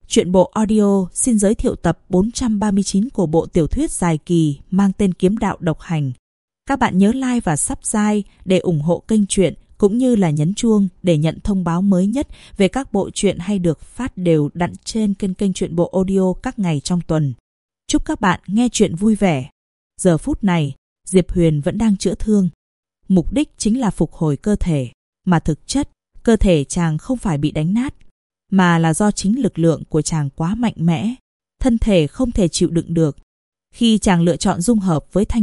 Truyện bộ audio xin giới thiệu tập 439 của bộ tiểu thuyết dài kỳ mang tên Kiếm đạo độc hành. Các bạn nhớ like và subscribe để ủng hộ kênh truyện cũng như là nhấn chuông để nhận thông báo mới nhất về các bộ truyện hay được phát đều đặn trên kênh truyện bộ audio các ngày trong tuần. Chúc các bạn nghe truyện vui vẻ. Giờ phút này, Diệp Huyền vẫn đang chữa thương. Mục đích chính là phục hồi cơ thể, mà thực chất, cơ thể chàng không phải bị đánh nát, mà là do chính lực lượng của chàng quá mạnh mẽ, thân thể không thể chịu đựng được. Khi chàng lựa chọn dung hợp với Thanh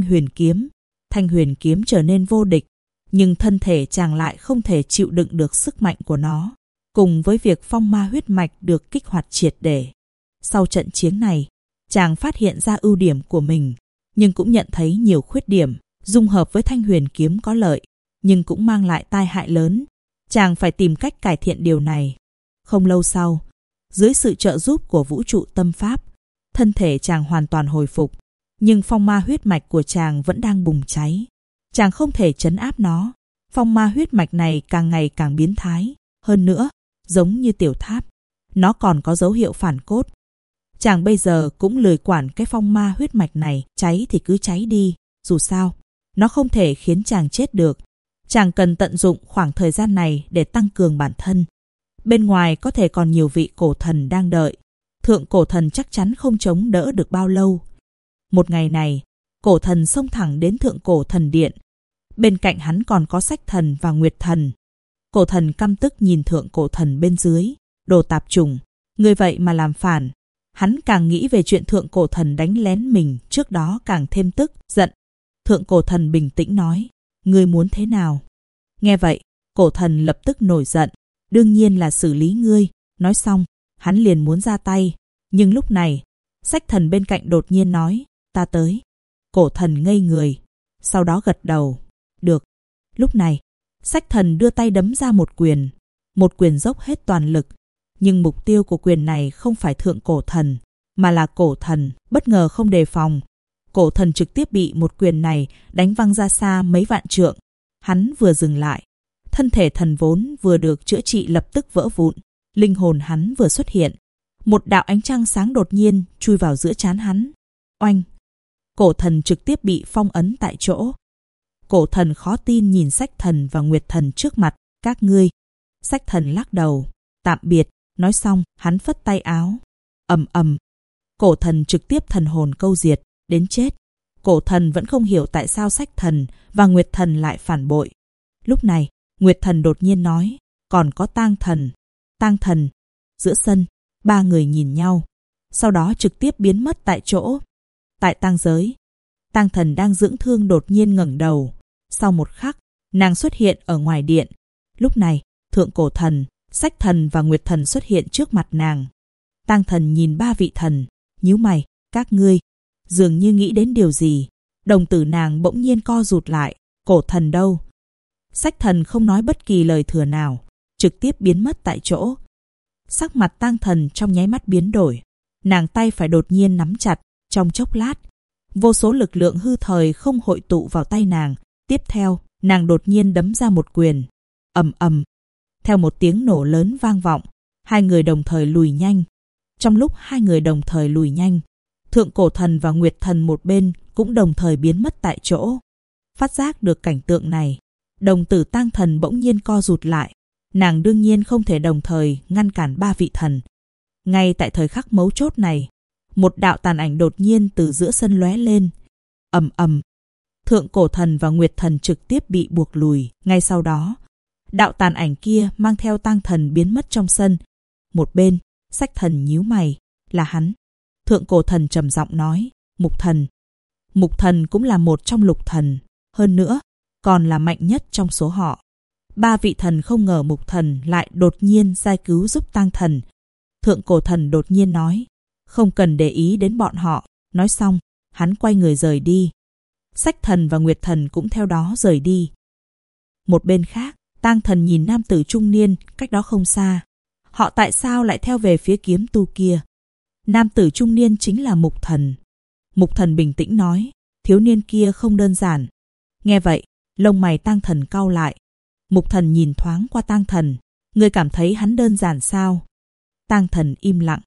Huyền kiếm trở nên vô địch, nhưng thân thể chàng lại không thể chịu đựng được sức mạnh của nó, cùng với việc phong ma huyết mạch được kích hoạt triệt để. Sau trận chiến này, chàng phát hiện ra ưu điểm của mình, nhưng cũng nhận thấy nhiều khuyết điểm. Dung hợp với Thanh Huyền kiếm có lợi, nhưng cũng mang lại tai hại lớn. Chàng phải tìm cách cải thiện điều này. Không lâu sau, dưới sự trợ giúp của vũ trụ tâm pháp, thân thể chàng hoàn toàn hồi phục, nhưng phong ma huyết mạch của chàng vẫn đang bùng cháy. Chàng không thể trấn áp nó. Phong ma huyết mạch này càng ngày càng biến thái. Hơn nữa, giống như tiểu tháp, nó còn có dấu hiệu phản cốt. Chàng bây giờ cũng lười quản cái phong ma huyết mạch này, cháy thì cứ cháy đi, dù sao, nó không thể khiến chàng chết được. Chàng cần tận dụng khoảng thời gian này để tăng cường bản thân. Bên ngoài có thể còn nhiều vị cổ thần đang đợi. Thượng cổ thần chắc chắn không chống đỡ được bao lâu. Một ngày này, cổ thần xông thẳng đến thượng cổ thần điện. Bên cạnh hắn còn có Sách thần và Nguyệt thần. Cổ thần căm tức nhìn thượng cổ thần bên dưới. Đồ tạp chủng, người vậy mà làm phản. Hắn càng nghĩ về chuyện thượng cổ thần đánh lén mình trước đó càng thêm tức, giận. Thượng cổ thần bình tĩnh nói, ngươi muốn thế nào? Nghe vậy, cổ thần lập tức nổi giận. Đương nhiên là xử lý ngươi. Nói xong, hắn liền muốn ra tay. Nhưng lúc này, Sách thần bên cạnh đột nhiên nói, ta tới. Cổ thần ngây người, sau đó gật đầu. Được. Lúc này, Sách thần đưa tay đấm ra một quyền dốc hết toàn lực. Nhưng mục tiêu của quyền này không phải thượng cổ thần, mà là cổ thần. Bất ngờ không đề phòng, cổ thần trực tiếp bị một quyền này đánh văng ra xa mấy vạn trượng. Hắn vừa dừng lại, thân thể thần vốn vừa được chữa trị lập tức vỡ vụn. Linh hồn hắn vừa xuất hiện, một đạo ánh trăng sáng đột nhiên chui vào giữa trán hắn. Oanh! Cổ thần trực tiếp bị phong ấn tại chỗ. Cổ thần khó tin nhìn Sách thần và Nguyệt thần trước mặt. Các ngươi. Sách thần lắc đầu. Tạm biệt. Nói xong, hắn phất tay áo. Ầm ầm. Cổ thần trực tiếp thần hồn câu diệt, đến chết. Cổ thần vẫn không hiểu tại sao Sách thần và Nguyệt thần lại phản bội. Lúc này, Nguyệt thần đột nhiên nói, còn có Tang thần. Tang thần. Giữa sân, ba người nhìn nhau, sau đó trực tiếp biến mất tại chỗ. Tại tang giới, Tang thần đang dưỡng thương đột nhiên ngẩng đầu. Sau một khắc, nàng xuất hiện ở ngoài điện. Lúc này, thượng cổ thần, Sách thần và Nguyệt thần xuất hiện trước mặt nàng. Tang thần nhìn ba vị thần, nhíu mày, các ngươi. Dường như nghĩ đến điều gì, đồng tử nàng bỗng nhiên co rụt lại. Cổ thần đâu? Sách thần không nói bất kỳ lời thừa nào, trực tiếp biến mất tại chỗ. Sắc mặt Tang thần trong nháy mắt biến đổi. Nàng tay phải đột nhiên nắm chặt. Trong chốc lát, vô số lực lượng hư thời không hội tụ vào tay nàng. Tiếp theo, nàng đột nhiên đấm ra một quyền. Ầm ầm. Theo một tiếng nổ lớn vang vọng, hai người đồng thời lùi nhanh. Trong lúc hai người đồng thời lùi nhanh, thượng cổ thần và Nguyệt thần một bên cũng đồng thời biến mất tại chỗ. Phát giác được cảnh tượng này, đồng tử Tang thần bỗng nhiên co rụt lại. Nàng đương nhiên không thể đồng thời ngăn cản ba vị thần. Ngay tại thời khắc mấu chốt này, một đạo tàn ảnh đột nhiên từ giữa sân lóe lên. Ầm ầm. Thượng cổ thần và Nguyệt thần trực tiếp bị buộc lùi. Ngay sau đó, đạo tàn ảnh kia mang theo Tang thần biến mất trong sân. Một bên, Sách thần nhíu mày, là hắn. Thượng cổ thần trầm giọng nói, Mục thần. Mục thần cũng là một trong lục thần, hơn nữa, còn là mạnh nhất trong số họ. Ba vị thần không ngờ Mục thần lại đột nhiên giải cứu giúp Tang thần. Thượng cổ thần đột nhiên nói, không cần để ý đến bọn họ. Nói xong, hắn quay người rời đi. Sách thần và Nguyệt thần cũng theo đó rời đi. Một bên khác, Tang thần nhìn nam tử trung niên cách đó không xa. Họ tại sao lại theo về phía kiếm tu kia? Nam tử trung niên chính là Mục thần. Mục thần bình tĩnh nói, thiếu niên kia không đơn giản. Nghe vậy, lông mày Tang thần cau lại. Mục thần nhìn thoáng qua Tang thần. Ngươi cảm thấy hắn đơn giản sao? Tang thần im lặng.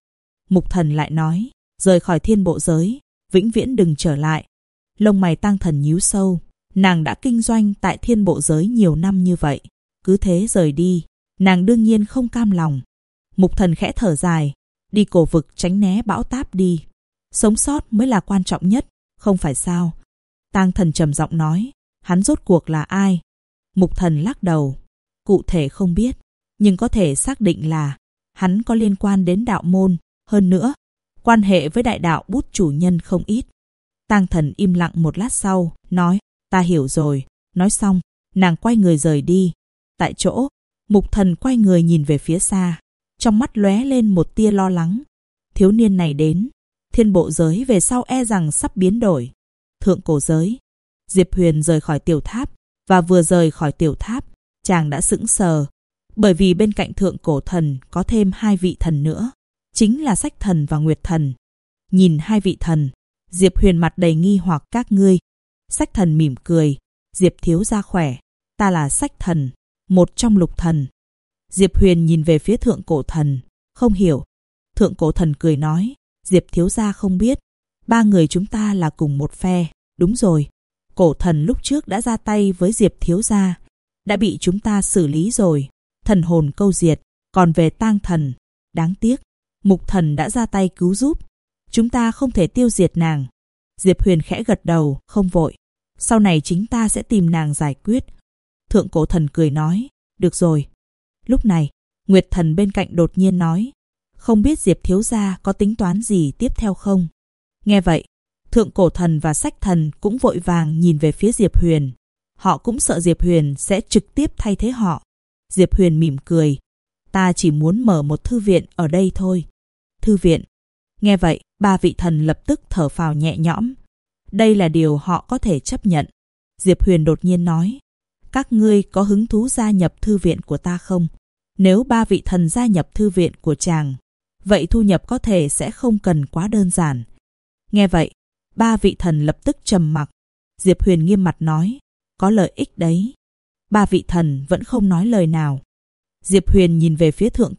Mục Thần lại nói, rời khỏi thiên bộ giới, vĩnh viễn đừng trở lại. Lông mày Tang Thần nhíu sâu, nàng đã kinh doanh tại thiên bộ giới nhiều năm như vậy, cứ thế rời đi, nàng đương nhiên không cam lòng. Mục Thần khẽ thở dài, đi cổ vực tránh né bão táp đi. Sống sót mới là quan trọng nhất, không phải sao? Tang Thần trầm giọng nói, hắn rốt cuộc là ai? Mục Thần lắc đầu, cụ thể không biết, nhưng có thể xác định là hắn có liên quan đến đạo môn, hơn nữa, quan hệ với đại đạo bút chủ nhân không ít. Tang Thần im lặng một lát sau, nói, ta hiểu rồi. Nói xong, nàng quay người rời đi. Tại chỗ, Mục Thần quay người nhìn về phía xa, trong mắt lóe lên một tia lo lắng. Thiếu niên này đến, thiên bộ giới về sau e rằng sắp biến đổi. Thượng cổ giới, Diệp Huyền rời khỏi tiểu tháp, và vừa rời khỏi tiểu tháp, chàng đã sững sờ, bởi vì bên cạnh thượng cổ thần có thêm 2 vị thần nữa, chính là Sách Thần và Nguyệt Thần. Nhìn 2 vị thần, Diệp Huyền mặt đầy nghi hoặc. Các ngươi? Sách Thần mỉm cười, Diệp thiếu gia khỏe, ta là Sách Thần, một trong lục thần. Diệp Huyền nhìn về phía thượng cổ thần, không hiểu. Thượng cổ thần cười nói, Diệp thiếu gia không biết, 3 người chúng ta là cùng một phe. Đúng rồi, cổ thần lúc trước đã ra tay với Diệp thiếu gia, đã bị chúng ta xử lý rồi, thần hồn câu diệt. Còn về Tang Thần, đáng tiếc, Mục Thần đã ra tay cứu giúp, chúng ta không thể tiêu diệt nàng. Diệp Huyền khẽ gật đầu, không vội, sau này chính ta sẽ tìm nàng giải quyết. Thượng cổ thần cười nói, được rồi. Lúc này, Nguyệt Thần bên cạnh đột nhiên nói, không biết Diệp thiếu gia có tính toán gì tiếp theo không? Nghe vậy, thượng cổ thần và Sách Thần cũng vội vàng nhìn về phía Diệp Huyền. Họ cũng sợ Diệp Huyền sẽ trực tiếp thay thế họ. Diệp Huyền mỉm cười, ta chỉ muốn mở một thư viện ở đây thôi. Thư viện? Nghe vậy, 3 vị thần lập tức thở phào nhẹ nhõm. Đây là điều họ có thể chấp nhận. Diệp Huyền đột nhiên nói, các ngươi có hứng thú gia nhập thư viện của ta không? Nếu 3 vị thần gia nhập thư viện của chàng, vậy thu nhập có thể sẽ không cần quá đơn giản. Nghe vậy, 3 vị thần lập tức trầm mặc. Diệp Huyền nghiêm mặt nói, có lợi ích đấy. 3 vị thần vẫn không nói lời nào. Diệp Huyền nhìn về phía thượng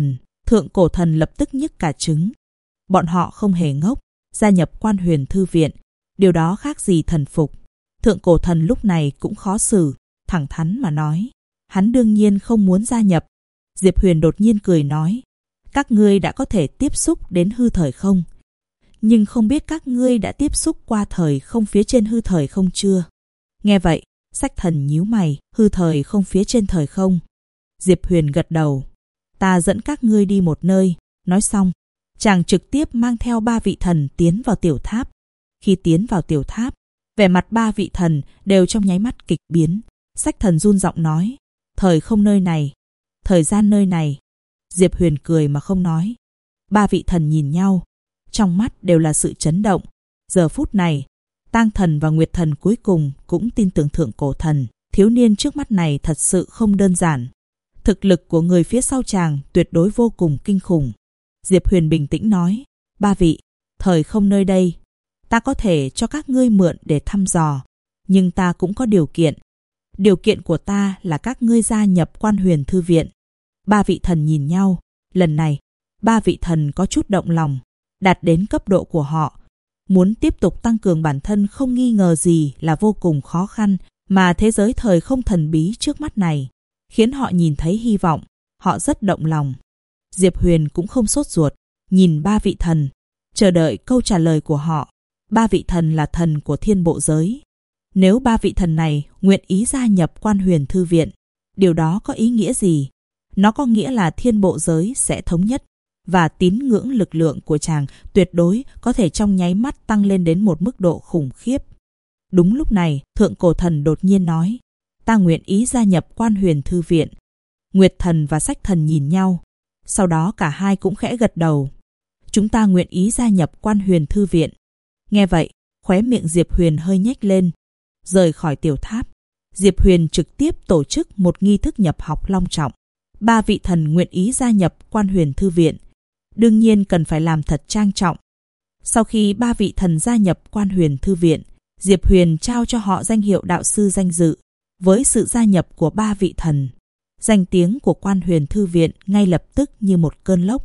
cổ thần lập tức nhức cả trứng. Bọn họ không hề ngốc, gia nhập Quan Huyền thư viện, điều đó khác gì thần phục. Thượng cổ thần lúc này cũng khó xử, thẳng thắn mà nói, hắn đương nhiên không muốn gia nhập. Diệp Huyền đột nhiên cười nói, các ngươi đã có thể tiếp xúc đến hư thời không? Nhưng không biết các ngươi đã tiếp xúc qua thời không phía trên hư thời không chưa? Nghe vậy, Sách Thần nhíu mày, hư thời không phía trên thời không? Diệp Huyền gật đầu, ta dẫn các ngươi đi một nơi. Nói xong, chàng trực tiếp mang theo 3 vị thần tiến vào tiểu tháp. Khi tiến vào tiểu tháp, vẻ mặt 3 vị thần đều trong nháy mắt kịch biến. Sách Thần run giọng nói, thời không nơi này, thời gian nơi này. Diệp Huyền cười mà không nói. 3 vị thần nhìn nhau, trong mắt đều là sự chấn động. Giờ phút này, Tang Thần và Nguyệt Thần cuối cùng cũng tin tưởng thượng cổ thần. Thiếu niên trước mắt này thật sự không đơn giản. Thực lực của người phía sau chàng tuyệt đối vô cùng kinh khủng. Diệp Huyền bình tĩnh nói, 3 vị, thời không nơi đây, ta có thể cho các ngươi mượn để thăm dò, nhưng ta cũng có điều kiện. Điều kiện của ta là các ngươi gia nhập Quan Huyền thư viện. 3 vị thần nhìn nhau, lần này, 3 vị thần có chút động lòng, đạt đến cấp độ của họ. Muốn tiếp tục tăng cường bản thân không nghi ngờ gì là vô cùng khó khăn, mà thế giới thời không thần bí trước mắt này khiến họ nhìn thấy hy vọng, họ rất động lòng. Diệp Huyền cũng không sốt ruột, nhìn 3 vị thần, chờ đợi câu trả lời của họ. 3 vị thần là thần của thiên bộ giới. Nếu 3 vị thần này nguyện ý gia nhập Quan Huyền thư viện, điều đó có ý nghĩa gì? Nó có nghĩa là thiên bộ giới sẽ thống nhất, và tín ngưỡng lực lượng của chàng tuyệt đối có thể trong nháy mắt tăng lên đến một mức độ khủng khiếp. Đúng lúc này, thượng cổ thần đột nhiên nói, ta nguyện ý gia nhập Quan Huyền thư viện. Nguyệt Thần và Sách Thần nhìn nhau, sau đó cả hai cũng khẽ gật đầu. Chúng ta nguyện ý gia nhập Quan Huyền thư viện. Nghe vậy, khóe miệng Diệp Huyền hơi nhếch lên. Rời khỏi tiểu tháp, Diệp Huyền trực tiếp tổ chức một nghi thức nhập học long trọng. 3 vị thần nguyện ý gia nhập Quan Huyền thư viện, đương nhiên cần phải làm thật trang trọng. Sau khi 3 vị thần gia nhập Quan Huyền thư viện, Diệp Huyền trao cho họ danh hiệu đạo sư danh dự. Với sự gia nhập của 3 vị thần, danh tiếng của Quan Huyền thư viện ngay lập tức như một cơn lốc.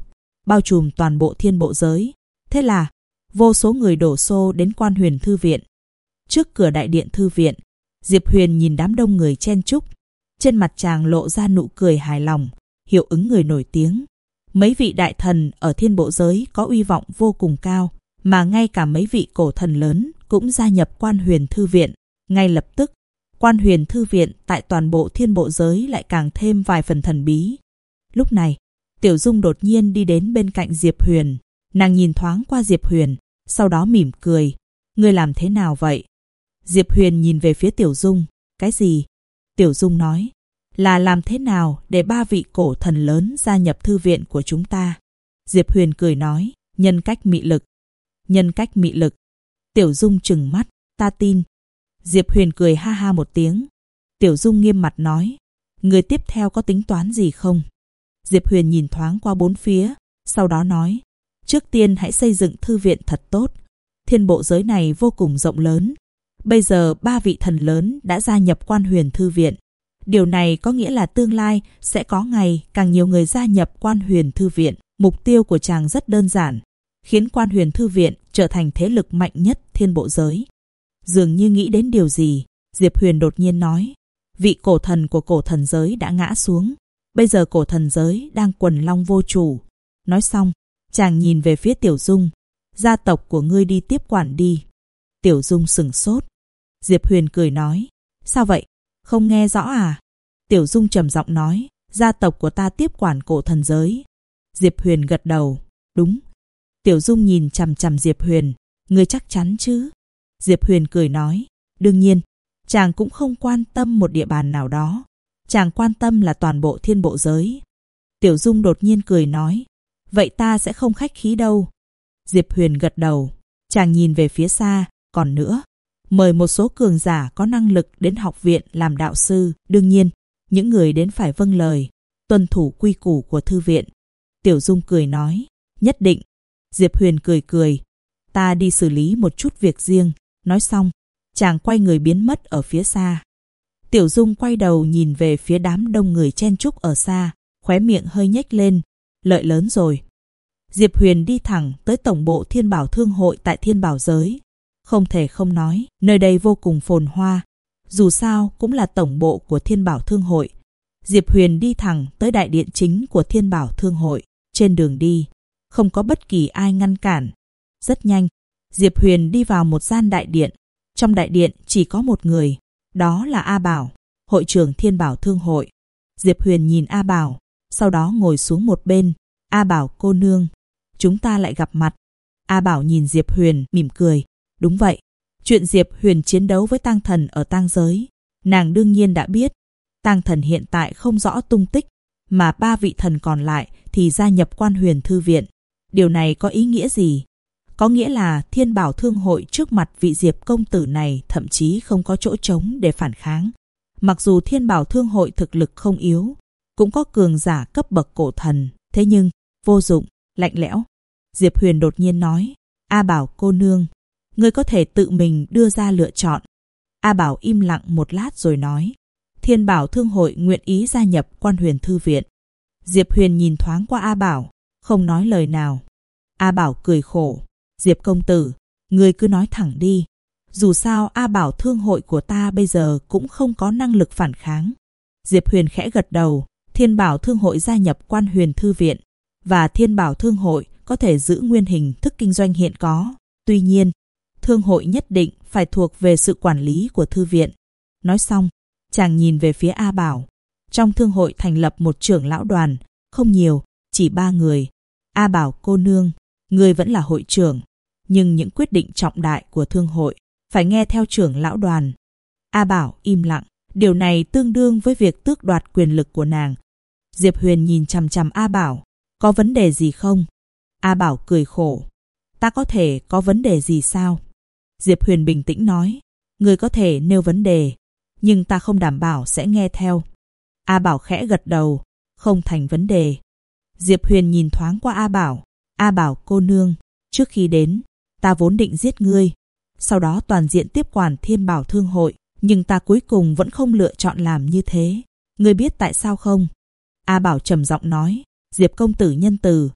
bao trùm toàn bộ thiên bộ giới. Thế là vô số người đổ xô đến Quan Huyền Thư viện. Trước cửa đại điện thư viện, Diệp Huyền nhìn đám đông người chen chúc. Trên mặt chàng lộ ra nụ cười hài lòng, hiệu ứng người nổi tiếng. Mấy vị đại thần ở thiên bộ giới có uy vọng vô cùng cao, mà ngay cả mấy vị cổ thần lớn cũng gia nhập Quan Huyền Thư viện. Ngay lập tức, Quan Huyền Thư viện tại toàn bộ thiên bộ giới lại càng thêm vài phần thần bí. Lúc này, Tiểu Dung đột nhiên đi đến bên cạnh Diệp Huyền. Nàng nhìn thoáng qua Diệp Huyền, sau đó mỉm cười. Ngươi làm thế nào vậy? Diệp Huyền nhìn về phía Tiểu Dung. Cái gì? Tiểu Dung nói. Là làm thế nào để 3 vị cổ thần lớn gia nhập thư viện của chúng ta? Diệp Huyền cười nói. Nhân cách mị lực. Nhân cách mị lực. Tiểu Dung trừng mắt. Ta tin. Diệp Huyền cười ha ha một tiếng. Tiểu Dung nghiêm mặt nói. Người tiếp theo có tính toán gì không? Diệp Huyền nhìn thoáng qua bốn phía, sau đó nói. Trước tiên hãy xây dựng thư viện thật tốt. Thiên bộ giới này vô cùng rộng lớn. Bây giờ 3 vị thần lớn đã gia nhập Quan Huyền Thư viện. Điều này có nghĩa là tương lai sẽ có ngày càng nhiều người gia nhập Quan Huyền Thư viện. Mục tiêu của chàng rất đơn giản, khiến Quan Huyền Thư viện trở thành thế lực mạnh nhất thiên bộ giới. Dường như nghĩ đến điều gì, Diệp Huyền đột nhiên nói. Vị cổ thần của cổ thần giới đã ngã xuống. Bây giờ cổ thần giới đang quần long vô chủ. Nói xong, chàng nhìn về phía Tiểu Dung. Gia tộc của ngươi đi tiếp quản đi. Tiểu Dung sửng sốt. Diệp Huyền cười nói. Sao vậy? Không nghe rõ à? Tiểu Dung trầm giọng nói. Gia tộc của ta tiếp quản cổ thần giới. Diệp Huyền gật đầu. Đúng. Tiểu Dung nhìn chằm chằm Diệp Huyền. Ngươi chắc chắn chứ? Diệp Huyền cười nói. Đương nhiên, chàng cũng không quan tâm một địa bàn nào đó. Chàng quan tâm là toàn bộ thiên bộ giới. Tiểu Dung đột nhiên cười nói. Vậy ta sẽ không khách khí đâu. Diệp Huyền gật đầu. Chàng nhìn về phía xa. Còn nữa, mời một số cường giả có năng lực đến học viện làm đạo sư. Đương nhiên, những người đến phải vâng lời, tuân thủ quy củ của thư viện. Tiểu Dung cười nói. Nhất định. Diệp Huyền cười cười. Ta đi xử lý một chút việc riêng. Nói xong, chàng quay người biến mất ở phía xa. Tiểu Dung quay đầu nhìn về phía đám đông người chen chúc ở xa, khóe miệng hơi nhếch lên. Lợi lớn rồi. Diệp Huyền đi thẳng tới tổng bộ Thiên Bảo Thương hội tại Thiên Bảo giới. Không thể không nói, nơi đây vô cùng phồn hoa. Dù sao cũng là tổng bộ của Thiên Bảo Thương hội. Diệp Huyền đi thẳng tới đại điện chính của Thiên Bảo Thương hội. Trên đường đi, không có bất kỳ ai ngăn cản. Rất nhanh, Diệp Huyền đi vào một gian đại điện. Trong đại điện chỉ có một người. Đó là A Bảo, hội trưởng Thiên Bảo Thương hội. Diệp Huyền nhìn A Bảo, sau đó ngồi xuống một bên. A Bảo cô nương, chúng ta lại gặp mặt. A Bảo nhìn Diệp Huyền mỉm cười. Đúng vậy, chuyện Diệp Huyền chiến đấu với Tang Thần ở Tang giới, nàng đương nhiên đã biết. Tang Thần hiện tại không rõ tung tích, mà 3 vị thần còn lại thì gia nhập Quan Huyền Thư viện. Điều này có ý nghĩa gì? Có nghĩa là Thiên Bảo Thương hội trước mặt vị Diệp công tử này thậm chí không có chỗ trống để phản kháng. Mặc dù Thiên Bảo Thương hội thực lực không yếu, cũng có cường giả cấp bậc cổ thần, thế nhưng vô dụng, lạnh lẽo. Diệp Huyền đột nhiên nói. A Bảo cô nương, ngươi có thể tự mình đưa ra lựa chọn. A Bảo im lặng một lát rồi nói. Thiên Bảo Thương hội nguyện ý gia nhập Quan Huyền Thư viện. Diệp Huyền nhìn thoáng qua A Bảo, không nói lời nào. A Bảo cười khổ. Diệp công tử, ngươi cứ nói thẳng đi. Dù sao A Bảo Thương hội của ta bây giờ cũng không có năng lực phản kháng. Diệp Huyền khẽ gật đầu. Thiên Bảo Thương hội gia nhập Quan Huyền Thư viện, và Thiên Bảo Thương hội có thể giữ nguyên hình thức kinh doanh hiện có. Tuy nhiên, Thương hội nhất định phải thuộc về sự quản lý của thư viện. Nói xong, chàng nhìn về phía A Bảo. Trong Thương hội thành lập một trưởng lão đoàn, không nhiều, chỉ 3 người. A Bảo cô nương, ngươi vẫn là hội trưởng, nhưng những quyết định trọng đại của Thương hội phải nghe theo trưởng lão đoàn. A Bảo im lặng. Điều này tương đương với việc tước đoạt quyền lực của nàng. Diệp Huyền nhìn chằm chằm A Bảo. Có vấn đề gì không? A Bảo cười khổ. Ta có thể có vấn đề gì sao? Diệp Huyền bình tĩnh nói. Ngươi có thể nêu vấn đề, nhưng ta không đảm bảo sẽ nghe theo. A Bảo khẽ gật đầu. Không thành vấn đề. Diệp Huyền nhìn thoáng qua A Bảo. A Bảo cô nương, trước khi đến, ta vốn định giết ngươi, sau đó toàn diện tiếp quản Thiên Bảo Thương hội, nhưng ta cuối cùng vẫn không lựa chọn làm như thế. Ngươi biết tại sao không? A Bảo trầm giọng nói. Diệp công tử nhân từ.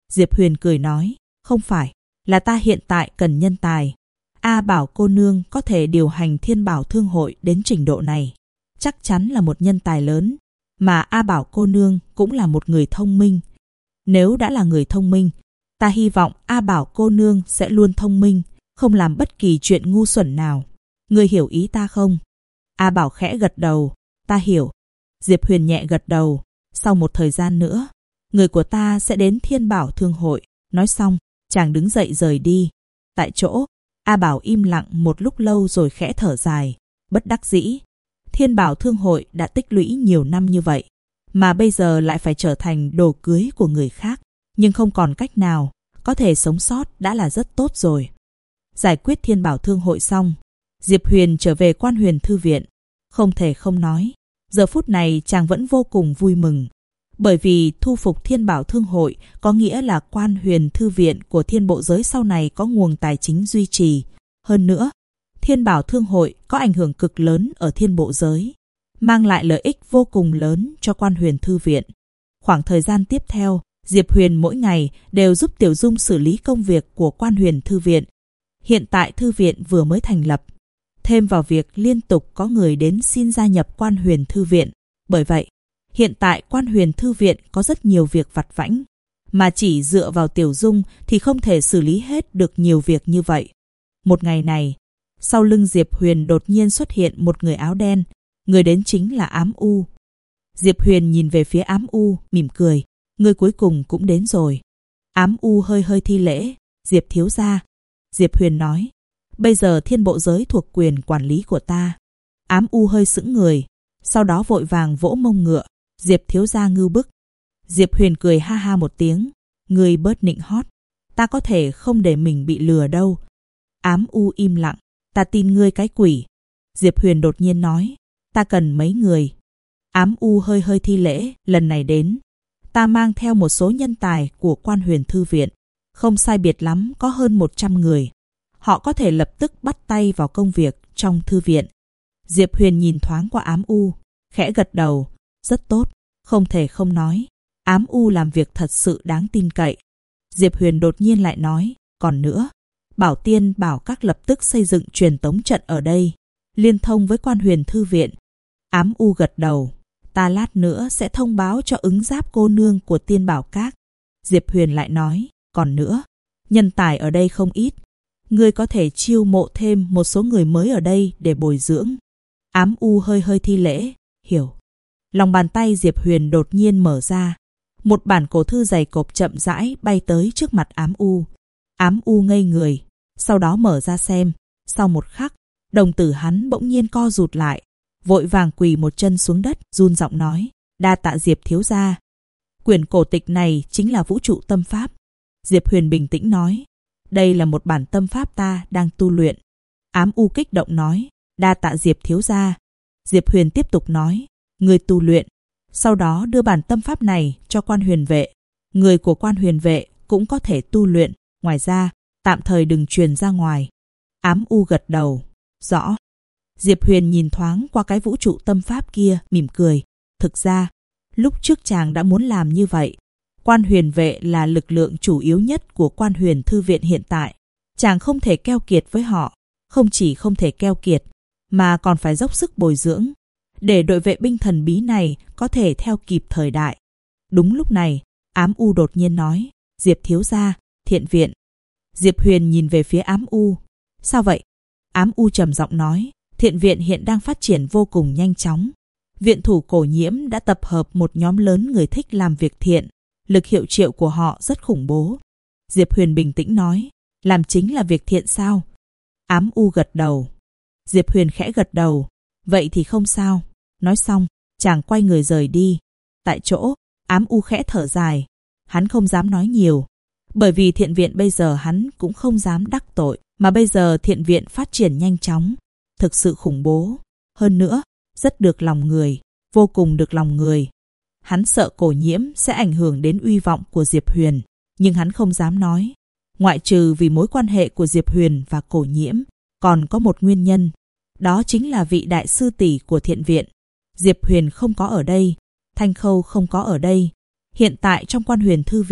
Diệp Huyền cười nói, không phải, là ta hiện tại cần nhân tài. A Bảo cô nương có thể điều hành Thiên Bảo Thương hội đến trình độ này, chắc chắn là một nhân tài lớn, mà A Bảo cô nương cũng là một người thông minh. Nếu đã là người thông minh, ta hy vọng A Bảo cô nương sẽ luôn thông minh, không làm bất kỳ chuyện ngu xuẩn nào. Ngươi hiểu ý ta không? A Bảo khẽ gật đầu, ta hiểu. Diệp Huyền nhẹ gật đầu, sau một thời gian nữa, người của ta sẽ đến Thiên Bảo Thương hội. Nói xong, chàng đứng dậy rời đi. Tại chỗ, A Bảo im lặng một lúc lâu rồi khẽ thở dài, bất đắc dĩ. Thiên Bảo Thương hội đã tích lũy nhiều năm như vậy, mà bây giờ lại phải trở thành đồ cưới của người khác. Nhưng không còn cách nào, có thể sống sót đã là rất tốt rồi. Giải quyết Thiên Bảo Thương hội xong, Diệp Huyền trở về Quan Huyền Thư viện. Không thể không nói, giờ phút này chàng vẫn vô cùng vui mừng. Bởi vì thu phục Thiên Bảo Thương hội có nghĩa là Quan Huyền Thư viện của Thiên Bộ Giới sau này có nguồn tài chính duy trì. Hơn nữa, Thiên Bảo Thương hội có ảnh hưởng cực lớn ở Thiên Bộ Giới, mang lại lợi ích vô cùng lớn cho Quan Huyền Thư viện. Khoảng thời gian tiếp theo, Diệp Huyền mỗi ngày đều giúp Tiểu Dung xử lý công việc của Quan Huyền Thư viện. Hiện tại thư viện vừa mới thành lập, thêm vào việc liên tục có người đến xin gia nhập Quan Huyền Thư viện. Bởi vậy, hiện tại Quan Huyền Thư viện có rất nhiều việc vặt vãnh, mà chỉ dựa vào Tiểu Dung thì không thể xử lý hết được nhiều việc như vậy. Một ngày này, sau lưng Diệp Huyền đột nhiên xuất hiện một người áo đen, người đến chính là Ám U. Diệp Huyền nhìn về phía Ám U, mỉm cười, người cuối cùng cũng đến rồi. Ám U hơi hơi thi lễ, Diệp thiếu gia. Diệp Huyền nói, bây giờ Thiên Bộ Giới thuộc quyền quản lý của ta. Ám U hơi sững người, sau đó vội vàng vỗ mông ngựa, Diệp thiếu gia ngưu bức. Diệp Huyền cười ha ha một tiếng, ngươi bớt nịnh hót, ta có thể không để mình bị lừa đâu. Ám U im lặng, ta tin ngươi cái quỷ. Diệp Huyền đột nhiên nói, ta cần mấy người. Ám U hơi hơi thi lễ, lần này đến, ta mang theo một số nhân tài của Quan Huyền Thư viện, không sai biệt lắm có hơn 100 người. Họ có thể lập tức bắt tay vào công việc trong thư viện. Diệp Huyền nhìn thoáng qua Ám U, khẽ gật đầu, rất tốt, không thể không nói. Ám U làm việc thật sự đáng tin cậy. Diệp Huyền đột nhiên lại nói, còn nữa, Bảo Tiên bảo các lập tức xây dựng truyền tống trận ở đây, liên thông với Quan Huyền Thư viện. Ám U gật đầu, ta lát nữa sẽ thông báo cho Ứng Giáp cô nương của Tiên Bảo Các. Diệp Huyền lại nói, còn nữa, nhân tài ở đây không ít, ngươi có thể chiêu mộ thêm một số người mới ở đây để bồi dưỡng. Ám U hơi hơi thi lễ, hiểu. Lòng bàn tay Diệp Huyền đột nhiên mở ra, một bản cổ thư dày cộp chậm rãi bay tới trước mặt Ám U. Ám U ngây người, sau đó mở ra xem. Sau một khắc, đồng tử hắn bỗng nhiên co rụt lại, vội vàng quỳ một chân xuống đất, run giọng nói, đa tạ Diệp thiếu gia. Quyển cổ tịch này chính là Vũ Trụ Tâm Pháp. Diệp Huyền bình tĩnh nói, đây là một bản tâm pháp ta đang tu luyện. Ám U kích động nói, đa tạ Diệp thiếu gia. Diệp Huyền tiếp tục nói, người tu luyện, sau đó đưa bản tâm pháp này cho Quan Huyền vệ. Người của Quan Huyền vệ cũng có thể tu luyện, ngoài ra, tạm thời đừng truyền ra ngoài. Ám U gật đầu, rõ. Diệp Huyền nhìn thoáng qua cái Vũ Trụ Tâm Pháp kia, mỉm cười. Thực ra, lúc trước chàng đã muốn làm như vậy. Quan Huyền vệ là lực lượng chủ yếu nhất của Quan Huyền Thư viện hiện tại. Chàng không thể keo kiệt với họ. Không chỉ không thể keo kiệt, mà còn phải dốc sức bồi dưỡng, để đội vệ binh thần bí này có thể theo kịp thời đại. Đúng lúc này, Ám U đột nhiên nói, Diệp thiếu gia, Thiện viện. Diệp Huyền nhìn về phía Ám U. Sao vậy? Ám U trầm giọng nói, Thiện viện hiện đang phát triển vô cùng nhanh chóng. Viện thủ Cổ Nhiễm đã tập hợp một nhóm lớn người thích làm việc thiện. Lực hiệu triệu của họ rất khủng bố. Diệp Huyền bình tĩnh nói, làm chính là việc thiện sao? Ám U gật đầu. Diệp Huyền khẽ gật đầu, vậy thì không sao. Nói xong, chàng quay người rời đi. Tại chỗ, Ám U khẽ thở dài. Hắn không dám nói nhiều, bởi vì Thiện viện bây giờ hắn cũng không dám đắc tội, mà bây giờ Thiện viện phát triển nhanh chóng, thực sự khủng bố. Hơn nữa, rất được lòng người, vô cùng được lòng người. Hắn sợ Cổ Nhiễm sẽ ảnh hưởng đến uy vọng của Diệp Huyền, nhưng hắn không dám nói. Ngoại trừ vì mối quan hệ của Diệp Huyền và Cổ Nhiễm, còn có một nguyên nhân, đó chính là vị đại sư tỷ của Thiện viện. Diệp Huyền không có ở đây, Thanh Khâu không có ở đây. Hiện tại trong Quan Huyền Thư viện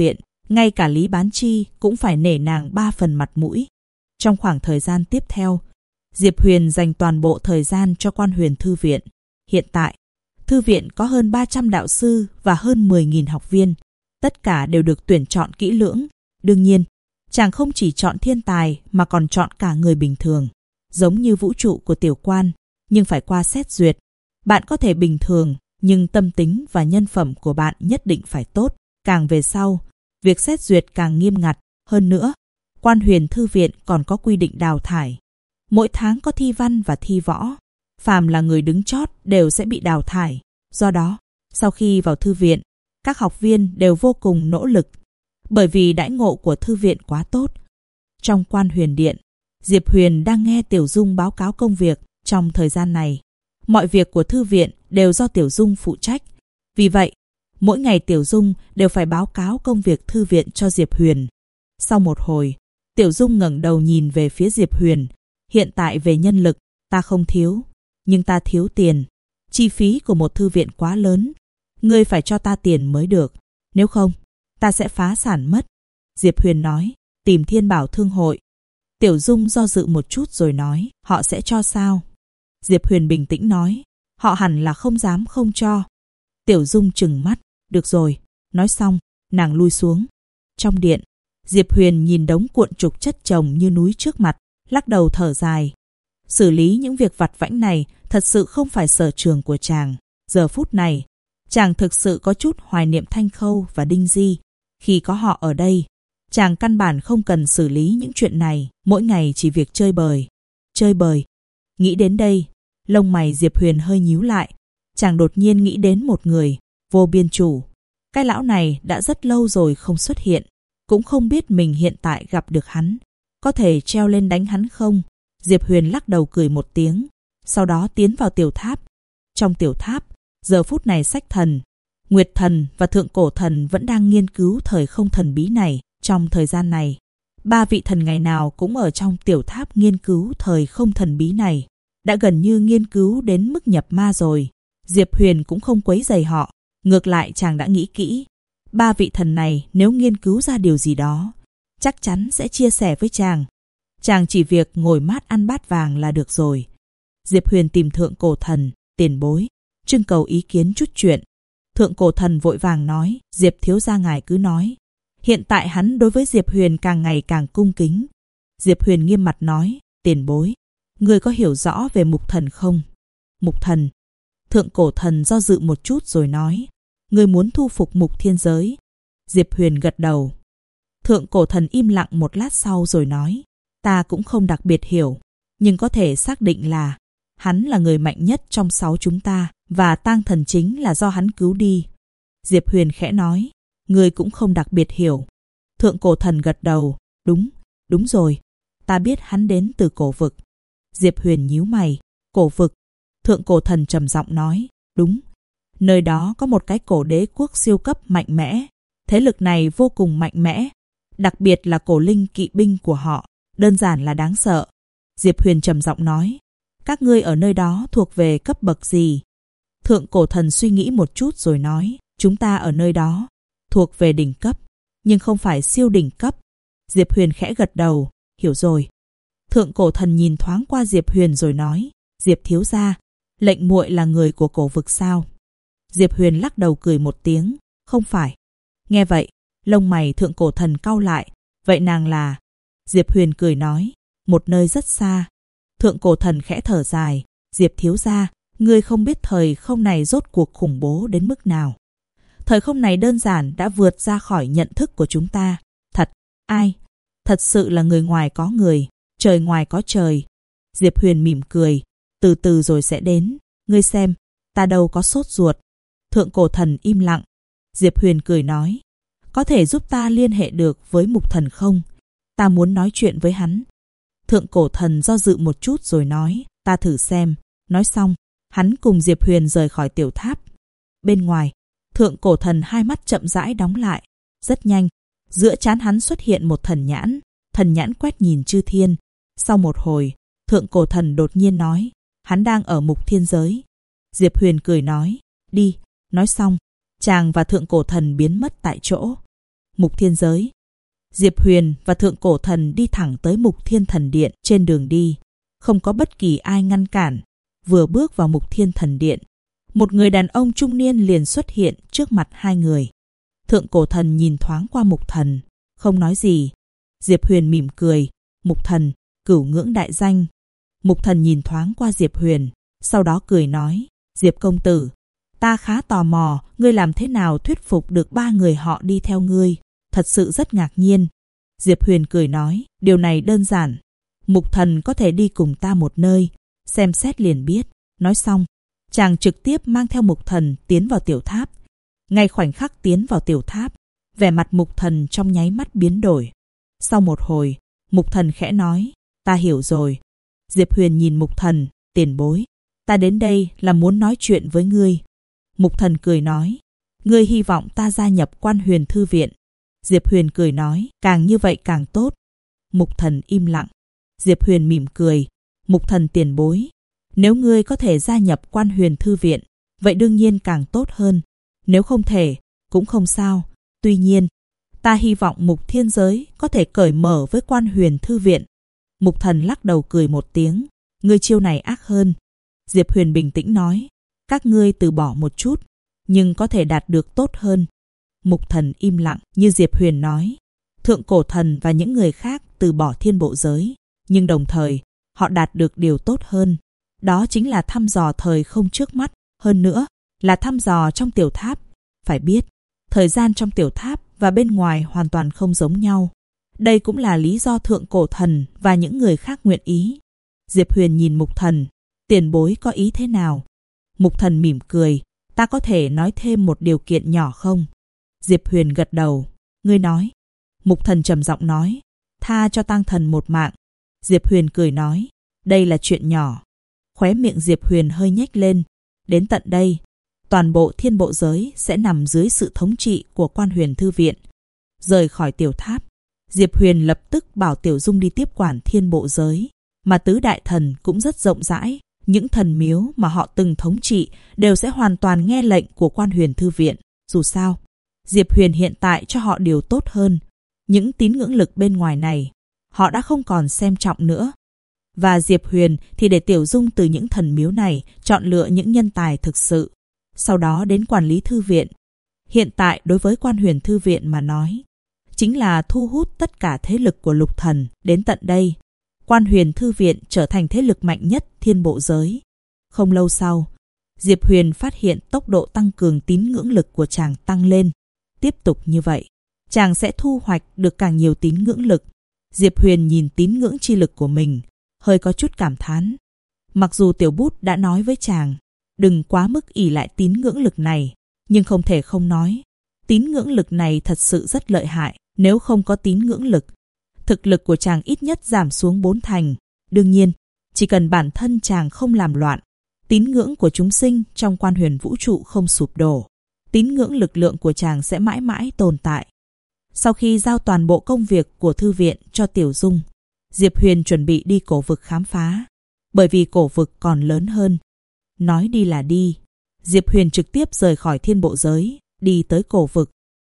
Ngay cả Lý Bán Chi cũng phải nể nàng 3 phần mặt mũi. Trong khoảng thời gian tiếp theo, Diệp Huyền dành toàn bộ thời gian cho Quan Huyền Thư viện. Hiện tại, thư viện có hơn 300 đạo sư và hơn 10.000 học viên. Tất cả đều được tuyển chọn kỹ lưỡng. Đương nhiên, chàng không chỉ chọn thiên tài mà còn chọn cả người bình thường. Giống như vũ trụ của Tiểu Quan, nhưng phải qua xét duyệt. Bạn có thể bình thường, nhưng tâm tính và nhân phẩm của bạn nhất định phải tốt. Càng về sau, việc xét duyệt càng nghiêm ngặt. Hơn nữa, Quan Huyền Thư viện còn có quy định đào thải. Mỗi tháng có thi văn và thi võ. Phàm là người đứng chót đều sẽ bị đào thải. Do đó, sau khi vào thư viện, các học viên đều vô cùng nỗ lực. Bởi vì đãi ngộ của thư viện quá tốt. Trong Quan Huyền Điện, Diệp Huyền đang nghe Tiểu Dung báo cáo công việc. Trong thời gian này, mọi việc của thư viện đều do Tiểu Dung phụ trách. Vì vậy, mỗi ngày Tiểu Dung đều phải báo cáo công việc thư viện cho Diệp Huyền. Sau một hồi, Tiểu Dung ngẩng đầu nhìn về phía Diệp Huyền. Hiện tại về nhân lực, ta không thiếu, nhưng ta thiếu tiền. Chi phí của một thư viện quá lớn. Ngươi phải cho ta tiền mới được. Nếu không, ta sẽ phá sản mất. Diệp Huyền nói, tìm Thiên Bảo Thương hội. Tiểu Dung do dự một chút rồi nói, họ sẽ cho sao? Diệp Huyền bình tĩnh nói, họ hẳn là không dám không cho. Tiểu Dung trừng mắt, được rồi. Nói xong, nàng lui xuống. Trong điện, Diệp Huyền nhìn đống cuộn trục chất chồng như núi trước mặt, lắc đầu thở dài. Xử lý những việc vặt vãnh này thật sự không phải sở trường của chàng. Giờ phút này, chàng thực sự có chút hoài niệm Thanh Khâu và Đinh Di. Khi có họ ở đây, chàng căn bản không cần xử lý những chuyện này, mỗi ngày chỉ việc chơi bời. Chơi bời. Nghĩ đến đây, lông mày Diệp Huyền hơi nhíu lại. Chàng đột nhiên nghĩ đến một người, Vô Biên Chủ. Cái lão này đã rất lâu rồi không xuất hiện, cũng không biết mình hiện tại gặp được hắn. Có thể treo lên đánh hắn không? Diệp Huyền lắc đầu cười một tiếng, sau đó tiến vào tiểu tháp. Trong tiểu tháp, giờ phút này Sách Thần, Nguyệt Thần và Thượng Cổ Thần vẫn đang nghiên cứu thời không thần bí này. Trong thời gian này, 3 vị thần ngày nào cũng ở trong tiểu tháp nghiên cứu thời không thần bí này. Đã gần như nghiên cứu đến mức nhập ma rồi. Diệp Huyền cũng không quấy rầy họ. Ngược lại chàng đã nghĩ kỹ. 3 vị thần này nếu nghiên cứu ra điều gì đó, chắc chắn sẽ chia sẻ với chàng. Chàng chỉ việc ngồi mát ăn bát vàng là được rồi. Diệp Huyền tìm Thượng Cổ Thần, tiền bối, trưng cầu ý kiến chút chuyện. Thượng Cổ Thần vội vàng nói, Diệp thiếu gia ngài cứ nói. Hiện tại hắn đối với Diệp Huyền càng ngày càng cung kính. Diệp Huyền nghiêm mặt nói, tiền bối, ngươi có hiểu rõ về Mục Thần không? Mục Thần. Thượng Cổ Thần do dự một chút rồi nói, ngươi muốn thu phục Mục Thiên Giới. Diệp Huyền gật đầu. Thượng Cổ Thần im lặng một lát sau rồi nói, ta cũng không đặc biệt hiểu, nhưng có thể xác định là hắn là người mạnh nhất trong 6 chúng ta, và Tang Thần chính là do hắn cứu đi. Diệp Huyền khẽ nói, ngươi cũng không đặc biệt hiểu. Thượng Cổ Thần gật đầu, đúng rồi, ta biết hắn đến từ cổ vực. Diệp Huyền nhíu mày, cổ vực. Thượng Cổ Thần trầm giọng nói, đúng, nơi đó có một cái cổ đế quốc siêu cấp mạnh mẽ. Thế lực này vô cùng mạnh mẽ, đặc biệt là cổ linh kỵ binh của họ, đơn giản là đáng sợ. Diệp Huyền trầm giọng nói, các ngươi ở nơi đó thuộc về cấp bậc gì? Thượng Cổ Thần suy nghĩ một chút rồi nói, chúng ta ở nơi đó thuộc về đỉnh cấp, nhưng không phải siêu đỉnh cấp. Diệp Huyền khẽ gật đầu, hiểu rồi. Thượng Cổ Thần nhìn thoáng qua Diệp Huyền rồi nói, Diệp thiếu gia, lệnh muội là người của cổ vực sao? Diệp Huyền lắc đầu cười một tiếng, không phải. Nghe vậy, lông mày Thượng Cổ Thần cau lại, vậy nàng là? Diệp Huyền cười nói, một nơi rất xa. Thượng Cổ Thần khẽ thở dài, Diệp thiếu gia, ngươi không biết thời không này rốt cuộc khủng bố đến mức nào. Thời không này đơn giản đã vượt ra khỏi nhận thức của chúng ta. Thật, ai? Thật sự là người ngoài có người, trời ngoài có trời. Diệp Huyền mỉm cười, từ từ rồi sẽ đến, ngươi xem, ta đâu có sốt ruột. Thượng Cổ Thần im lặng. Diệp Huyền cười nói, có thể giúp ta liên hệ được với Mục Thần không? Ta muốn nói chuyện với hắn. Thượng Cổ Thần do dự một chút rồi nói, ta thử xem. Nói xong, hắn cùng Diệp Huyền rời khỏi tiểu tháp. Bên ngoài, Thượng Cổ Thần hai mắt chậm rãi đóng lại. Rất nhanh, giữa trán hắn xuất hiện một thần nhãn quét nhìn chư thiên. Sau một hồi, Thượng Cổ Thần đột nhiên nói, hắn đang ở Mục Thiên Giới. Diệp Huyền cười nói, đi. Nói xong, chàng và Thượng Cổ Thần biến mất tại chỗ. Mục Thiên giới. Diệp Huyền và Thượng Cổ Thần đi thẳng tới Mục Thiên Thần Điện. Trên đường đi, không có bất kỳ ai ngăn cản. Vừa bước vào Mục Thiên Thần Điện, một người đàn ông trung niên liền xuất hiện trước mặt hai người. Thượng Cổ Thần nhìn thoáng qua Mục Thần, không nói gì. Diệp Huyền mỉm cười. Mục Thần, cửu ngưỡng đại danh. Mục Thần nhìn thoáng qua Diệp Huyền, sau đó cười nói, Diệp công tử, ta khá tò mò ngươi làm thế nào thuyết phục được 3 người họ đi theo ngươi, thật sự rất ngạc nhiên. Diệp Huyền cười nói, điều này đơn giản, Mục Thần có thể đi cùng ta một nơi, xem xét liền biết. Nói xong, chàng trực tiếp mang theo Mục Thần tiến vào tiểu tháp. Ngay khoảnh khắc tiến vào tiểu tháp, vẻ mặt Mục Thần trong nháy mắt biến đổi. Sau một hồi, Mục Thần khẽ nói, ta hiểu rồi. Diệp Huyền nhìn Mục Thần, tiền bối, ta đến đây là muốn nói chuyện với ngươi. Mục Thần cười nói, ngươi hy vọng ta gia nhập Quan Huyền Thư Viện. Diệp Huyền cười nói, càng như vậy càng tốt. Mục Thần im lặng. Diệp Huyền mỉm cười, Mục Thần tiền bối, nếu ngươi có thể gia nhập Quan Huyền Thư Viện, vậy đương nhiên càng tốt hơn. Nếu không thể, cũng không sao. Tuy nhiên, ta hy vọng Mục Thiên giới có thể cởi mở với Quan Huyền Thư Viện. Mục Thần lắc đầu cười một tiếng, ngươi chiêu này ác hơn. Diệp Huyền bình tĩnh nói, các ngươi từ bỏ một chút, nhưng có thể đạt được tốt hơn. Mục Thần im lặng. Như Diệp Huyền nói, Thượng Cổ Thần và những người khác từ bỏ thiên bộ giới, nhưng đồng thời họ đạt được điều tốt hơn. Đó chính là thăm dò thời không trước mắt, hơn nữa là thăm dò trong tiểu tháp. Phải biết, thời gian trong tiểu tháp và bên ngoài hoàn toàn không giống nhau. Đây cũng là lý do Thượng Cổ Thần và những người khác nguyện ý. Diệp Huyền nhìn Mục Thần, tiền bối có ý thế nào? Mục Thần mỉm cười, ta có thể nói thêm một điều kiện nhỏ không? Diệp Huyền gật đầu, ngươi nói. Mục Thần trầm giọng nói, tha cho tang thần một mạng. Diệp Huyền cười nói, đây là chuyện nhỏ. Khóe miệng Diệp Huyền hơi nhếch lên. Đến tận đây, toàn bộ thiên bộ giới sẽ nằm dưới sự thống trị của Quan Huyền Thư Viện. Rời khỏi tiểu tháp, Diệp Huyền lập tức bảo Tiểu Dung đi tiếp quản thiên bộ giới. Mà tứ đại thần cũng rất rộng rãi. Những thần miếu mà họ từng thống trị đều sẽ hoàn toàn nghe lệnh của Quan Huyền Thư Viện. Dù sao, Diệp Huyền hiện tại cho họ điều tốt hơn. Những tín ngưỡng lực bên ngoài này, họ đã không còn xem trọng nữa. Và Diệp Huyền thì để Tiểu Dung từ những thần miếu này chọn lựa những nhân tài thực sự, sau đó đến quản lý thư viện. Hiện tại đối với Quan Huyền Thư Viện mà nói, chính là thu hút tất cả thế lực của lục thần đến tận đây. Quan Huyền Thư Viện trở thành thế lực mạnh nhất thiên bộ giới. Không lâu sau, Diệp Huyền phát hiện tốc độ tăng cường tín ngưỡng lực của chàng tăng lên. Tiếp tục như vậy, chàng sẽ thu hoạch được càng nhiều tín ngưỡng lực. Diệp Huyền nhìn tín ngưỡng chi lực của mình, hơi có chút cảm thán. Mặc dù Tiểu Bút đã nói với chàng, đừng quá mức ỷ lại tín ngưỡng lực này, nhưng không thể không nói, tín ngưỡng lực này thật sự rất lợi hại. Nếu không có tín ngưỡng lực, thực lực của chàng ít nhất giảm xuống 4 thành. Đương nhiên, chỉ cần bản thân chàng không làm loạn, tín ngưỡng của chúng sinh trong Quan Huyền vũ trụ không sụp đổ, tín ngưỡng lực lượng của chàng sẽ mãi mãi tồn tại. Sau khi giao toàn bộ công việc của thư viện cho Tiểu Dung, Diệp Huyền chuẩn bị đi cổ vực khám phá, bởi vì cổ vực còn lớn hơn. Nói đi là đi, Diệp Huyền trực tiếp rời khỏi thiên bộ giới, đi tới cổ vực.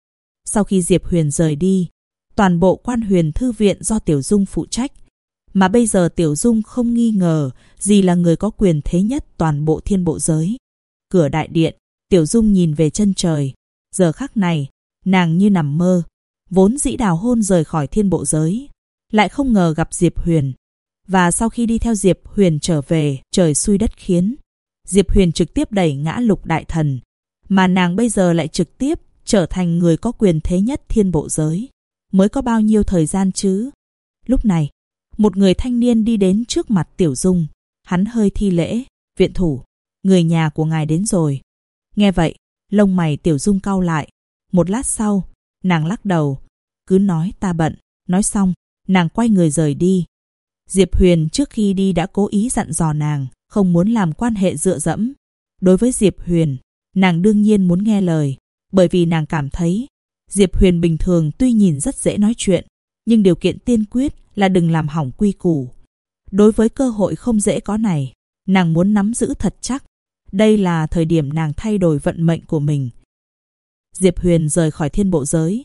Sau khi Diệp Huyền rời đi, toàn bộ Quan Huyền Thư Viện do Tiểu Dung phụ trách. Mà bây giờ Tiểu Dung không nghi ngờ gì là người có quyền thế nhất toàn bộ thiên bộ giới. Cửa đại điện, Tiểu Dung nhìn về chân trời. Giờ khắc này, nàng như nằm mơ. Vốn dĩ đào hôn rời khỏi thiên bộ giới, lại không ngờ gặp Diệp Huyền. Và sau khi đi theo Diệp Huyền trở về, trời xui đất khiến. Diệp Huyền trực tiếp đẩy ngã Lục Đại Thần, mà nàng bây giờ lại trực tiếp trở thành người có quyền thế nhất thiên bộ giới. Mới có bao nhiêu thời gian chứ? Lúc này, một người thanh niên đi đến trước mặt Tiểu Dung. Hắn hơi thi lễ, viện thủ, người nhà của ngài đến rồi. Nghe vậy, lông mày Tiểu Dung cau lại. Một lát sau, nàng lắc đầu, cứ nói ta bận. Nói xong, nàng quay người rời đi. Diệp Huyền trước khi đi đã cố ý dặn dò nàng không muốn làm quan hệ dựa dẫm. Đối với Diệp Huyền, nàng đương nhiên muốn nghe lời, bởi vì nàng cảm thấy Diệp Huyền bình thường tuy nhìn rất dễ nói chuyện, nhưng điều kiện tiên quyết là đừng làm hỏng quy củ. Đối với cơ hội không dễ có này, nàng muốn nắm giữ thật chắc. Đây là thời điểm nàng thay đổi vận mệnh của mình. Diệp Huyền rời khỏi thiên bộ giới,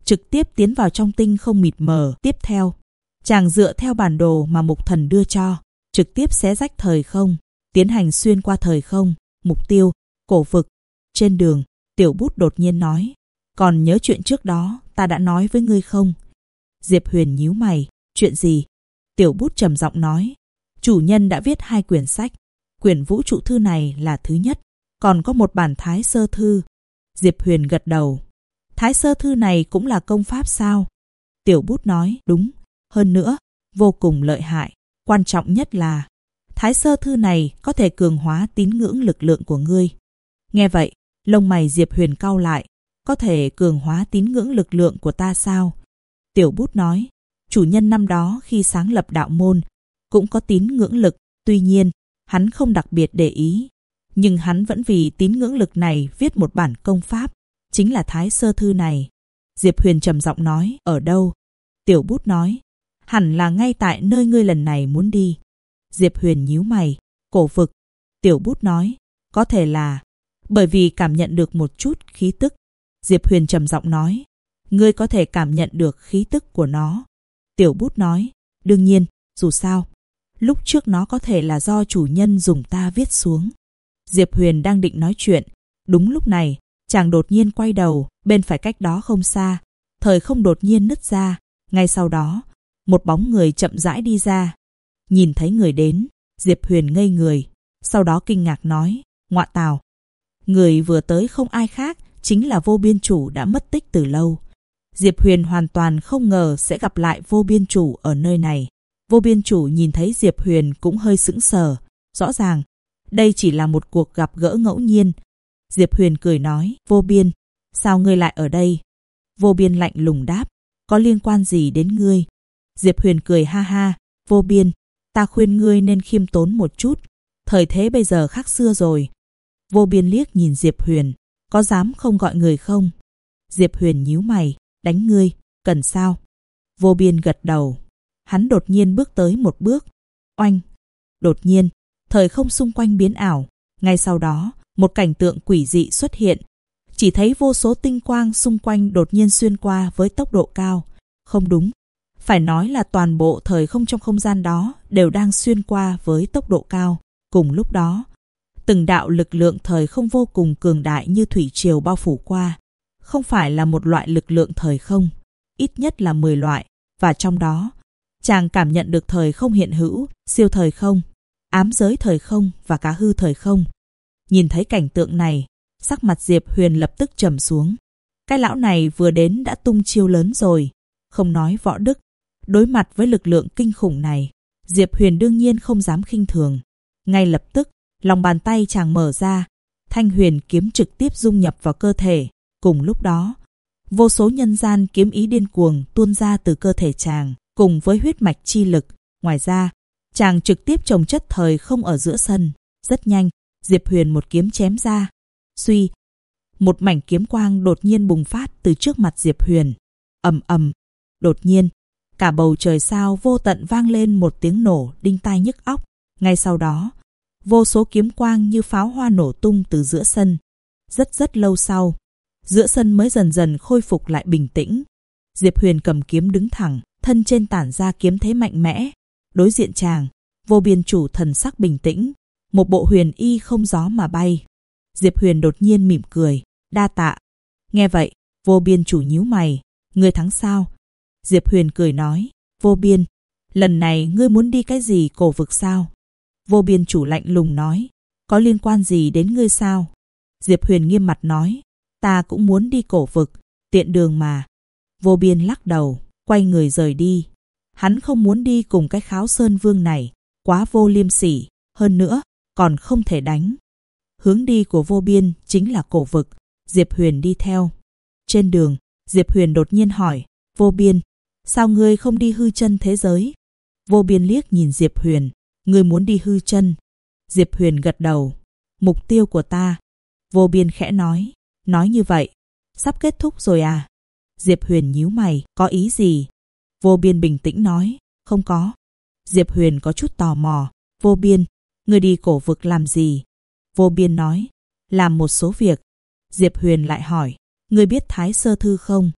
trực tiếp tiến vào trong tinh không mịt mờ. Tiếp theo, chàng dựa theo bản đồ mà Mục Thần đưa cho, trực tiếp xé rách thời không, tiến hành xuyên qua thời không. Mục tiêu, cổ vực. Trên đường, Tiểu Bút đột nhiên nói, còn nhớ chuyện trước đó ta đã nói với ngươi không? Diệp Huyền nhíu mày, chuyện gì? Tiểu Bút trầm giọng nói, chủ nhân đã viết 2 quyển sách. Quyển vũ trụ thư này là thứ nhất, còn có một bản Thái Sơ Thư. Diệp Huyền gật đầu. Thái Sơ Thư này cũng là công pháp sao? Tiểu Bút nói, đúng. Hơn nữa, vô cùng lợi hại. Quan trọng nhất là, Thái Sơ Thư này có thể cường hóa tín ngưỡng lực lượng của ngươi. Nghe vậy, lông mày Diệp Huyền cau lại. Có thể cường hóa tín ngưỡng lực lượng của ta sao? Tiểu Bút nói, chủ nhân năm đó khi sáng lập đạo môn, cũng có tín ngưỡng lực. Tuy nhiên, hắn không đặc biệt để ý. Nhưng hắn vẫn vì tín ngưỡng lực này viết một bản công pháp, chính là Thái Sơ Thư này. Diệp Huyền trầm giọng nói, ở đâu? Tiểu Bút nói, hẳn là ngay tại nơi ngươi lần này muốn đi. Diệp Huyền nhíu mày, cổ vực. Tiểu Bút nói, có thể là bởi vì cảm nhận được một chút khí tức. Diệp Huyền trầm giọng nói, ngươi có thể cảm nhận được khí tức của nó. Tiểu Bút nói, đương nhiên, dù sao, lúc trước nó có thể là do chủ nhân dùng ta viết xuống. Diệp Huyền đang định nói chuyện. Đúng lúc này, chàng đột nhiên quay đầu, bên phải cách đó không xa. Thời không đột nhiên nứt ra. Ngay sau đó, một bóng người chậm rãi đi ra. Nhìn thấy người đến, Diệp Huyền ngây người. Sau đó kinh ngạc nói, ngọa tào. Người vừa tới không ai khác, chính là Vô Biên Chủ đã mất tích từ lâu. Diệp Huyền hoàn toàn không ngờ sẽ gặp lại Vô Biên Chủ ở nơi này. Vô Biên Chủ nhìn thấy Diệp Huyền cũng hơi sững sờ. Rõ ràng, đây chỉ là một cuộc gặp gỡ ngẫu nhiên. Diệp Huyền cười nói, Vô Biên, sao ngươi lại ở đây? Vô Biên lạnh lùng đáp, có liên quan gì đến ngươi? Diệp Huyền cười ha ha, Vô Biên, ta khuyên ngươi nên khiêm tốn một chút. Thời thế bây giờ khác xưa rồi. Vô Biên liếc nhìn Diệp Huyền, có dám không gọi người không? Diệp Huyền nhíu mày, đánh ngươi, cần sao? Vô Biên gật đầu. Hắn đột nhiên bước tới một bước. Oanh! Đột nhiên, thời không xung quanh biến ảo. Ngay sau đó, một cảnh tượng quỷ dị xuất hiện. Chỉ thấy vô số tinh quang xung quanh đột nhiên xuyên qua với tốc độ cao. Không đúng, phải nói là toàn bộ thời không trong không gian đó đều đang xuyên qua với tốc độ cao. Cùng lúc đó, từng đạo lực lượng thời không vô cùng cường đại như thủy triều bao phủ qua. Không phải là một loại lực lượng thời không, ít nhất là 10 loại. Và trong đó, chàng cảm nhận được thời không hiện hữu, siêu thời không, ám giới thời không và cả hư thời không. Nhìn thấy cảnh tượng này, sắc mặt Diệp Huyền lập tức trầm xuống. Cái lão này vừa đến đã tung chiêu lớn rồi. Không nói võ đức, đối mặt với lực lượng kinh khủng này, Diệp Huyền đương nhiên không dám khinh thường. Ngay lập tức, lòng bàn tay chàng mở ra, thanh huyền kiếm trực tiếp dung nhập vào cơ thể. Cùng lúc đó, vô số nhân gian kiếm ý điên cuồng tuôn ra từ cơ thể chàng, cùng với huyết mạch chi lực. Ngoài ra, chàng trực tiếp chồng chất thời không ở giữa sân. Rất nhanh, Diệp Huyền một kiếm chém ra. Suy, một mảnh kiếm quang đột nhiên bùng phát từ trước mặt Diệp Huyền. Ầm ầm, đột nhiên, cả bầu trời sao vô tận vang lên một tiếng nổ đinh tai nhức óc. Ngay sau đó, vô số kiếm quang như pháo hoa nổ tung từ giữa sân. Rất lâu sau, giữa sân mới dần dần khôi phục lại bình tĩnh. Diệp Huyền cầm kiếm đứng thẳng, thân trên tản ra kiếm thế mạnh mẽ. Đối diện chàng, Vô Biên Chủ thần sắc bình tĩnh, một bộ huyền y không gió mà bay. Diệp Huyền đột nhiên mỉm cười, đa tạ. Nghe vậy, Vô Biên Chủ nhíu mày, ngươi thắng sao? Diệp Huyền cười nói, Vô Biên, lần này ngươi muốn đi cái gì cổ vực sao? Vô Biên Chủ lạnh lùng nói, có liên quan gì đến ngươi sao? Diệp Huyền nghiêm mặt nói, ta cũng muốn đi cổ vực, tiện đường mà. Vô Biên lắc đầu, quay người rời đi. Hắn không muốn đi cùng cái Kháo Sơn Vương này, quá vô liêm sỉ, hơn nữa, còn không thể đánh. Hướng đi của Vô Biên chính là cổ vực, Diệp Huyền đi theo. Trên đường, Diệp Huyền đột nhiên hỏi, Vô Biên, sao ngươi không đi hư chân thế giới? Vô Biên liếc nhìn Diệp Huyền, ngươi muốn đi hư chân? Diệp Huyền gật đầu, mục tiêu của ta. Vô Biên khẽ nói như vậy, sắp kết thúc rồi à? Diệp Huyền nhíu mày, có ý gì? Vô Biên bình tĩnh nói, không có. Diệp Huyền có chút tò mò, Vô Biên, ngươi đi cổ vực làm gì? Vô Biên nói, làm một số việc. Diệp Huyền lại hỏi, ngươi biết Thái Sơ Thư không?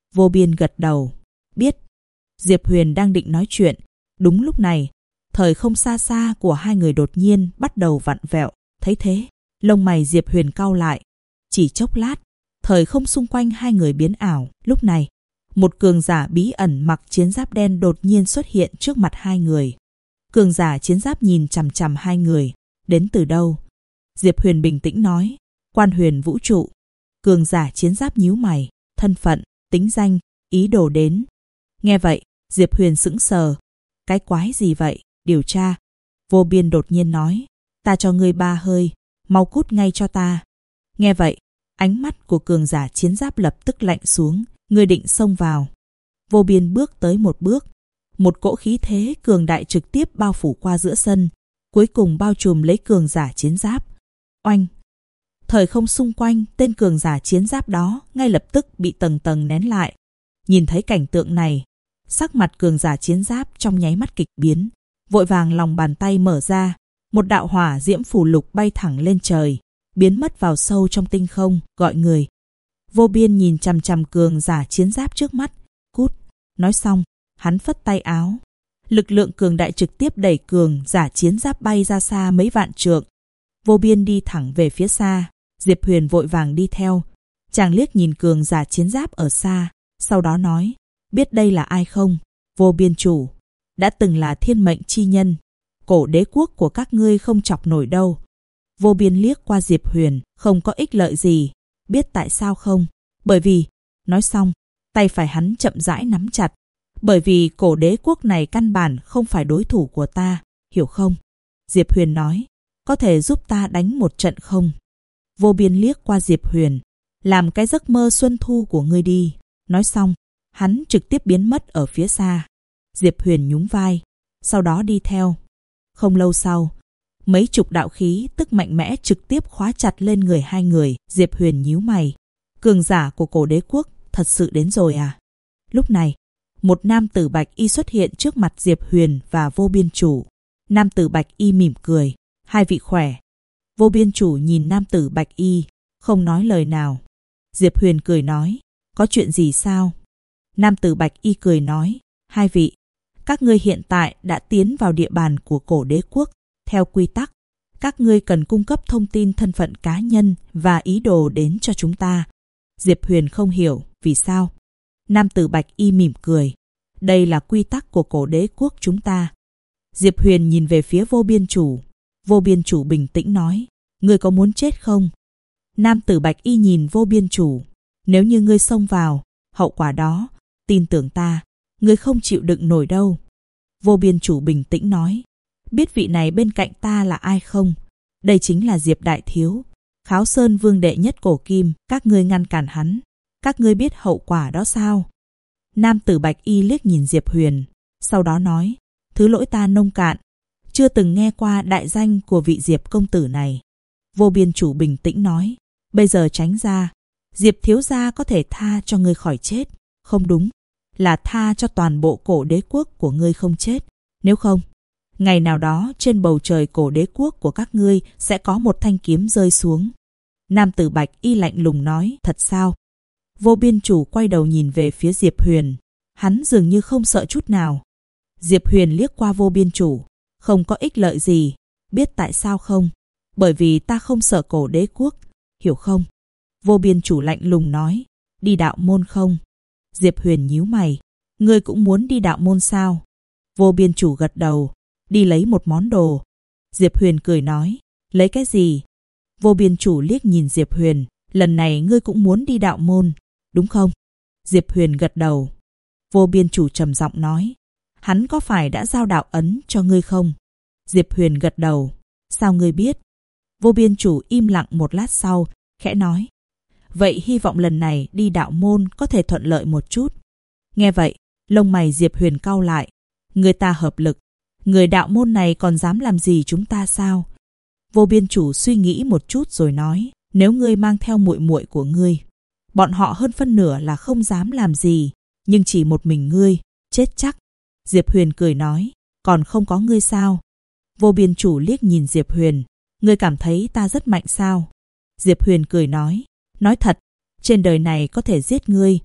Vô Biên gật đầu. Biết. Diệp Huyền đang định nói chuyện. Đúng lúc này, thời không xa xa của hai người đột nhiên bắt đầu vặn vẹo. Thấy thế, lông mày Diệp Huyền cau lại. Chỉ chốc lát, thời không xung quanh hai người biến ảo. Lúc này, một cường giả bí ẩn mặc chiến giáp đen đột nhiên xuất hiện trước mặt hai người. Cường giả chiến giáp nhìn chằm chằm hai người. Đến từ đâu? Diệp Huyền bình tĩnh nói. Quan Huyền vũ trụ. Cường giả chiến giáp nhíu mày. Thân phận, tính danh, ý đồ đến. Nghe vậy, Diệp Huyền sững sờ. Cái quái gì vậy? Điều tra. Vô Biên đột nhiên nói. Ta cho ngươi 3 hơi. Mau cút ngay cho ta. Nghe vậy, ánh mắt của cường giả chiến giáp lập tức lạnh xuống. Ngươi định xông vào. Vô Biên bước tới một bước. Một cỗ khí thế cường đại trực tiếp bao phủ qua giữa sân. Cuối cùng bao trùm lấy cường giả chiến giáp. Oanh! Thời không xung quanh tên cường giả chiến giáp đó ngay lập tức bị tầng tầng nén lại. Nhìn thấy cảnh tượng này, sắc mặt cường giả chiến giáp trong nháy mắt kịch biến. Vội vàng lòng bàn tay mở ra, một đạo hỏa diễm phù lục bay thẳng lên trời, biến mất vào sâu trong tinh không, gọi người. Vô Biên nhìn chằm chằm cường giả chiến giáp trước mắt. Cút! Nói xong, hắn phất tay áo. Lực lượng cường đại trực tiếp đẩy cường giả chiến giáp bay ra xa mấy vạn trượng. Vô Biên đi thẳng về phía xa. Diệp Huyền vội vàng đi theo. Chàng liếc nhìn cường giả chiến giáp ở xa, sau đó nói. Biết đây là ai không? Vô Biên chủ. Đã từng là thiên mệnh chi nhân. Cổ đế quốc của các ngươi không chọc nổi đâu. Vô Biên liếc qua Diệp Huyền, không có ích lợi gì. Biết tại sao không? Bởi vì... Nói xong, tay phải hắn chậm rãi nắm chặt. Bởi vì cổ đế quốc này căn bản không phải đối thủ của ta, hiểu không? Diệp Huyền nói. Có thể giúp ta đánh một trận không? Vô Biên liếc qua Diệp Huyền. Làm cái giấc mơ xuân thu của ngươi đi. Nói xong, hắn trực tiếp biến mất ở phía xa. Diệp Huyền nhún vai, sau đó đi theo. Không lâu sau, mấy chục đạo khí tức mạnh mẽ trực tiếp khóa chặt lên người hai người. Diệp Huyền nhíu mày. Cường giả của cổ đế quốc thật sự đến rồi à? Lúc này, một nam tử bạch y xuất hiện trước mặt Diệp Huyền và Vô Biên chủ. Nam tử bạch y mỉm cười. Hai vị khỏe. Vô Biên chủ nhìn nam tử bạch y, không nói lời nào. Diệp Huyền cười nói. Có chuyện gì sao? Nam tử bạch y cười nói. Hai vị, các ngươi hiện tại đã tiến vào địa bàn của cổ đế quốc. Theo quy tắc, các ngươi cần cung cấp thông tin thân phận cá nhân và ý đồ đến cho chúng ta. Diệp Huyền không hiểu vì sao. Nam tử bạch y mỉm cười. Đây là quy tắc của cổ đế quốc chúng ta. Diệp Huyền nhìn về phía Vô Biên chủ. Vô Biên chủ bình tĩnh nói. Ngươi có muốn chết không? Nam tử bạch y nhìn Vô Biên chủ. Nếu như ngươi xông vào, hậu quả đó, tin tưởng ta, ngươi không chịu đựng nổi đâu. Vô Biên chủ bình tĩnh nói. Biết vị này bên cạnh ta là ai không? Đây chính là Diệp Đại Thiếu, Kháo Sơn vương đệ nhất cổ kim. Các ngươi ngăn cản hắn, các ngươi biết hậu quả đó sao? Nam tử bạch y liếc nhìn Diệp Huyền, sau đó nói. Thứ lỗi ta nông cạn, chưa từng nghe qua đại danh của vị Diệp công tử này. Vô Biên chủ bình tĩnh nói. Bây giờ tránh ra. Diệp thiếu gia có thể tha cho ngươi khỏi chết. Không đúng, là tha cho toàn bộ cổ đế quốc của ngươi không chết. Nếu không, ngày nào đó trên bầu trời cổ đế quốc của các ngươi sẽ có một thanh kiếm rơi xuống. Nam tử bạch y lạnh lùng nói. Thật sao? Vô Biên chủ quay đầu nhìn về phía Diệp Huyền. Hắn dường như không sợ chút nào. Diệp Huyền liếc qua Vô Biên chủ. Không có ích lợi gì. Biết tại sao không? Bởi vì ta không sợ cổ đế quốc, hiểu không? Vô Biên chủ lạnh lùng nói. Đi đạo môn không? Diệp Huyền nhíu mày. Ngươi cũng muốn đi đạo môn sao? Vô Biên chủ gật đầu. Đi lấy một món đồ. Diệp Huyền cười nói. Lấy cái gì? Vô Biên chủ liếc nhìn Diệp Huyền. Lần này ngươi cũng muốn đi đạo môn, đúng không? Diệp Huyền gật đầu. Vô Biên chủ trầm giọng nói. Hắn có phải đã giao đạo ấn cho ngươi không? Diệp Huyền gật đầu. Sao ngươi biết? Vô Biên chủ im lặng một lát sau, khẽ nói. Vậy hy vọng lần này đi đạo môn có thể thuận lợi một chút. Nghe vậy, lông mày Diệp Huyền cau lại. Người ta hợp lực, người đạo môn này còn dám làm gì chúng ta sao? Vô Biên chủ suy nghĩ một chút rồi nói. Nếu ngươi mang theo muội muội của ngươi, bọn họ hơn phân nửa là không dám làm gì, nhưng chỉ một mình ngươi, chết chắc. Diệp Huyền cười nói. Còn không có ngươi sao? Vô Biên chủ liếc nhìn Diệp Huyền. Ngươi cảm thấy ta rất mạnh sao? Diệp Huyền cười nói. Nói thật, trên đời này có thể giết ngươi,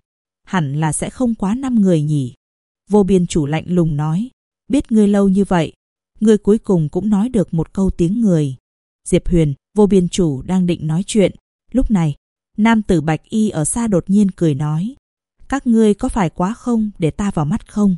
hẳn là sẽ không quá 5 người nhỉ. Vô biên chủ lạnh lùng nói, biết ngươi lâu như vậy, ngươi cuối cùng cũng nói được một câu tiếng người. Diệp Huyền, vô biên chủ đang định nói chuyện. Lúc này, nam tử bạch y ở xa đột nhiên cười nói, các ngươi có phải quá không để ta vào mắt không?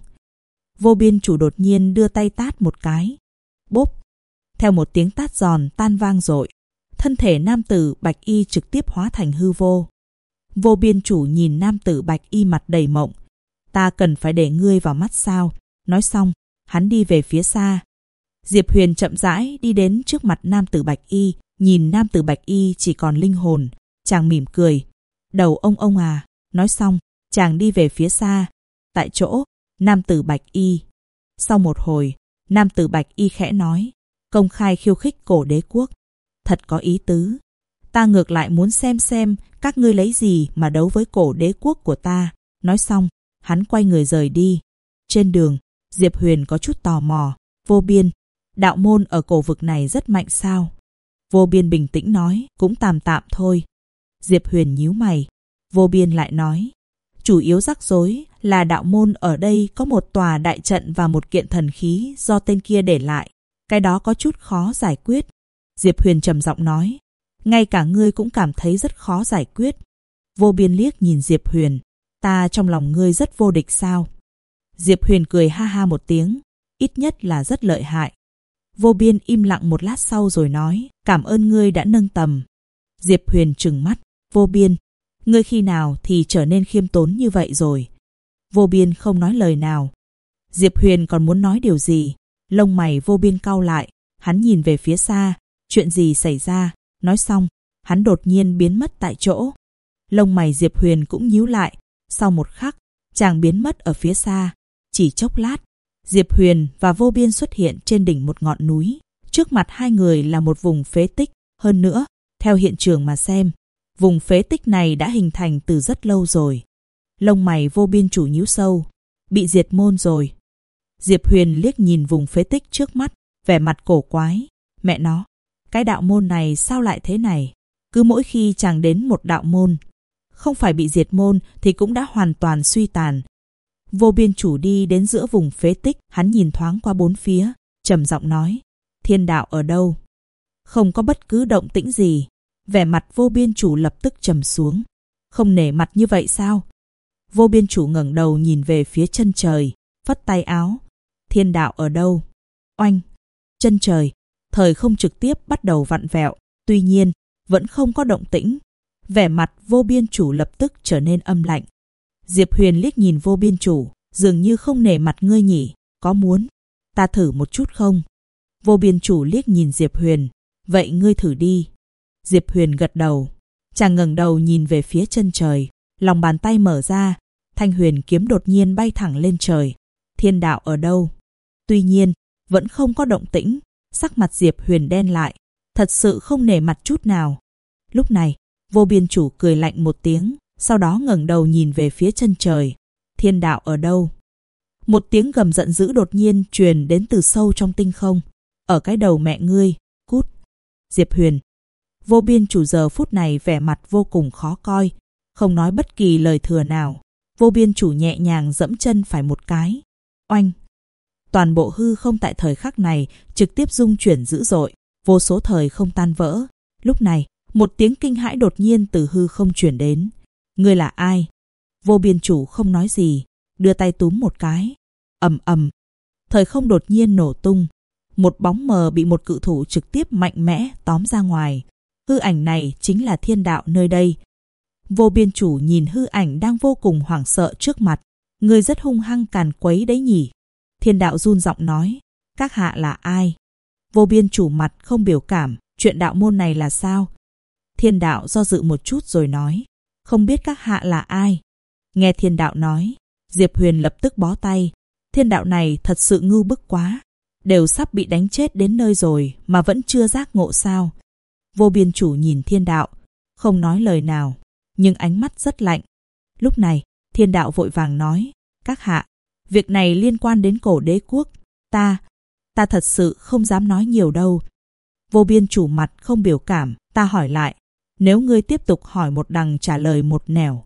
Vô biên chủ đột nhiên đưa tay tát một cái. Bốp! Theo một tiếng tát giòn tan vang dội, thân thể nam tử bạch y trực tiếp hóa thành hư vô. Vô biên chủ nhìn nam tử bạch y mặt đầy mộng. Ta cần phải để ngươi vào mắt sao? Nói xong, hắn đi về phía xa. Diệp Huyền chậm rãi đi đến trước mặt nam tử bạch y, nhìn nam tử bạch y chỉ còn linh hồn. Chàng mỉm cười. Đầu ông à. Nói xong, chàng đi về phía xa. Tại chỗ, nam tử bạch y. Sau một hồi, nam tử bạch y khẽ nói, công khai khiêu khích cổ đế quốc. Thật có ý tứ. Ta ngược lại muốn xem các ngươi lấy gì mà đấu với cổ đế quốc của ta. Nói xong, hắn quay người rời đi. Trên đường, Diệp Huyền có chút tò mò. Vô biên, đạo môn ở cổ vực này rất mạnh sao? Vô biên bình tĩnh nói, cũng tạm tạm thôi. Diệp Huyền nhíu mày. Vô biên lại nói, chủ yếu rắc rối là đạo môn ở đây có một tòa đại trận và một kiện thần khí do tên kia để lại. Cái đó có chút khó giải quyết. Diệp Huyền trầm giọng nói, ngay cả ngươi cũng cảm thấy rất khó giải quyết. Vô biên liếc nhìn Diệp Huyền, ta trong lòng ngươi rất vô địch sao? Diệp Huyền cười ha ha một tiếng, ít nhất là rất lợi hại. Vô biên im lặng một lát sau rồi nói, cảm ơn ngươi đã nâng tầm. Diệp Huyền trừng mắt, vô biên, ngươi khi nào thì trở nên khiêm tốn như vậy rồi? Vô biên không nói lời nào. Diệp Huyền còn muốn nói điều gì, lông mày vô biên cau lại, hắn nhìn về phía xa, chuyện gì xảy ra? Nói xong, hắn đột nhiên biến mất tại chỗ. Lông mày Diệp Huyền cũng nhíu lại, sau một khắc, chàng biến mất ở phía xa. Chỉ chốc lát, Diệp Huyền và vô biên xuất hiện trên đỉnh một ngọn núi. Trước mặt hai người là một vùng phế tích. Hơn nữa, theo hiện trường mà xem, vùng phế tích này đã hình thành từ rất lâu rồi. Lông mày vô biên chủ nhíu sâu. Bị diệt môn rồi. Diệp Huyền liếc nhìn vùng phế tích trước mắt, vẻ mặt cổ quái. Mẹ nó, cái đạo môn này sao lại thế này? Cứ mỗi khi chàng đến một đạo môn, không phải bị diệt môn thì cũng đã hoàn toàn suy tàn. Vô biên chủ đi đến giữa vùng phế tích, hắn nhìn thoáng qua bốn phía, trầm giọng nói, thiên đạo ở đâu? Không có bất cứ động tĩnh gì. Vẻ mặt vô biên chủ lập tức trầm xuống. Không nể mặt như vậy sao? Vô biên chủ ngẩng đầu nhìn về phía chân trời, phất tay áo. Thiên đạo ở đâu? Oanh! Chân trời, thời không trực tiếp bắt đầu vặn vẹo. Tuy nhiên, vẫn không có động tĩnh. Vẻ mặt vô biên chủ lập tức trở nên âm lạnh. Diệp Huyền liếc nhìn vô biên chủ, dường như không nể mặt ngươi nhỉ, có muốn ta thử một chút không? Vô biên chủ liếc nhìn Diệp Huyền, vậy ngươi thử đi. Diệp Huyền gật đầu. Chàng ngẩng đầu nhìn về phía chân trời, lòng bàn tay mở ra, thanh huyền kiếm đột nhiên bay thẳng lên trời. Thiên đạo ở đâu? Tuy nhiên, vẫn không có động tĩnh. Sắc mặt Diệp Huyền đen lại, thật sự không nể mặt chút nào. Lúc này, vô biên chủ cười lạnh một tiếng, sau đó ngẩng đầu nhìn về phía chân trời. Thiên đạo ở đâu? Một tiếng gầm giận dữ đột nhiên truyền đến từ sâu trong tinh không. Ở cái đầu mẹ ngươi, cút. Diệp Huyền. Vô biên chủ giờ phút này vẻ mặt vô cùng khó coi, không nói bất kỳ lời thừa nào. Vô biên chủ nhẹ nhàng dẫm chân phải một cái. Oanh! Toàn bộ hư không tại thời khắc này trực tiếp rung chuyển dữ dội, vô số thời không tan vỡ. Lúc này, một tiếng kinh hãi đột nhiên từ hư không truyền đến. Ngươi là ai? Vô biên chủ không nói gì, đưa tay túm một cái. Ầm ầm, thời không đột nhiên nổ tung. Một bóng mờ bị một cự thủ trực tiếp mạnh mẽ tóm ra ngoài. Hư ảnh này chính là thiên đạo nơi đây. Vô biên chủ nhìn hư ảnh đang vô cùng hoảng sợ trước mặt. Ngươi rất hung hăng càn quấy đấy nhỉ? Thiên đạo run giọng nói. Các hạ là ai? Vô biên chủ mặt không biểu cảm. Chuyện đạo môn này là sao? Thiên đạo do dự một chút rồi nói. Không biết các hạ là ai? Nghe thiên đạo nói, Diệp Huyền lập tức bó tay. Thiên đạo này thật sự ngưu bức quá. Đều sắp bị đánh chết đến nơi rồi mà vẫn chưa giác ngộ sao? Vô biên chủ nhìn thiên đạo, không nói lời nào, nhưng ánh mắt rất lạnh. Lúc này, thiên đạo vội vàng nói, các hạ, việc này liên quan đến cổ đế quốc. Ta thật sự không dám nói nhiều đâu. Vô biên chủ mặt không biểu cảm, ta hỏi lại. Nếu ngươi tiếp tục hỏi một đằng trả lời một nẻo,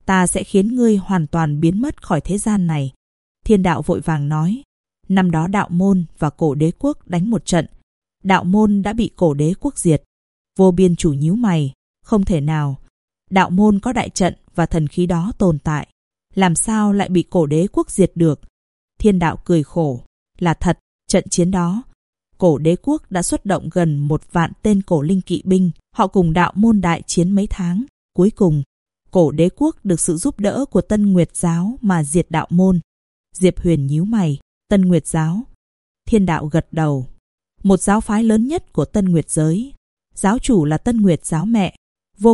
ta sẽ khiến ngươi hoàn toàn biến mất khỏi thế gian này. Thiên đạo vội vàng nói. Năm đó đạo môn và cổ đế quốc đánh một trận. Đạo môn đã bị cổ đế quốc diệt. Vô Biên chủ nhíu mày. Không thể nào. Đạo môn có đại trận và thần khí đó tồn tại. Làm sao lại bị cổ đế quốc diệt được? Thiên đạo cười khổ. Là thật, trận chiến đó, cổ đế quốc đã xuất động gần 1 vạn tên cổ linh kỵ binh. Họ cùng đạo môn đại chiến mấy tháng. Cuối cùng, cổ đế quốc được sự giúp đỡ của Tân Nguyệt giáo mà diệt đạo môn. Diệp Huyền nhíu mày. Tân Nguyệt giáo. Thiên đạo gật đầu. Một giáo phái lớn nhất của Tân Nguyệt giới. Giáo chủ là Tân Nguyệt giáo mẹ. Vô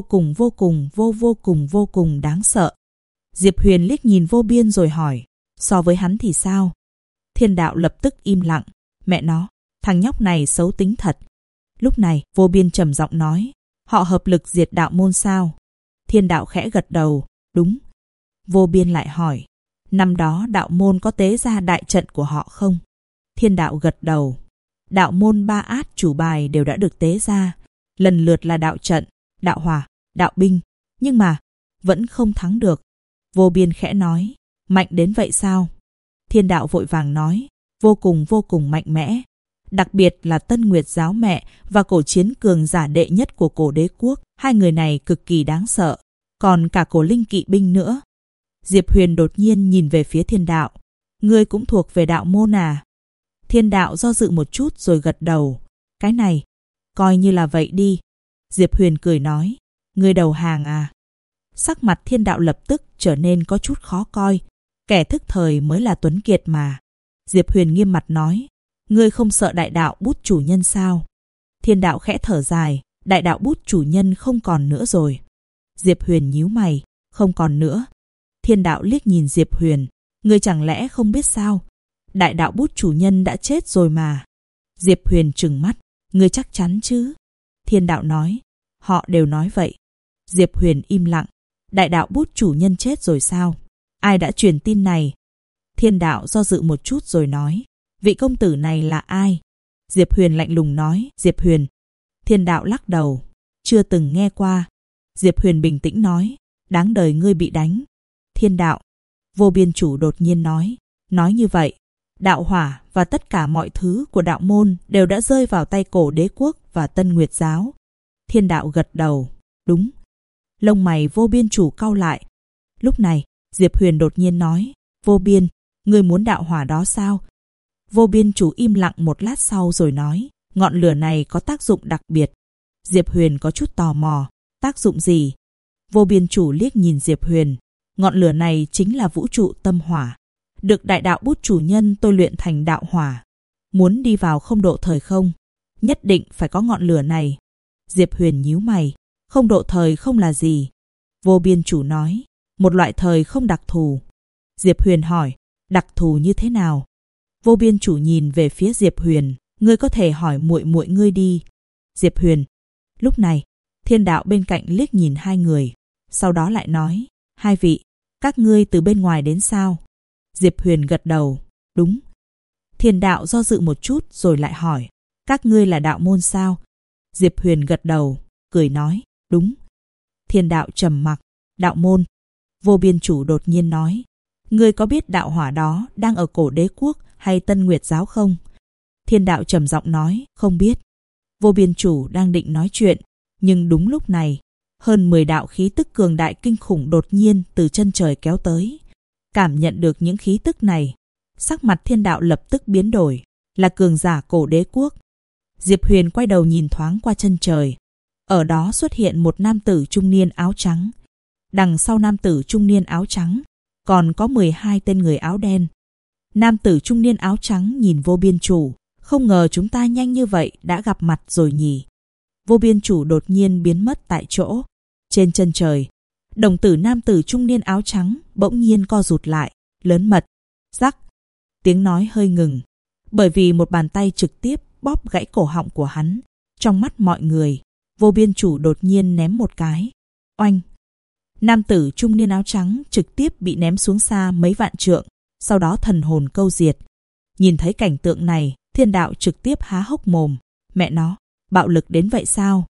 cùng đáng sợ. Diệp Huyền liếc nhìn Vô Biên rồi hỏi. So với hắn thì sao? Thiên đạo lập tức im lặng. Mẹ nó, thằng nhóc này xấu tính thật. Lúc này, Vô Biên trầm giọng nói. Họ hợp lực diệt đạo môn sao? Thiên đạo khẽ gật đầu. Đúng. Vô Biên lại hỏi. Năm đó đạo môn có tế ra đại trận của họ không? Thiên đạo gật đầu. Đạo môn 3 át chủ bài đều đã được tế ra. Lần lượt là đạo trận, đạo hỏa, đạo binh. Nhưng mà, vẫn không thắng được. Vô Biên khẽ nói. Mạnh đến vậy sao? Thiên đạo vội vàng nói. Vô cùng mạnh mẽ. Đặc biệt là Tân Nguyệt giáo mẹ và cổ chiến cường giả đệ nhất của cổ đế quốc. 2 người này cực kỳ đáng sợ. Còn cả cổ linh kỵ binh nữa. Diệp Huyền đột nhiên nhìn về phía thiên đạo. Ngươi cũng thuộc về đạo môn à? Thiên đạo do dự một chút rồi gật đầu. Cái này, coi như là vậy đi. Diệp Huyền cười nói. Ngươi đầu hàng à? Sắc mặt thiên đạo lập tức trở nên có chút khó coi. Kẻ thức thời mới là tuấn kiệt mà. Diệp Huyền nghiêm mặt nói. Ngươi không sợ đại đạo bút chủ nhân sao? Thiên đạo khẽ thở dài. Đại đạo bút chủ nhân không còn nữa rồi. Diệp Huyền nhíu mày. Không còn nữa. Thiên đạo liếc nhìn Diệp Huyền. Ngươi chẳng lẽ không biết sao? Đại đạo bút chủ nhân đã chết rồi mà. Diệp Huyền trừng mắt. Ngươi chắc chắn chứ? Thiên đạo nói. Họ đều nói vậy. Diệp Huyền im lặng. Đại đạo bút chủ nhân chết rồi sao? Ai đã truyền tin này? Thiên đạo do dự một chút rồi nói. Vị công tử này là ai? Diệp Huyền lạnh lùng nói. Diệp Huyền. Thiên đạo lắc đầu. Chưa từng nghe qua. Diệp Huyền bình tĩnh nói. Đáng đời ngươi bị đánh. Thiên đạo. Vô Biên chủ đột nhiên nói. Nói như vậy, đạo hỏa và tất cả mọi thứ của đạo môn đều đã rơi vào tay cổ đế quốc và Tân Nguyệt giáo. Thiên đạo gật đầu. Đúng. Lông mày Vô Biên chủ cau lại. Lúc này, Diệp Huyền đột nhiên nói. Vô Biên, ngươi muốn đạo hỏa đó sao? Vô Biên chủ im lặng một lát sau rồi nói. Ngọn lửa này có tác dụng đặc biệt. Diệp Huyền có chút tò mò. Tác dụng gì? Vô Biên chủ liếc nhìn Diệp Huyền. Ngọn lửa này chính là vũ trụ tâm hỏa. Được đại đạo bút chủ nhân tôi luyện thành đạo hỏa. Muốn đi vào không độ thời không, nhất định phải có ngọn lửa này. Diệp Huyền nhíu mày. Không độ thời không là gì? Vô Biên chủ nói. Một loại thời không đặc thù. Diệp Huyền hỏi. Đặc thù như thế nào? Vô Biên chủ nhìn về phía Diệp Huyền. Ngươi có thể hỏi muội muội ngươi đi. Diệp Huyền. Lúc này, thiên đạo bên cạnh liếc nhìn 2 người. Sau đó lại nói. 2 vị, các ngươi từ bên ngoài đến sao? Diệp Huyền gật đầu. Đúng. Thiên đạo do dự một chút rồi lại hỏi. Các ngươi là đạo môn sao? Diệp Huyền gật đầu, cười nói. Đúng. Thiên đạo trầm mặc. Đạo môn. Vô Biên chủ đột nhiên nói. Ngươi có biết đạo hỏa đó đang ở cổ đế quốc hay Tân Nguyệt giáo không? Thiên đạo trầm giọng nói. Không biết. Vô Biên chủ đang định nói chuyện. Nhưng đúng lúc này, hơn 10 đạo khí tức cường đại kinh khủng đột nhiên từ chân trời kéo tới. Cảm nhận được những khí tức này, sắc mặt thiên đạo lập tức biến đổi. Là cường giả cổ đế quốc. Diệp Huyền quay đầu nhìn thoáng qua chân trời. Ở đó xuất hiện một nam tử trung niên áo trắng. Đằng sau nam tử trung niên áo trắng còn có 12 tên người áo đen. Nam tử trung niên áo trắng nhìn Vô Biên chủ. Không ngờ chúng ta nhanh như vậy đã gặp mặt rồi nhỉ. Vô Biên chủ đột nhiên biến mất tại chỗ. Trên chân trời, đồng tử nam tử trung niên áo trắng bỗng nhiên co rụt lại, lớn mật. Rắc. Tiếng nói hơi ngừng. Bởi vì một bàn tay trực tiếp bóp gãy cổ họng của hắn. Trong mắt mọi người, Vô Biên chủ đột nhiên ném một cái. Oanh. Nam tử trung niên áo trắng trực tiếp bị ném xuống xa mấy vạn trượng. Sau đó thần hồn câu diệt. Nhìn thấy cảnh tượng này, thiên đạo trực tiếp há hốc mồm. Mẹ nó, bạo lực đến vậy sao?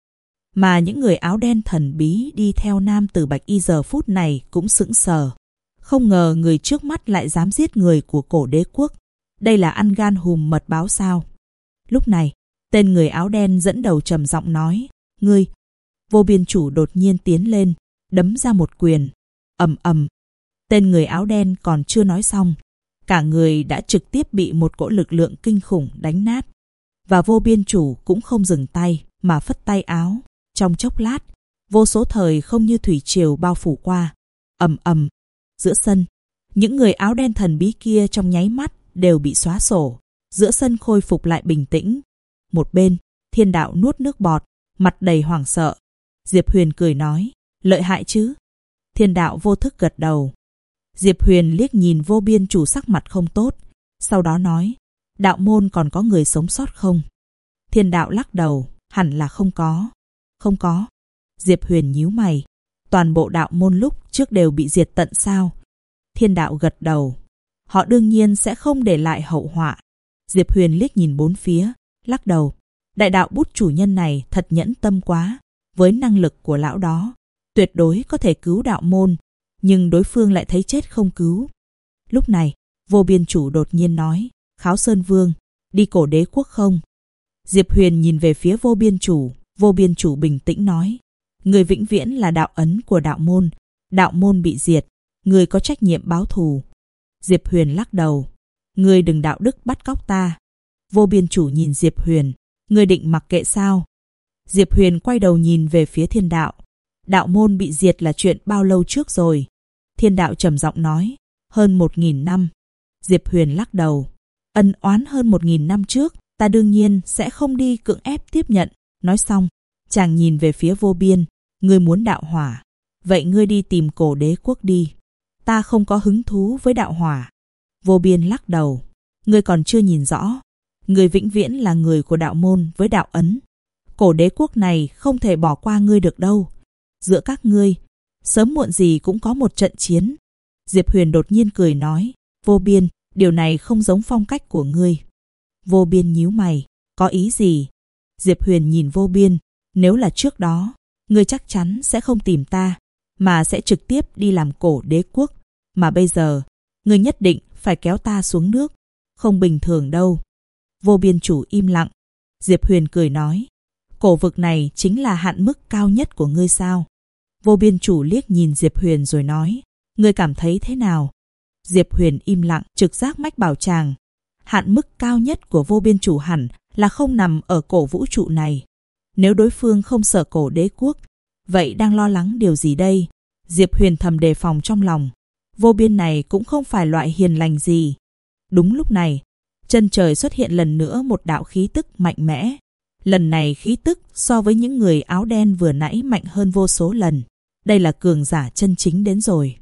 Mà những người áo đen thần bí đi theo nam tử bạch y giờ phút này cũng sững sờ. Không ngờ người trước mắt lại dám giết người của cổ đế quốc. Đây là ăn gan hùm mật báo sao? Lúc này, tên người áo đen dẫn đầu trầm giọng nói, ngươi. Vô Biên Chủ đột nhiên tiến lên, đấm ra một quyền. Ầm ầm. Tên người áo đen còn chưa nói xong, cả người đã trực tiếp bị một cỗ lực lượng kinh khủng đánh nát. Và Vô Biên Chủ cũng không dừng tay mà phất tay áo. Trong chốc lát, vô số thời không như thủy triều bao phủ qua. Ầm ầm. Giữa sân, những người áo đen thần bí kia trong nháy mắt đều bị xóa sổ. Giữa sân khôi phục lại bình tĩnh. Một bên, Thiên Đạo nuốt nước bọt, mặt đầy hoảng sợ. Diệp Huyền cười nói, lợi hại chứ? Thiên Đạo vô thức gật đầu. Diệp Huyền liếc nhìn Vô Biên Chủ sắc mặt không tốt, sau đó nói, đạo môn còn có người sống sót không? Thiên Đạo lắc đầu, hẳn là không có. Không có. Diệp Huyền nhíu mày, toàn bộ đạo môn lúc trước đều bị diệt tận sao? Thiên Đạo gật đầu, họ đương nhiên sẽ không để lại hậu họa. Diệp Huyền liếc nhìn bốn phía, lắc đầu, đại đạo bút chủ nhân này thật nhẫn tâm quá. Với năng lực của lão đó, tuyệt đối có thể cứu đạo môn, nhưng đối phương lại thấy chết không cứu. Lúc này, Vô Biên Chủ đột nhiên nói, Kháo Sơn Vương, đi cổ đế quốc không? Diệp Huyền nhìn về phía Vô Biên Chủ, Vô Biên Chủ bình tĩnh nói, người vĩnh viễn là đạo ấn của đạo môn bị diệt, người có trách nhiệm báo thù. Diệp Huyền lắc đầu, người đừng đạo đức bắt cóc ta. Vô Biên Chủ nhìn Diệp Huyền, người định mặc kệ sao? Diệp Huyền quay đầu nhìn về phía Thiên Đạo. Đạo môn bị diệt là chuyện bao lâu trước rồi? Thiên Đạo trầm giọng nói, hơn 1000 năm. Diệp Huyền lắc đầu, ân oán hơn 1000 năm trước, ta đương nhiên sẽ không đi cưỡng ép tiếp nhận. Nói xong, chàng nhìn về phía Vô Biên, ngươi muốn đạo hỏa, vậy ngươi đi tìm cổ đế quốc đi. Ta không có hứng thú với đạo hỏa. Vô Biên lắc đầu, ngươi còn chưa nhìn rõ, ngươi vĩnh viễn là người của đạo môn với đạo ấn. Cổ đế quốc này không thể bỏ qua ngươi được đâu. Giữa các ngươi, sớm muộn gì cũng có một trận chiến. Diệp Huyền đột nhiên cười nói, Vô Biên, điều này không giống phong cách của ngươi. Vô Biên nhíu mày, có ý gì? Diệp Huyền nhìn Vô Biên, nếu là trước đó, ngươi chắc chắn sẽ không tìm ta, mà sẽ trực tiếp đi làm cổ đế quốc. Mà bây giờ, ngươi nhất định phải kéo ta xuống nước. Không bình thường đâu. Vô Biên Chủ im lặng. Diệp Huyền cười nói, cổ vực này chính là hạn mức cao nhất của ngươi sao? Vô Biên Chủ liếc nhìn Diệp Huyền rồi nói, ngươi cảm thấy thế nào? Diệp Huyền im lặng, trực giác mách bảo chàng, hạn mức cao nhất của Vô Biên Chủ hẳn là không nằm ở cổ vũ trụ này. Nếu đối phương không sợ cổ đế quốc, vậy đang lo lắng điều gì đây? Diệp Huyền thầm đề phòng trong lòng. Vô Biên này cũng không phải loại hiền lành gì. Đúng lúc này, chân trời xuất hiện lần nữa một đạo khí tức mạnh mẽ. Lần này khí tức so với những người áo đen vừa nãy mạnh hơn vô số lần. Đây là cường giả chân chính đến rồi.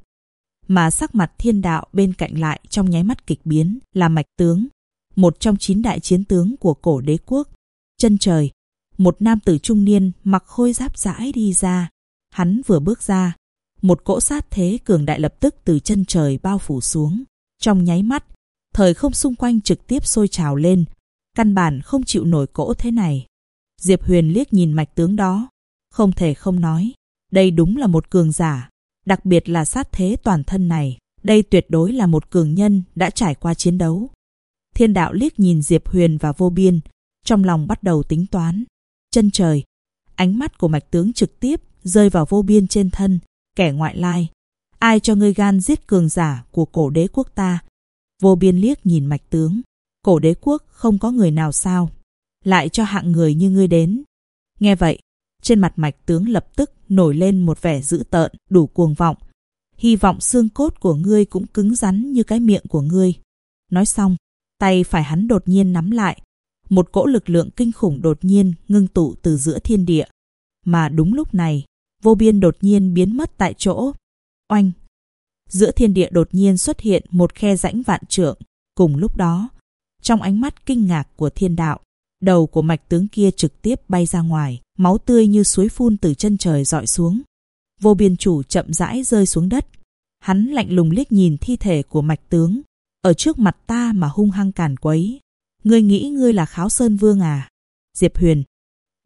Mà sắc mặt Thiên Đạo bên cạnh lại trong nháy mắt kịch biến là Mạch Tướng, một trong 9 đại chiến tướng của cổ đế quốc. Chân trời, một nam tử trung niên mặc khôi giáp dãi đi ra. Hắn vừa bước ra, một cỗ sát thế cường đại lập tức từ chân trời bao phủ xuống. Trong nháy mắt, thời không xung quanh trực tiếp sôi trào lên, căn bản không chịu nổi cỗ thế này. Diệp Huyền liếc nhìn Mạch Tướng đó, không thể không nói, đây đúng là một cường giả, đặc biệt là sát thế toàn thân này, đây tuyệt đối là một cường nhân đã trải qua chiến đấu. Thiên Đạo liếc nhìn Diệp Huyền và Vô Biên, trong lòng bắt đầu tính toán. Chân trời, ánh mắt của Mạch Tướng trực tiếp rơi vào Vô Biên trên thân, kẻ ngoại lai. Ai cho ngươi gan giết cường giả của cổ đế quốc ta? Vô Biên liếc nhìn Mạch Tướng, cổ đế quốc không có người nào sao? Lại cho hạng người như ngươi đến. Nghe vậy, trên mặt Mạch Tướng lập tức nổi lên một vẻ dữ tợn, đủ cuồng vọng. Hy vọng xương cốt của ngươi cũng cứng rắn như cái miệng của ngươi. Nói xong, tay phải hắn đột nhiên nắm lại. Một cỗ lực lượng kinh khủng đột nhiên ngưng tụ từ giữa thiên địa. Mà đúng lúc này, Vô Biên đột nhiên biến mất tại chỗ. Oanh! Giữa thiên địa đột nhiên xuất hiện một khe rãnh vạn trượng. Cùng lúc đó, trong ánh mắt kinh ngạc của Thiên Đạo, đầu của Mạch Tướng kia trực tiếp bay ra ngoài, máu tươi như suối phun từ chân trời rọi xuống. Vô Biên Chủ chậm rãi rơi xuống đất. Hắn lạnh lùng liếc nhìn thi thể của Mạch Tướng. Ở trước mặt ta mà hung hăng càn quấy. Ngươi nghĩ ngươi là Kháo Sơn Vương à? Diệp Huyền.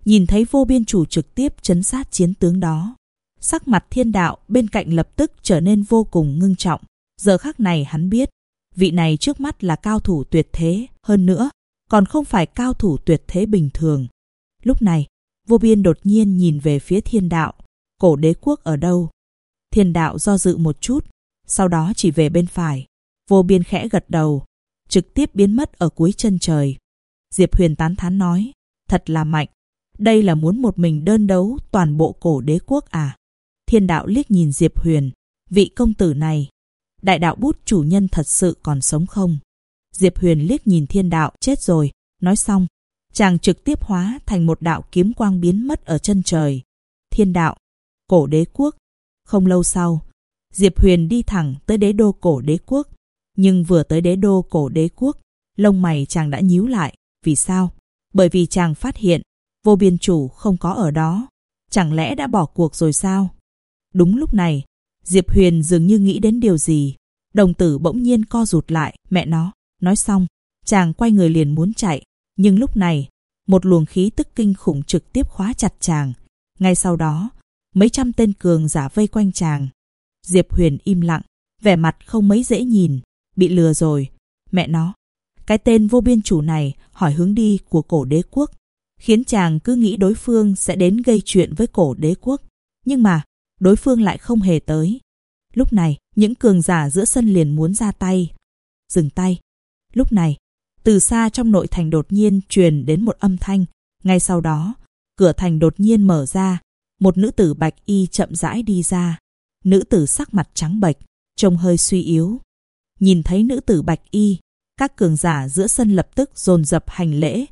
nhìn thấy Vô Biên Chủ trực tiếp trấn sát chiến tướng đó. Sắc mặt Thiên Đạo bên cạnh lập tức trở nên vô cùng ngưng trọng. Giờ khắc này hắn biết, vị này trước mắt là cao thủ tuyệt thế, hơn nữa, còn không phải cao thủ tuyệt thế bình thường. Lúc này, Vô Biên đột nhiên nhìn về phía Thiên Đạo, Cổ Đế Quốc ở đâu? Thiên Đạo do dự một chút, sau đó chỉ về bên phải. Vô Biên khẽ gật đầu, trực tiếp biến mất ở cuối chân trời. Diệp Huyền tán thán nói, thật là mạnh. Đây là muốn một mình đơn đấu toàn bộ Cổ Đế Quốc à? Thiên Đạo liếc nhìn Diệp Huyền, vị công tử này, đại đạo bút chủ nhân thật sự còn sống không? Diệp Huyền liếc nhìn Thiên Đạo, chết rồi. Nói xong, chàng trực tiếp hóa thành một đạo kiếm quang biến mất ở chân trời. Thiên Đạo, Cổ Đế Quốc. Không lâu sau, Diệp Huyền đi thẳng tới đế đô Cổ Đế Quốc. Nhưng vừa tới đế đô Cổ Đế Quốc, lông mày chàng đã nhíu lại. Vì sao? Bởi vì chàng phát hiện Vô Biên Chủ không có ở đó. Chẳng lẽ đã bỏ cuộc rồi sao? Đúng lúc này, Diệp Huyền dường như nghĩ đến điều gì. Đồng tử bỗng nhiên co rụt lại. Mẹ nó. Nói xong, chàng quay người liền muốn chạy. Nhưng lúc này, một luồng khí tức kinh khủng trực tiếp khóa chặt chàng. Ngay sau đó, mấy trăm tên cường giả vây quanh chàng. Diệp Huyền im lặng, vẻ mặt không mấy dễ nhìn. Bị lừa rồi. Mẹ nó. Cái tên Vô Biên Chủ này hỏi hướng đi của Cổ Đế Quốc, khiến chàng cứ nghĩ đối phương sẽ đến gây chuyện với Cổ Đế Quốc. Nhưng mà, đối phương lại không hề tới. Lúc này, những cường giả giữa sân liền muốn ra tay. Dừng tay. Lúc này, từ xa trong nội thành đột nhiên truyền đến một âm thanh. Ngay sau đó, cửa thành đột nhiên mở ra. Một nữ tử bạch y chậm rãi đi ra. Nữ tử sắc mặt trắng bệch, trông hơi suy yếu. Nhìn thấy nữ tử bạch y, các cường giả giữa sân lập tức dồn dập hành lễ.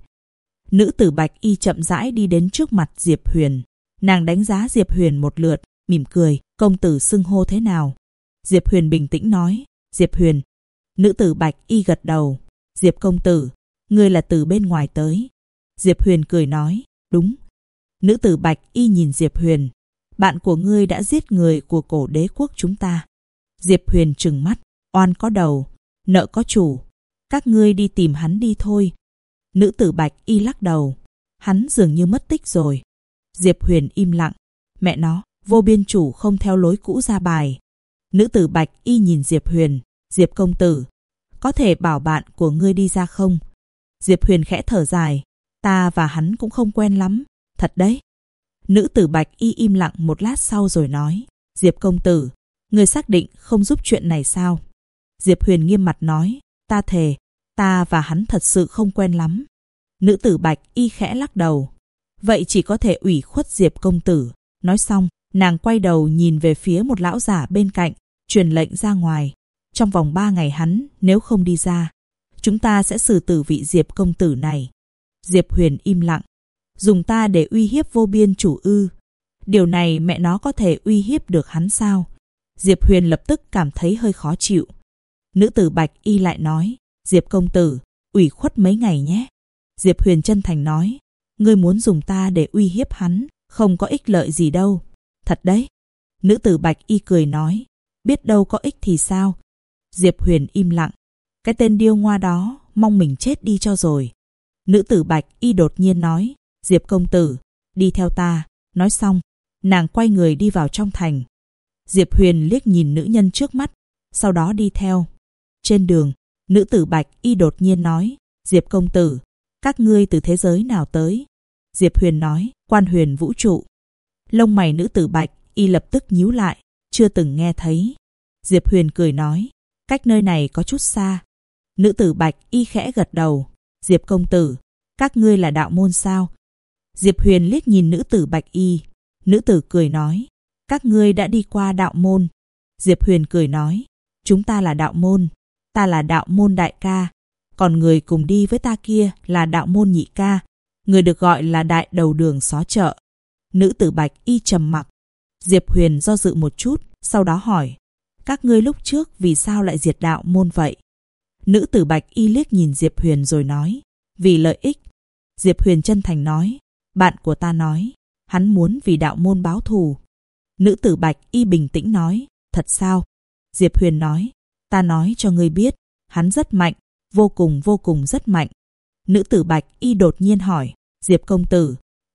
Nữ tử bạch y chậm rãi đi đến trước mặt Diệp Huyền. Nàng đánh giá Diệp Huyền một lượt, mỉm cười. Công tử xưng hô thế nào? Diệp Huyền bình tĩnh nói. Diệp Huyền. Nữ tử bạch y gật đầu. Diệp công tử, ngươi là từ bên ngoài tới. Diệp Huyền cười nói. Đúng. Nữ tử bạch y nhìn Diệp Huyền. Bạn của ngươi đã giết người của Cổ Đế Quốc chúng ta. Diệp Huyền trừng mắt. Oan có đầu, nợ có chủ. Các ngươi đi tìm hắn đi thôi. Nữ tử bạch y lắc đầu. Hắn dường như mất tích rồi. Diệp Huyền im lặng. Mẹ nó, Vô Biên Chủ không theo lối cũ ra bài. Nữ tử bạch y nhìn Diệp Huyền. Diệp công tử, có thể bảo bạn của ngươi đi ra không? Diệp Huyền khẽ thở dài. Ta và hắn cũng không quen lắm. Thật đấy. Nữ tử bạch y im lặng một lát sau rồi nói. Diệp công tử, ngươi xác định không giúp chuyện này sao? Diệp Huyền nghiêm mặt nói. Ta thề, ta và hắn thật sự không quen lắm. Nữ tử bạch y khẽ lắc đầu. Vậy chỉ có thể ủy khuất Diệp công tử. Nói xong, nàng quay đầu nhìn về phía một lão giả bên cạnh, truyền lệnh ra ngoài. Trong vòng 3 ngày hắn nếu không đi ra, chúng ta sẽ xử tử vị Diệp công tử này. Diệp Huyền im lặng. Dùng ta để uy hiếp Vô Biên Chủ ư? Điều này mẹ nó có thể uy hiếp được hắn sao? Diệp Huyền lập tức cảm thấy hơi khó chịu. Nữ tử bạch y lại nói. Diệp công tử, ủy khuất mấy ngày nhé. Diệp Huyền chân thành nói. Ngươi muốn dùng ta để uy hiếp hắn, không có ích lợi gì đâu. Thật đấy. Nữ tử bạch y cười nói. Biết đâu có ích thì sao? Diệp Huyền im lặng. Cái tên điêu ngoa đó mong mình chết đi cho rồi. Nữ tử bạch y đột nhiên nói. Diệp công tử, đi theo ta. Nói xong, nàng quay người đi vào trong thành. Diệp Huyền liếc nhìn nữ nhân trước mắt, sau đó đi theo. Trên đường, nữ tử bạch y đột nhiên nói. Diệp công tử, các ngươi từ thế giới nào tới? Diệp Huyền nói. Quan Huyền vũ trụ. Lông mày nữ tử bạch y lập tức nhíu lại. Chưa từng nghe thấy. Diệp Huyền cười nói. Cách nơi này có chút xa. Nữ tử bạch y khẽ gật đầu. Diệp công tử, các ngươi là đạo môn sao? Diệp Huyền liếc nhìn nữ tử bạch y. Nữ tử cười nói. Các ngươi đã đi qua đạo môn. Diệp Huyền cười nói. Chúng ta là đạo môn. Ta là đạo môn đại ca. Còn người cùng đi với ta kia là đạo môn nhị ca. Người được gọi là đại đầu đường xó chợ. Nữ tử bạch y trầm mặc. Diệp Huyền do dự một chút, sau đó hỏi. Các ngươi lúc trước vì sao lại diệt đạo môn vậy? Nữ tử bạch y liếc nhìn Diệp Huyền rồi nói. Vì lợi ích. Diệp Huyền chân thành nói. Bạn của ta nói, hắn muốn vì đạo môn báo thù. Nữ tử bạch y bình tĩnh nói. Thật sao? Diệp Huyền nói. Ta nói cho ngươi biết, hắn rất mạnh, vô cùng rất mạnh. Nữ tử bạch y đột nhiên hỏi. Diệp công tử,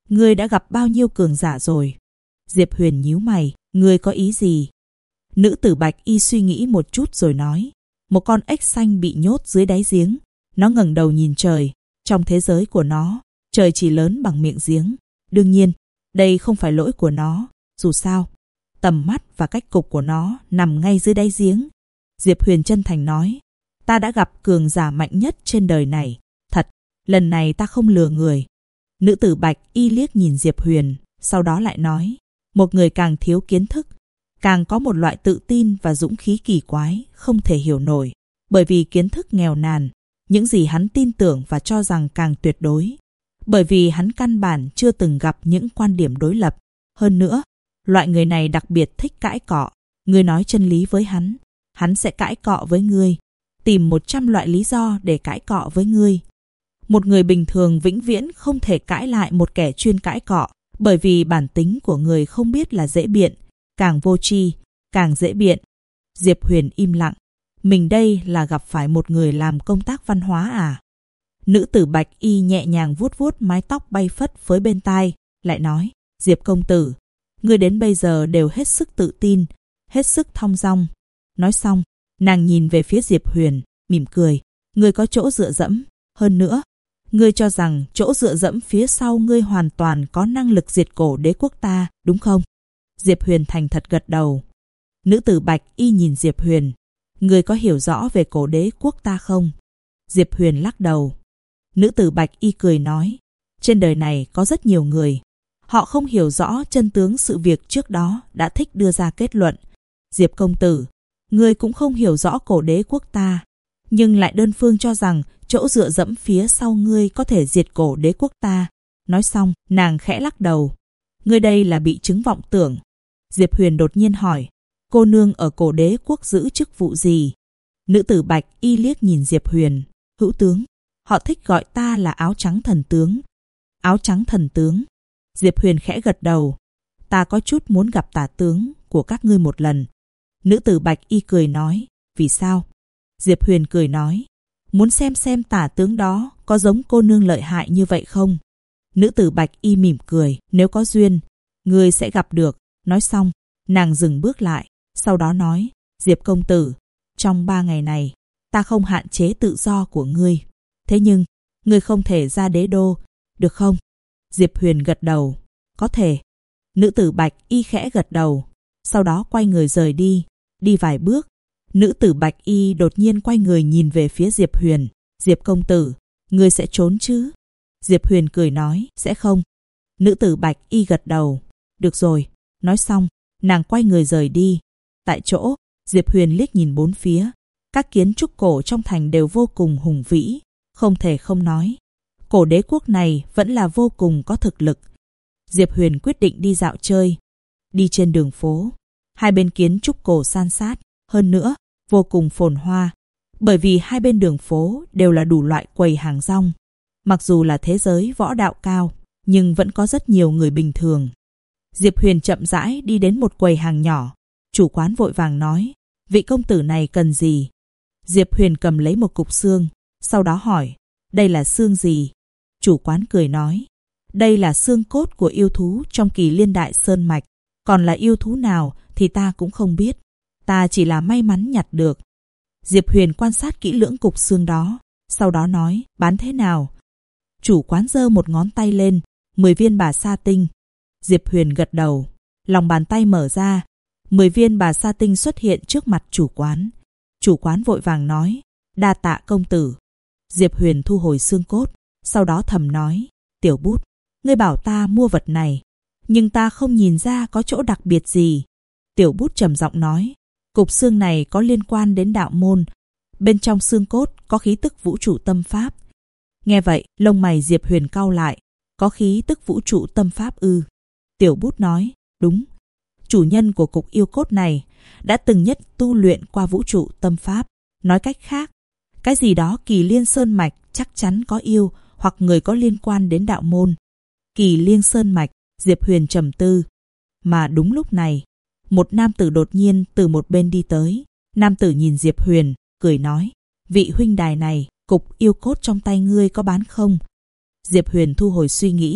Ngươi đã gặp bao nhiêu cường giả rồi? Diệp Huyền nhíu mày, ngươi có ý gì? Nữ tử bạch y suy nghĩ một chút rồi nói, một con ếch xanh bị nhốt dưới đáy giếng. Nó ngẩng đầu nhìn trời. Trong thế giới của nó, trời chỉ lớn bằng miệng giếng. Đương nhiên, đây không phải lỗi của nó. Dù sao, tầm mắt và cách cục của nó nằm ngay dưới đáy giếng. Diệp Huyền chân thành nói, ta đã gặp cường giả mạnh nhất trên đời này. Thật, lần này ta không lừa người. Nữ tử bạch y liếc nhìn Diệp Huyền, sau đó lại nói, một người càng thiếu kiến thức, càng có một loại tự tin và dũng khí kỳ quái, không thể hiểu nổi. Bởi vì kiến thức nghèo nàn, những gì hắn tin tưởng và cho rằng càng tuyệt đối. Bởi vì hắn căn bản chưa từng gặp những quan điểm đối lập. Hơn nữa, loại người này đặc biệt thích cãi cọ. Ngươi nói chân lý với hắn sẽ cãi cọ với ngươi, tìm 100 loại lý do để cãi cọ với ngươi. Một người bình thường vĩnh viễn không thể cãi lại một kẻ chuyên cãi cọ, bởi vì bản tính của người không biết là dễ biện, càng vô tri, càng dễ biện. Diệp Huyền im lặng, mình đây là gặp phải một người làm công tác văn hóa à? Nữ tử bạch y nhẹ nhàng vuốt vuốt mái tóc bay phất phới bên tai, lại nói, Diệp công tử, ngươi đến bây giờ đều hết sức tự tin, hết sức thong dong. Nói xong, nàng nhìn về phía Diệp Huyền, mỉm cười, ngươi có chỗ dựa dẫm. Hơn nữa, ngươi cho rằng chỗ dựa dẫm phía sau ngươi hoàn toàn có năng lực diệt cổ đế quốc ta, đúng không? Diệp Huyền thành thật gật đầu. Nữ tử bạch y nhìn Diệp Huyền, ngươi có hiểu rõ về cổ đế quốc ta không? Diệp Huyền lắc đầu. Nữ tử bạch y cười nói, trên đời này có rất nhiều người, họ không hiểu rõ chân tướng sự việc trước đó đã thích đưa ra kết luận. Diệp công tử, ngươi cũng không hiểu rõ cổ đế quốc ta, nhưng lại đơn phương cho rằng chỗ dựa dẫm phía sau ngươi có thể diệt cổ đế quốc ta. Nói xong, nàng khẽ lắc đầu. Ngươi đây là bị chứng vọng tưởng. Diệp Huyền đột nhiên hỏi, cô nương ở cổ đế quốc giữ chức vụ gì? Nữ tử bạch y liếc nhìn Diệp Huyền, hữu tướng. Họ thích gọi ta là áo trắng thần tướng. Áo trắng thần tướng. Diệp Huyền khẽ gật đầu. Ta có chút muốn gặp tả tướng của các ngươi một lần. Nữ tử bạch y cười nói, vì sao? Diệp Huyền cười nói, muốn xem tả tướng đó có giống cô nương lợi hại như vậy không? Nữ tử bạch y mỉm cười, nếu có duyên, ngươi sẽ gặp được. Nói xong, nàng dừng bước lại, sau đó nói, Diệp công tử, trong 3 ngày này, ta không hạn chế tự do của ngươi. Thế nhưng, ngươi không thể ra đế đô, được không? Diệp Huyền gật đầu, có thể. Nữ tử bạch y khẽ gật đầu, sau đó quay người rời đi. Đi vài bước, nữ tử bạch y đột nhiên quay người nhìn về phía Diệp Huyền. Diệp công tử, ngươi sẽ trốn chứ? Diệp Huyền cười nói, sẽ không. Nữ tử bạch y gật đầu, được rồi. Nói xong, nàng quay người rời đi. Tại chỗ, Diệp Huyền liếc nhìn bốn phía. Các kiến trúc cổ trong thành đều vô cùng hùng vĩ, không thể không nói. Cổ đế quốc này vẫn là vô cùng có thực lực. Diệp Huyền quyết định đi dạo chơi. Đi trên đường phố, hai bên kiến trúc cổ san sát, hơn nữa, vô cùng phồn hoa. Bởi vì hai bên đường phố đều là đủ loại quầy hàng rong. Mặc dù là thế giới võ đạo cao, nhưng vẫn có rất nhiều người bình thường. Diệp Huyền chậm rãi đi đến một quầy hàng nhỏ. Chủ quán vội vàng nói, vị công tử này cần gì? Diệp Huyền cầm lấy một cục xương, sau đó hỏi, đây là xương gì? Chủ quán cười nói, đây là xương cốt của yêu thú trong Kỳ Liên Đại Sơn Mạch. Còn là yêu thú nào thì ta cũng không biết. Ta chỉ là may mắn nhặt được. Diệp Huyền quan sát kỹ lưỡng cục xương đó, sau đó nói, bán thế nào? Chủ quán giơ một ngón tay lên, 10 viên bà sa tinh. Diệp Huyền gật đầu, lòng bàn tay mở ra, 10 viên bà sa tinh xuất hiện trước mặt chủ quán. Chủ quán vội vàng nói, đa tạ công tử. Diệp Huyền thu hồi xương cốt, sau đó thầm nói, Tiểu Bút, ngươi bảo ta mua vật này, nhưng ta không nhìn ra có chỗ đặc biệt gì. Tiểu Bút trầm giọng nói, cục xương này có liên quan đến đạo môn, bên trong xương cốt có khí tức vũ trụ tâm pháp. Nghe vậy, lông mày Diệp Huyền cau lại, có khí tức vũ trụ tâm pháp ư? Tiểu Bút nói, đúng. Chủ nhân của cục yêu cốt này đã từng nhất tu luyện qua vũ trụ tâm pháp. Nói cách khác, cái gì đó Kỳ Liên Sơn Mạch chắc chắn có yêu hoặc người có liên quan đến đạo môn. Kỳ Liên Sơn Mạch, Diệp Huyền trầm tư. Mà đúng lúc này, một nam tử đột nhiên từ một bên đi tới. Nam tử nhìn Diệp Huyền, cười nói, vị huynh đài này, cục yêu cốt trong tay ngươi có bán không? Diệp Huyền thu hồi suy nghĩ.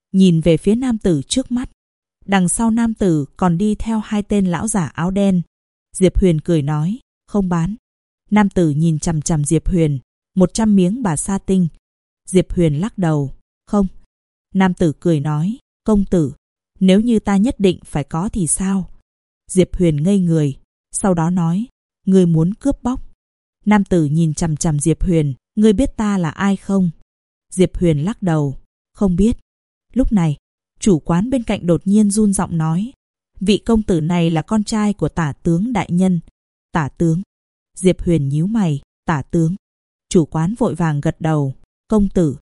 nhìn về phía nam tử trước mắt. Đằng sau nam tử còn đi theo 2 tên lão giả áo đen. Diệp Huyền cười nói, không bán. Nam tử nhìn chằm chằm Diệp Huyền, 100 miếng bà sa tinh. Diệp Huyền lắc đầu, không. Nam tử cười nói, công tử, nếu như ta nhất định phải có thì sao? Diệp Huyền ngây người, sau đó nói, ngươi muốn cướp bóc. Nam tử nhìn chằm chằm Diệp Huyền, ngươi biết ta là ai không? Diệp Huyền lắc đầu, không biết. Lúc này, chủ quán bên cạnh đột nhiên run giọng nói, vị công tử này là con trai của tả tướng đại nhân. Tả tướng? Diệp Huyền nhíu mày, tả tướng. Chủ quán vội vàng gật đầu, công tử,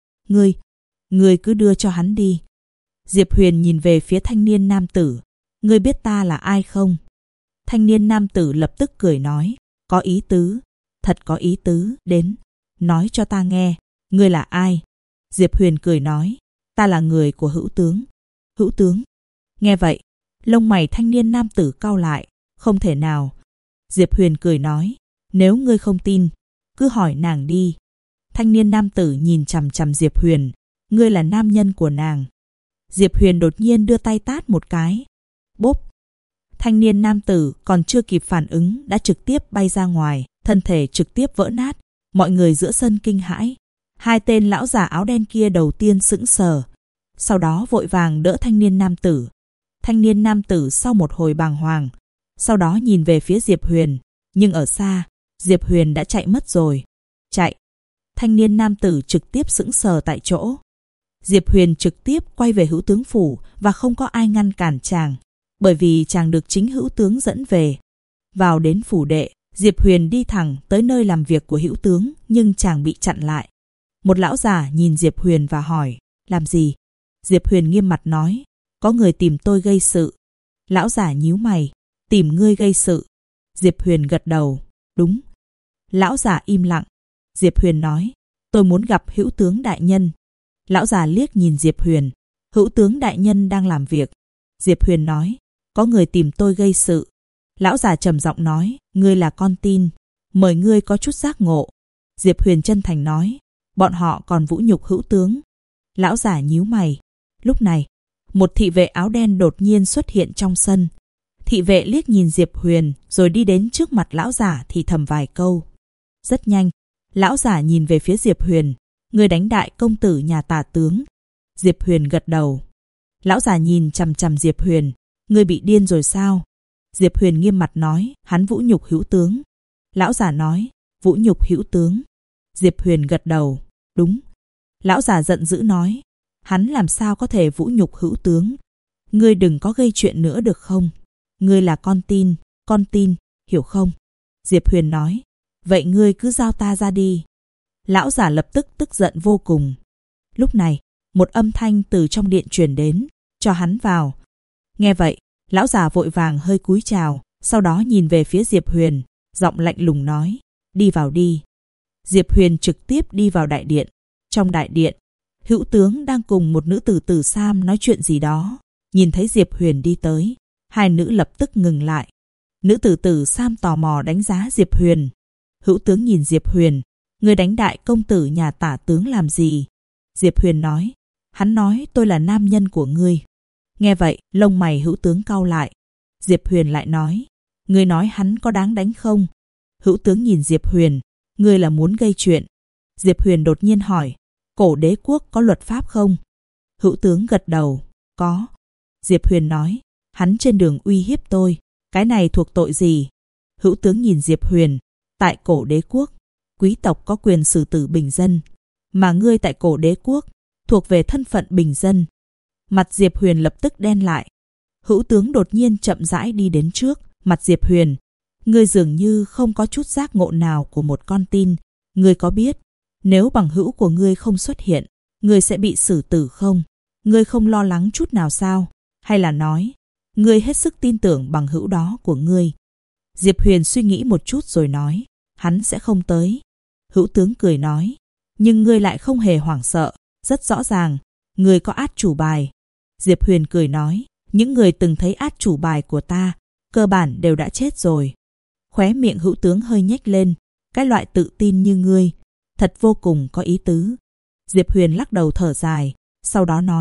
ngươi cứ đưa cho hắn đi. Diệp Huyền nhìn về phía thanh niên nam tử, ngươi biết ta là ai không? Thanh niên nam tử lập tức cười nói, có ý tứ, thật có ý tứ, đến, nói cho ta nghe, ngươi là ai? Diệp Huyền cười nói, ta là người của Hữu tướng. Hữu tướng? Nghe vậy, lông mày thanh niên nam tử cau lại, không thể nào. Diệp Huyền cười nói, nếu ngươi không tin, cứ hỏi nàng đi. Thanh niên nam tử nhìn chằm chằm Diệp Huyền, ngươi là nam nhân của nàng. Diệp Huyền đột nhiên đưa tay tát một cái. Bốp! Thanh niên nam tử còn chưa kịp phản ứng đã trực tiếp bay ra ngoài, thân thể trực tiếp vỡ nát. Mọi người giữa sân kinh hãi. 2 tên lão giả áo đen kia đầu tiên sững sờ, sau đó vội vàng đỡ thanh niên nam tử. Thanh niên nam tử sau một hồi bàng hoàng, sau đó nhìn về phía Diệp Huyền, nhưng ở xa, Diệp Huyền đã chạy mất rồi. Chạy! Thanh niên nam tử trực tiếp sững sờ tại chỗ. Diệp Huyền trực tiếp quay về Hữu tướng phủ và không có ai ngăn cản chàng, bởi vì chàng được chính Hữu tướng dẫn về. Vào đến phủ đệ, Diệp Huyền đi thẳng tới nơi làm việc của Hữu tướng, nhưng chàng bị chặn lại. Một lão giả nhìn Diệp Huyền và hỏi, làm gì? Diệp Huyền nghiêm mặt nói, có người tìm tôi gây sự. Lão giả nhíu mày, tìm ngươi gây sự. Diệp Huyền gật đầu, đúng. Lão giả im lặng. Diệp Huyền nói, tôi muốn gặp Hữu tướng đại nhân. Lão già liếc nhìn Diệp Huyền, Hữu tướng đại nhân đang làm việc. Diệp Huyền nói, có người tìm tôi gây sự. Lão già trầm giọng nói, ngươi là con tin, mời ngươi có chút giác ngộ. Diệp Huyền chân thành nói, bọn họ còn vũ nhục Hữu tướng. Lão già nhíu mày. Lúc này, một thị vệ áo đen đột nhiên xuất hiện trong sân. Thị vệ liếc nhìn Diệp Huyền rồi đi đến trước mặt lão giả thì thầm vài câu. Rất nhanh, lão giả nhìn về phía Diệp Huyền, người đánh đại công tử nhà tả tướng. Diệp Huyền gật đầu. Lão già nhìn chằm chằm Diệp Huyền, ngươi bị điên rồi sao? Diệp Huyền nghiêm mặt nói, hắn vũ nhục Hữu tướng. Lão già nói, vũ nhục Hữu tướng. Diệp Huyền gật đầu, đúng. Lão già giận dữ nói, hắn làm sao có thể vũ nhục Hữu tướng? Ngươi đừng có gây chuyện nữa được không? Ngươi là con tin, hiểu không? Diệp Huyền nói, vậy ngươi cứ giao ta ra đi. Lão giả lập tức tức giận vô cùng. Lúc này, một âm thanh từ trong điện truyền đến, cho hắn vào. Nghe vậy, lão giả vội vàng hơi cúi chào, sau đó nhìn về phía Diệp Huyền, giọng lạnh lùng nói, đi vào đi. Diệp Huyền trực tiếp đi vào đại điện. Trong đại điện, Hữu tướng đang cùng một nữ tử Tử Sam nói chuyện gì đó. Nhìn thấy Diệp Huyền đi tới, 2 nữ lập tức ngừng lại. Nữ tử Tử Sam tò mò đánh giá Diệp Huyền. Hữu tướng nhìn Diệp Huyền, người đánh đại công tử nhà tả tướng làm gì? Diệp Huyền nói, hắn nói tôi là nam nhân của ngươi. Nghe vậy, lông mày Hữu tướng cau lại. Diệp Huyền lại nói, ngươi nói hắn có đáng đánh không? Hữu tướng nhìn Diệp Huyền, ngươi là muốn gây chuyện. Diệp Huyền đột nhiên hỏi, Cổ Đế quốc có luật pháp không? Hữu tướng gật đầu, có. Diệp Huyền nói, hắn trên đường uy hiếp tôi, cái này thuộc tội gì? Hữu tướng nhìn Diệp Huyền, tại Cổ Đế quốc, quý tộc có quyền xử tử bình dân, mà ngươi tại Cổ Đế quốc, thuộc về thân phận bình dân. Mặt Diệp Huyền lập tức đen lại. Hữu tướng đột nhiên chậm rãi đi đến trước mặt Diệp Huyền. Ngươi dường như không có chút giác ngộ nào của một con tin. Ngươi có biết, nếu bằng hữu của ngươi không xuất hiện, ngươi sẽ bị xử tử không? Ngươi không lo lắng chút nào sao? Hay là nói, ngươi hết sức tin tưởng bằng hữu đó của ngươi? Diệp Huyền suy nghĩ một chút rồi nói, hắn sẽ không tới. Hữu tướng cười nói, nhưng ngươi lại không hề hoảng sợ, rất rõ ràng, ngươi có át chủ bài. Diệp Huyền cười nói, những người từng thấy át chủ bài của ta, cơ bản đều đã chết rồi. Khóe miệng Hữu tướng hơi nhếch lên, cái loại tự tin như ngươi, thật vô cùng có ý tứ. Diệp Huyền lắc đầu thở dài, sau đó nói,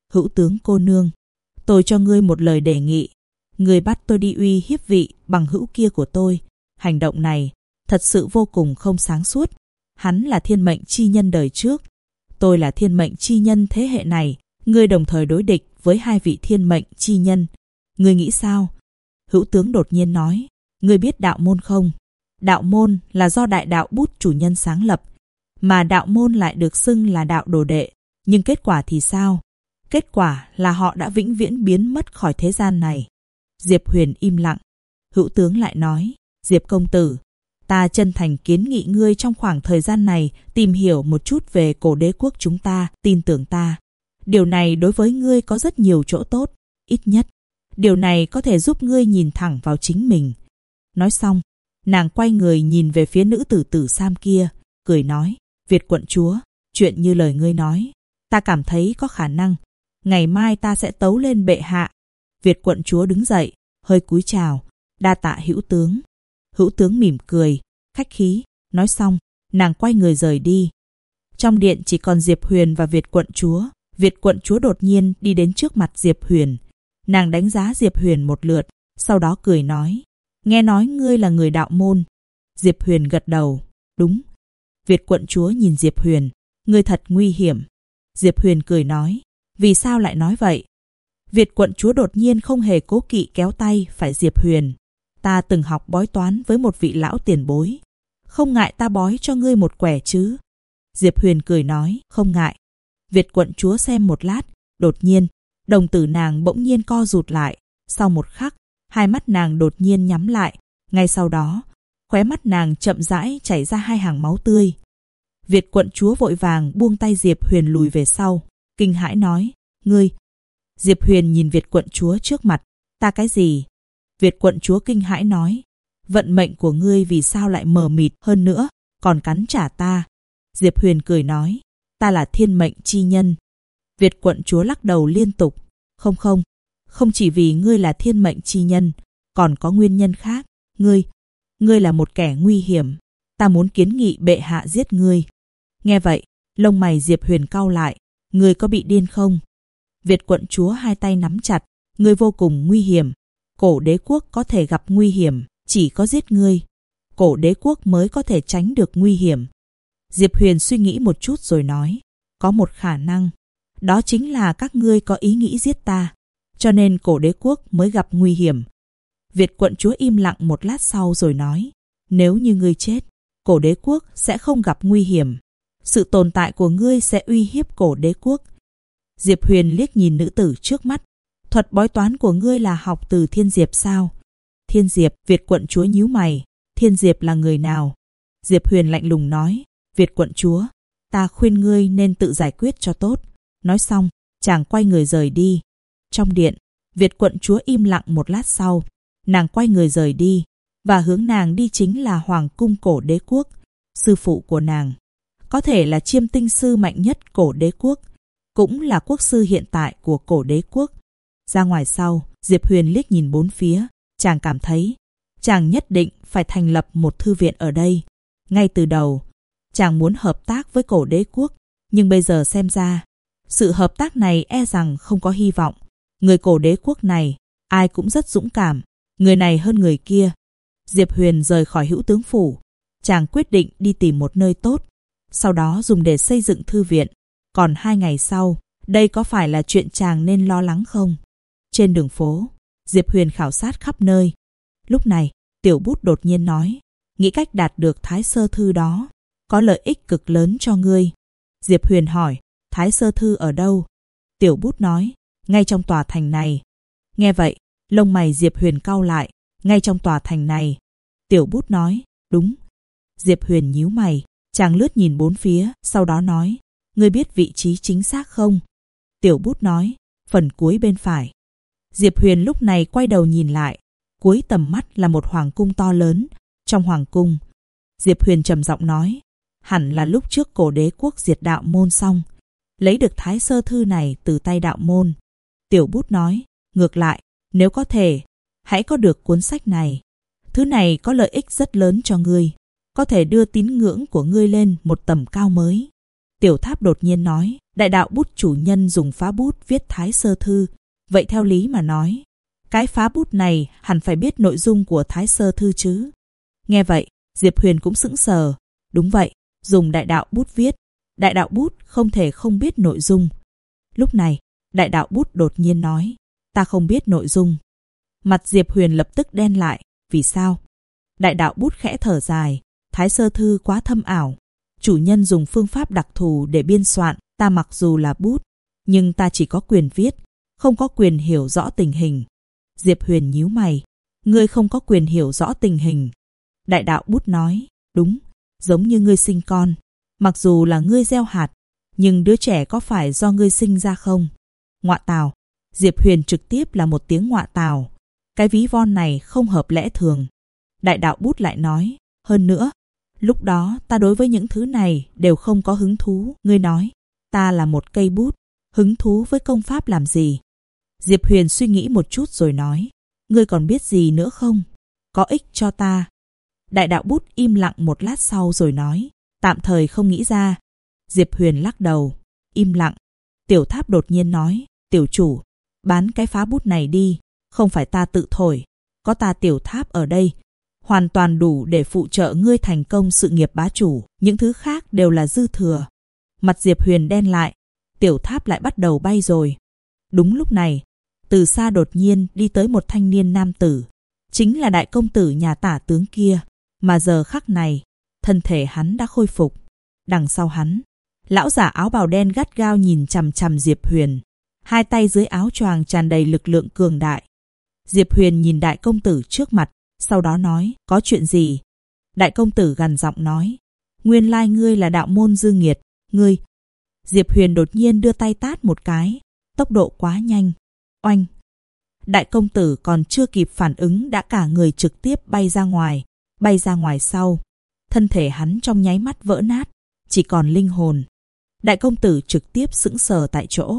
Hữu tướng cô nương, tôi cho ngươi một lời đề nghị. Ngươi bắt tôi đi uy hiếp vị bằng hữu kia của tôi. Hành động này thật sự vô cùng không sáng suốt. Hắn là thiên mệnh chi nhân đời trước. Tôi là thiên mệnh chi nhân thế hệ này. Ngươi đồng thời đối địch với hai vị thiên mệnh chi nhân. Ngươi nghĩ sao? Hữu tướng đột nhiên nói. Ngươi biết đạo môn không? Đạo môn là do đại đạo Bút chủ nhân sáng lập. Mà đạo môn lại được xưng là đạo đồ đệ. Nhưng kết quả thì sao? Kết quả là họ đã vĩnh viễn biến mất khỏi thế gian này. Diệp Huyền im lặng. Hữu tướng lại nói. Diệp công tử, ta chân thành kiến nghị ngươi trong khoảng thời gian này tìm hiểu một chút về cổ đế quốc chúng ta, tin tưởng ta. Điều này đối với ngươi có rất nhiều chỗ tốt, ít nhất. Điều này có thể giúp ngươi nhìn thẳng vào chính mình. Nói xong, nàng quay người nhìn về phía nữ tử Tử Sam kia, cười nói. Việt quận chúa, chuyện như lời ngươi nói, ta cảm thấy có khả năng. Ngày mai ta sẽ tấu lên bệ hạ. Việt quận chúa đứng dậy, hơi cúi chào. Đa tạ hữu tướng. Hữu tướng mỉm cười, khách khí. Nói xong, nàng quay người rời đi. Trong điện chỉ còn Diệp Huyền và Việt quận chúa. Việt quận chúa đột nhiên đi đến trước mặt Diệp Huyền. Nàng đánh giá Diệp Huyền một lượt, sau đó cười nói. Nghe nói ngươi là người đạo môn. Diệp Huyền gật đầu. Đúng. Việt quận chúa nhìn Diệp Huyền. Ngươi thật nguy hiểm. Diệp Huyền cười nói. Vì sao lại nói vậy? Việt quận chúa đột nhiên không hề cố kỵ kéo tay phải Diệp Huyền. Ta từng học bói toán với một vị lão tiền bối. Không ngại ta bói cho ngươi một quẻ chứ? Diệp Huyền cười nói. Không ngại. Việt quận chúa xem một lát. Đột nhiên, đồng tử nàng bỗng nhiên co rụt lại. Sau một khắc, hai mắt nàng đột nhiên nhắm lại. Ngay sau đó, khóe mắt nàng chậm rãi chảy ra hai hàng máu tươi. Việt quận chúa vội vàng buông tay Diệp Huyền lùi về sau, kinh hãi nói. Ngươi! Diệp Huyền nhìn Việt quận chúa trước mặt. Ta cái gì? Việt quận chúa kinh hãi nói. Vận mệnh của ngươi vì sao lại mờ mịt hơn nữa, còn cắn trả ta? Diệp Huyền cười nói. Ta là thiên mệnh chi nhân. Việt quận chúa lắc đầu liên tục. Không chỉ vì ngươi là thiên mệnh chi nhân, còn có nguyên nhân khác. Ngươi là một kẻ nguy hiểm. Ta muốn kiến nghị bệ hạ giết ngươi. Nghe vậy, lông mày Diệp Huyền cau lại. Ngươi có bị điên không? Việt quận chúa hai tay nắm chặt. Ngươi vô cùng nguy hiểm. Cổ đế quốc có thể gặp nguy hiểm, chỉ có giết ngươi. Cổ đế quốc mới có thể tránh được nguy hiểm. Diệp Huyền suy nghĩ một chút rồi nói. Có một khả năng. Đó chính là các ngươi có ý nghĩ giết ta. Cho nên cổ đế quốc mới gặp nguy hiểm. Việt quận chúa im lặng một lát sau rồi nói. Nếu như ngươi chết, cổ đế quốc sẽ không gặp nguy hiểm. Sự tồn tại của ngươi sẽ uy hiếp cổ đế quốc. Diệp Huyền liếc nhìn nữ tử trước mắt. Thuật bói toán của ngươi là học từ Thiên Diệp sao? Thiên Diệp, Việt quận chúa nhíu mày. Thiên Diệp là người nào? Diệp Huyền lạnh lùng nói. Việt quận chúa, ta khuyên ngươi nên tự giải quyết cho tốt. Nói xong, chàng quay người rời đi. Trong điện, Việt quận chúa im lặng một lát sau. Nàng quay người rời đi, và hướng nàng đi chính là Hoàng cung cổ đế quốc. Sư phụ của nàng có thể là chiêm tinh sư mạnh nhất cổ đế quốc, cũng là quốc sư hiện tại của cổ đế quốc. Ra ngoài sau, Diệp Huyền liếc nhìn bốn phía. Chàng cảm thấy chàng nhất định phải thành lập một thư viện ở đây. Ngay từ đầu, chàng muốn hợp tác với cổ đế quốc, nhưng bây giờ xem ra, sự hợp tác này e rằng không có hy vọng. Người cổ đế quốc này, ai cũng rất dũng cảm, người này hơn người kia. Diệp Huyền rời khỏi Hữu tướng phủ. Chàng quyết định đi tìm một nơi tốt, sau đó dùng để xây dựng thư viện. Còn 2 ngày sau, đây có phải là chuyện chàng nên lo lắng không? Trên đường phố, Diệp Huyền khảo sát khắp nơi. Lúc này, Tiểu Bút đột nhiên nói. Nghĩ cách đạt được Thái Sơ Thư đó, có lợi ích cực lớn cho ngươi. Diệp Huyền hỏi. Thái Sơ Thư ở đâu? Tiểu Bút nói. Ngay trong tòa thành này. Nghe vậy, lông mày Diệp Huyền cau lại. Ngay trong tòa thành này. Tiểu Bút nói. Đúng. Diệp Huyền nhíu mày. Chàng lướt nhìn bốn phía, sau đó nói. Ngươi biết vị trí chính xác không? Tiểu Bút nói. Phần cuối bên phải. Diệp Huyền lúc này quay đầu nhìn lại. Cuối tầm mắt là một hoàng cung to lớn. Trong hoàng cung, Diệp Huyền trầm giọng nói. Hẳn là lúc trước cổ đế quốc diệt đạo môn xong, lấy được Thái Sơ Thư này từ tay đạo môn. Tiểu Bút nói. Ngược lại, nếu có thể, hãy có được cuốn sách này. Thứ này có lợi ích rất lớn cho ngươi, có thể đưa tín ngưỡng của ngươi lên một tầm cao mới. Tiểu Tháp đột nhiên nói. Đại đạo bút chủ nhân dùng phá bút viết Thái Sơ Thư. Vậy theo lý mà nói, cái phá bút này hẳn phải biết nội dung của Thái Sơ Thư chứ. Nghe vậy, Diệp Huyền cũng sững sờ. Đúng vậy, dùng đại đạo bút viết. Đại đạo bút không thể không biết nội dung. Lúc này, đại đạo bút đột nhiên nói, ta không biết nội dung. Mặt Diệp Huyền lập tức đen lại. Vì sao? Đại đạo bút khẽ thở dài. Thái Sơ Thư quá thâm ảo. Chủ nhân dùng phương pháp đặc thù để biên soạn. Ta mặc dù là bút, nhưng ta chỉ có quyền viết, không có quyền hiểu rõ tình hình. Diệp Huyền nhíu mày. Ngươi không có quyền hiểu rõ tình hình. Đại đạo bút nói, đúng, giống như ngươi sinh con. Mặc dù là ngươi gieo hạt, nhưng đứa trẻ có phải do ngươi sinh ra không? Ngọa tào. Diệp Huyền trực tiếp là một tiếng ngọa tào. Cái ví von này không hợp lẽ thường. Đại đạo bút lại nói, hơn nữa, lúc đó ta đối với những thứ này đều không có hứng thú. Ngươi nói, ta là một cây bút, hứng thú với công pháp làm gì? Diệp Huyền suy nghĩ một chút rồi nói, ngươi còn biết gì nữa không? Có ích cho ta. Đại đạo bút im lặng một lát sau rồi nói, tạm thời không nghĩ ra. Diệp Huyền lắc đầu, im lặng. Tiểu Tháp đột nhiên nói, tiểu chủ, bán cái phá bút này đi, không phải ta tự thổi, có ta Tiểu Tháp ở đây, hoàn toàn đủ để phụ trợ ngươi thành công sự nghiệp bá chủ, những thứ khác đều là dư thừa. Mặt Diệp Huyền đen lại, Tiểu Tháp lại bắt đầu bay rồi. Đúng lúc này, từ xa đột nhiên đi tới một thanh niên nam tử, chính là đại công tử nhà Tả tướng kia, mà giờ khắc này, thân thể hắn đã khôi phục. Đằng sau hắn, lão giả áo bào đen gắt gao nhìn chằm chằm Diệp Huyền, hai tay dưới áo choàng tràn đầy lực lượng cường đại. Diệp Huyền nhìn đại công tử trước mặt, sau đó nói, có chuyện gì? Đại công tử gằn giọng nói, nguyên lai ngươi là đạo môn Dư Nghiệt, ngươi. Diệp Huyền đột nhiên đưa tay tát một cái, tốc độ quá nhanh. Oanh! Đại công tử còn chưa kịp phản ứng đã cả người trực tiếp bay ra ngoài sau. Thân thể hắn trong nháy mắt vỡ nát, chỉ còn linh hồn. Đại công tử trực tiếp sững sờ tại chỗ.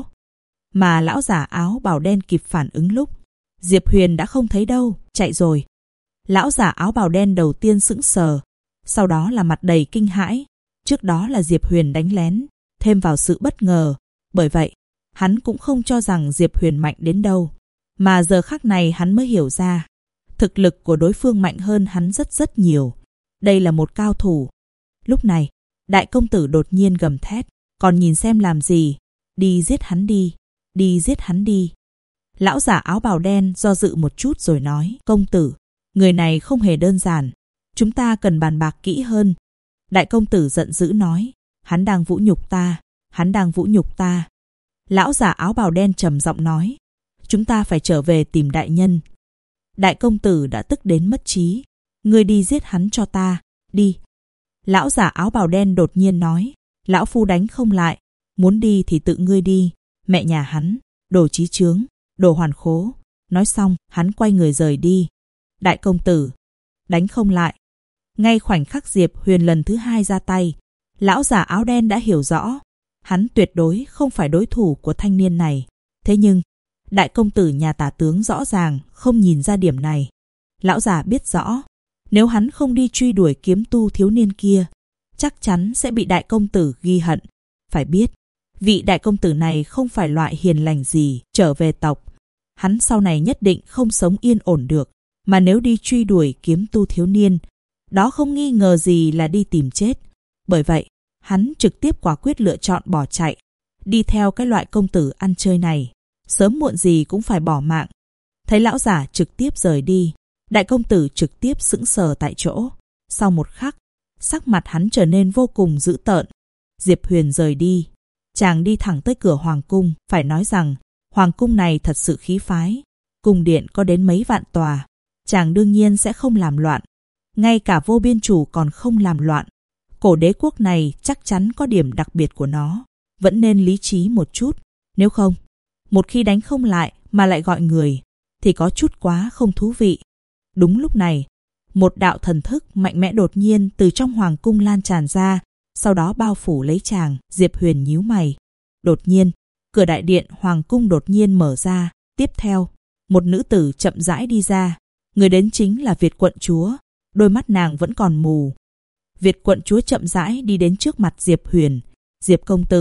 Mà lão giả áo bào đen kịp phản ứng lúc, Diệp Huyền đã không thấy đâu, chạy rồi. Lão giả áo bào đen đầu tiên sững sờ, sau đó là mặt đầy kinh hãi. Trước đó là Diệp Huyền đánh lén, thêm vào sự bất ngờ. Bởi vậy, hắn cũng không cho rằng Diệp Huyền mạnh đến đâu. Mà giờ khắc này hắn mới hiểu ra, thực lực của đối phương mạnh hơn hắn rất nhiều. Đây là một cao thủ. Lúc này, đại công tử đột nhiên gầm thét, còn nhìn xem làm gì, đi giết hắn đi, đi giết hắn đi. Lão giả áo bào đen do dự một chút rồi nói, công tử, người này không hề đơn giản, chúng ta cần bàn bạc kỹ hơn. Đại công tử giận dữ nói, hắn đang vũ nhục ta, hắn đang vũ nhục ta. Lão giả áo bào đen trầm giọng nói, chúng ta phải trở về tìm đại nhân. Đại công tử đã tức đến mất trí, ngươi đi giết hắn cho ta, đi. Lão giả áo bào đen đột nhiên nói, lão phu đánh không lại, muốn đi thì tự ngươi đi, mẹ nhà hắn, đồ chí chướng, đồ hoàn khố. Nói xong, hắn quay người rời đi. Đại công tử, đánh không lại. Ngay khoảnh khắc Diệp Huyền lần thứ hai ra tay, lão giả áo đen đã hiểu rõ, hắn tuyệt đối không phải đối thủ của thanh niên này. Thế nhưng, đại công tử nhà Tả tướng rõ ràng không nhìn ra điểm này. Lão giả biết rõ, nếu hắn không đi truy đuổi kiếm tu thiếu niên kia, chắc chắn sẽ bị đại công tử ghi hận. Phải biết, vị đại công tử này không phải loại hiền lành gì. Trở về tộc, hắn sau này nhất định không sống yên ổn được. Mà nếu đi truy đuổi kiếm tu thiếu niên, đó không nghi ngờ gì là đi tìm chết. Bởi vậy, hắn trực tiếp quả quyết lựa chọn bỏ chạy. Đi theo cái loại công tử ăn chơi này, sớm muộn gì cũng phải bỏ mạng. Thấy lão giả trực tiếp rời đi, đại công tử trực tiếp sững sờ tại chỗ. Sau một khắc, sắc mặt hắn trở nên vô cùng dữ tợn. Diệp Huyền rời đi, chàng đi thẳng tới cửa hoàng cung. Phải nói rằng, hoàng cung này thật sự khí phái. Cung điện có đến mấy vạn tòa, chàng đương nhiên sẽ không làm loạn. Ngay cả Vô Biên Chủ còn không làm loạn. Cổ đế quốc này chắc chắn có điểm đặc biệt của nó, vẫn nên lý trí một chút. Nếu không, một khi đánh không lại mà lại gọi người, thì có chút quá không thú vị. Đúng lúc này, một đạo thần thức mạnh mẽ đột nhiên từ trong hoàng cung lan tràn ra, sau đó bao phủ lấy chàng. Diệp Huyền nhíu mày. Đột nhiên, cửa đại điện hoàng cung đột nhiên mở ra. Tiếp theo, một nữ tử chậm rãi đi ra. Người đến chính là Việt quận chúa. Đôi mắt nàng vẫn còn mù. Việt quận chúa chậm rãi đi đến trước mặt Diệp Huyền. Diệp công tử,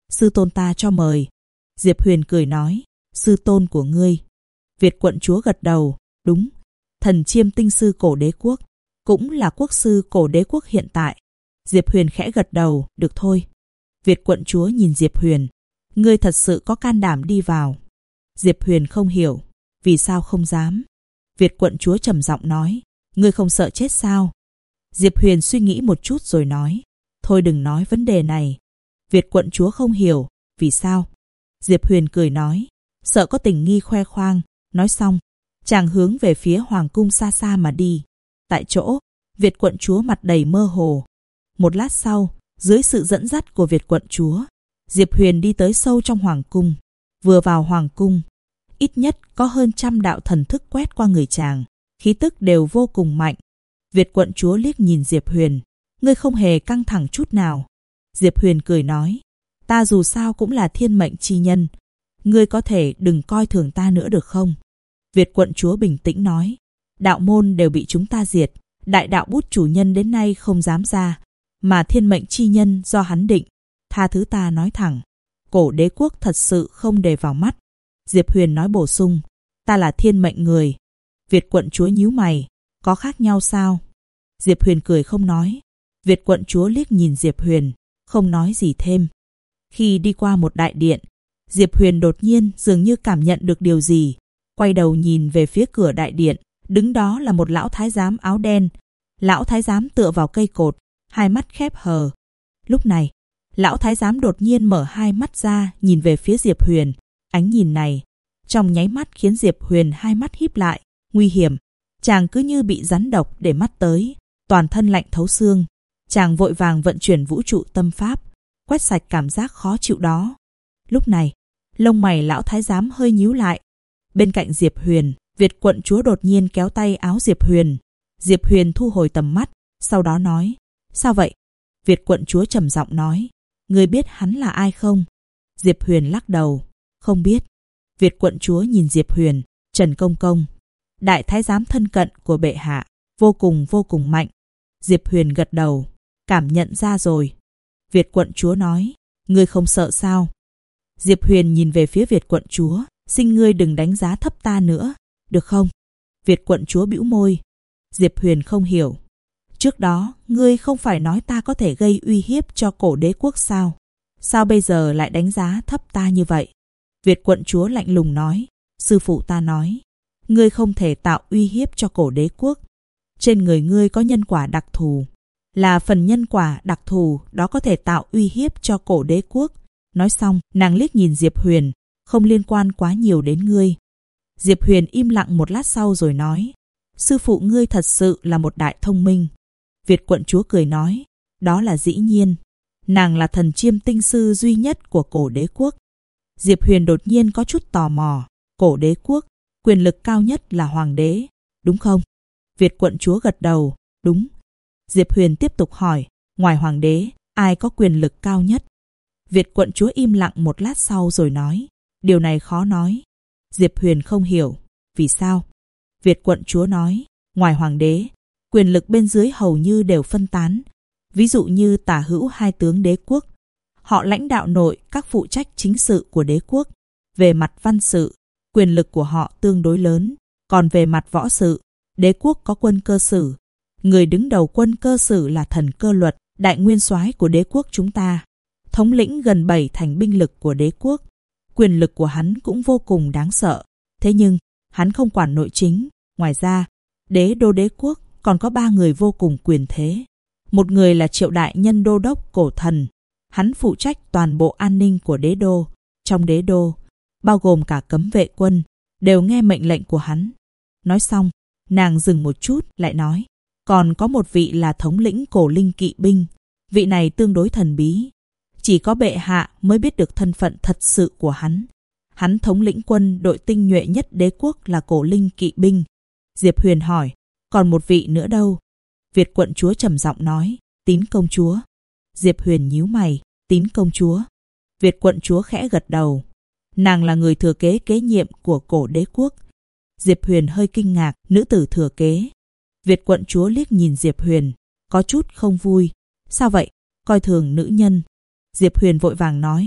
Sư tôn ta cho mời. Diệp Huyền cười nói, sư tôn của ngươi. Việt quận chúa gật đầu, đúng, thần chiêm tinh sư cổ đế quốc, cũng là quốc sư cổ đế quốc hiện tại. Diệp Huyền khẽ gật đầu, được thôi. Việt quận chúa nhìn Diệp Huyền, ngươi thật sự có can đảm đi vào. Diệp Huyền không hiểu, vì sao không dám. Việt quận chúa trầm giọng nói, ngươi không sợ chết sao? Diệp Huyền suy nghĩ một chút rồi nói, thôi đừng nói vấn đề này. Việt quận chúa không hiểu, vì sao? Diệp Huyền cười nói, sợ có tình nghi khoe khoang. Nói xong, chàng hướng về phía hoàng cung xa xa mà đi. Tại chỗ, Việt quận chúa mặt đầy mơ hồ. Một lát sau, dưới sự dẫn dắt của Việt quận chúa, Diệp Huyền đi tới sâu trong hoàng cung. Vừa vào hoàng cung, ít nhất có hơn 100 đạo thần thức quét qua người chàng, khí tức đều vô cùng mạnh. Việt quận chúa liếc nhìn Diệp Huyền, ngươi không hề căng thẳng chút nào. Diệp Huyền cười nói, ta dù sao cũng là thiên mệnh chi nhân, ngươi có thể đừng coi thường ta nữa được không? Việt quận chúa bình tĩnh nói, đạo môn đều bị chúng ta diệt, đại đạo bút chủ nhân đến nay không dám ra, mà thiên mệnh chi nhân do hắn định. Tha thứ ta nói thẳng, cổ đế quốc thật sự không để vào mắt. Diệp Huyền nói bổ sung, ta là thiên mệnh người. Việt quận chúa nhíu mày, có khác nhau sao? Diệp Huyền cười không nói. Việt quận chúa liếc nhìn Diệp Huyền, không nói gì thêm. Khi đi qua một đại điện, Diệp Huyền đột nhiên dường như cảm nhận được điều gì, quay đầu nhìn về phía cửa đại điện, đứng đó là một lão thái giám áo đen. Lão thái giám tựa vào cây cột, hai mắt khép hờ. Lúc này, lão thái giám đột nhiên mở hai mắt ra nhìn về phía Diệp Huyền. Ánh nhìn này, trong nháy mắt khiến Diệp Huyền hai mắt híp lại, nguy hiểm. Chàng cứ như bị rắn độc để mắt tới, toàn thân lạnh thấu xương. Chàng vội vàng vận chuyển vũ trụ tâm pháp, quét sạch cảm giác khó chịu đó. Lúc này, lông mày lão thái giám hơi nhíu lại. Bên cạnh Diệp Huyền, Việt quận chúa đột nhiên kéo tay áo Diệp Huyền. Diệp Huyền thu hồi tầm mắt, sau đó nói, sao vậy? Việt quận chúa trầm giọng nói, ngươi biết hắn là ai không? Diệp Huyền lắc đầu, không biết. Việt quận chúa nhìn Diệp Huyền, Trần Công Công, đại thái giám thân cận của bệ hạ, vô cùng mạnh. Diệp Huyền gật đầu, cảm nhận ra rồi. Việt quận chúa nói, ngươi không sợ sao? Diệp Huyền nhìn về phía Việt quận chúa, xin ngươi đừng đánh giá thấp ta nữa, được không? Việt quận chúa bĩu môi. Diệp Huyền không hiểu. Trước đó, ngươi không phải nói ta có thể gây uy hiếp cho cổ đế quốc sao? Sao bây giờ lại đánh giá thấp ta như vậy? Việt quận chúa lạnh lùng nói, sư phụ ta nói, ngươi không thể tạo uy hiếp cho cổ đế quốc. Trên người ngươi có nhân quả đặc thù, là phần nhân quả đặc thù đó có thể tạo uy hiếp cho cổ đế quốc. Nói xong, nàng liếc nhìn Diệp Huyền, không liên quan quá nhiều đến ngươi. Diệp Huyền im lặng một lát sau rồi nói, sư phụ ngươi thật sự là một đại thông minh. Việt quận chúa cười nói, đó là dĩ nhiên. Nàng là thần chiêm tinh sư duy nhất của cổ đế quốc. Diệp Huyền đột nhiên có chút tò mò, cổ đế quốc, quyền lực cao nhất là hoàng đế, đúng không? Việt quận chúa gật đầu, đúng. Diệp Huyền tiếp tục hỏi, ngoài hoàng đế, ai có quyền lực cao nhất? Việt quận chúa im lặng một lát sau rồi nói, điều này khó nói. Diệp Huyền không hiểu, vì sao? Việt quận chúa nói, ngoài hoàng đế, quyền lực bên dưới hầu như đều phân tán. Ví dụ như tả hữu hai tướng đế quốc, họ lãnh đạo nội các phụ trách chính sự của đế quốc. Về mặt văn sự, quyền lực của họ tương đối lớn. Còn về mặt võ sự, đế quốc có quân cơ sử. Người đứng đầu quân cơ sử là thần cơ luật, đại nguyên soái của đế quốc chúng ta. Thống lĩnh gần 7 thành binh lực của đế quốc. Quyền lực của hắn cũng vô cùng đáng sợ. Thế nhưng, hắn không quản nội chính. Ngoài ra, đế đô đế quốc còn có 3 người vô cùng quyền thế. Một người là Triệu đại nhân đô đốc cổ thần. Hắn phụ trách toàn bộ an ninh của đế đô. Trong đế đô, bao gồm cả cấm vệ quân, đều nghe mệnh lệnh của hắn. Nói xong, nàng dừng một chút lại nói, còn có một vị là thống lĩnh cổ linh kỵ binh. Vị này tương đối thần bí. Chỉ có bệ hạ mới biết được thân phận thật sự của hắn. Hắn thống lĩnh quân đội tinh nhuệ nhất đế quốc là cổ linh kỵ binh. Diệp Huyền hỏi, còn một vị nữa đâu? Việt quận chúa trầm giọng nói, Tín công chúa. Diệp Huyền nhíu mày, Tín công chúa. Việt quận chúa khẽ gật đầu. Nàng là người thừa kế kế nhiệm của cổ đế quốc. Diệp Huyền hơi kinh ngạc, nữ tử thừa kế. Việt quận chúa liếc nhìn Diệp Huyền, có chút không vui. Sao vậy? Coi thường nữ nhân. Diệp Huyền vội vàng nói,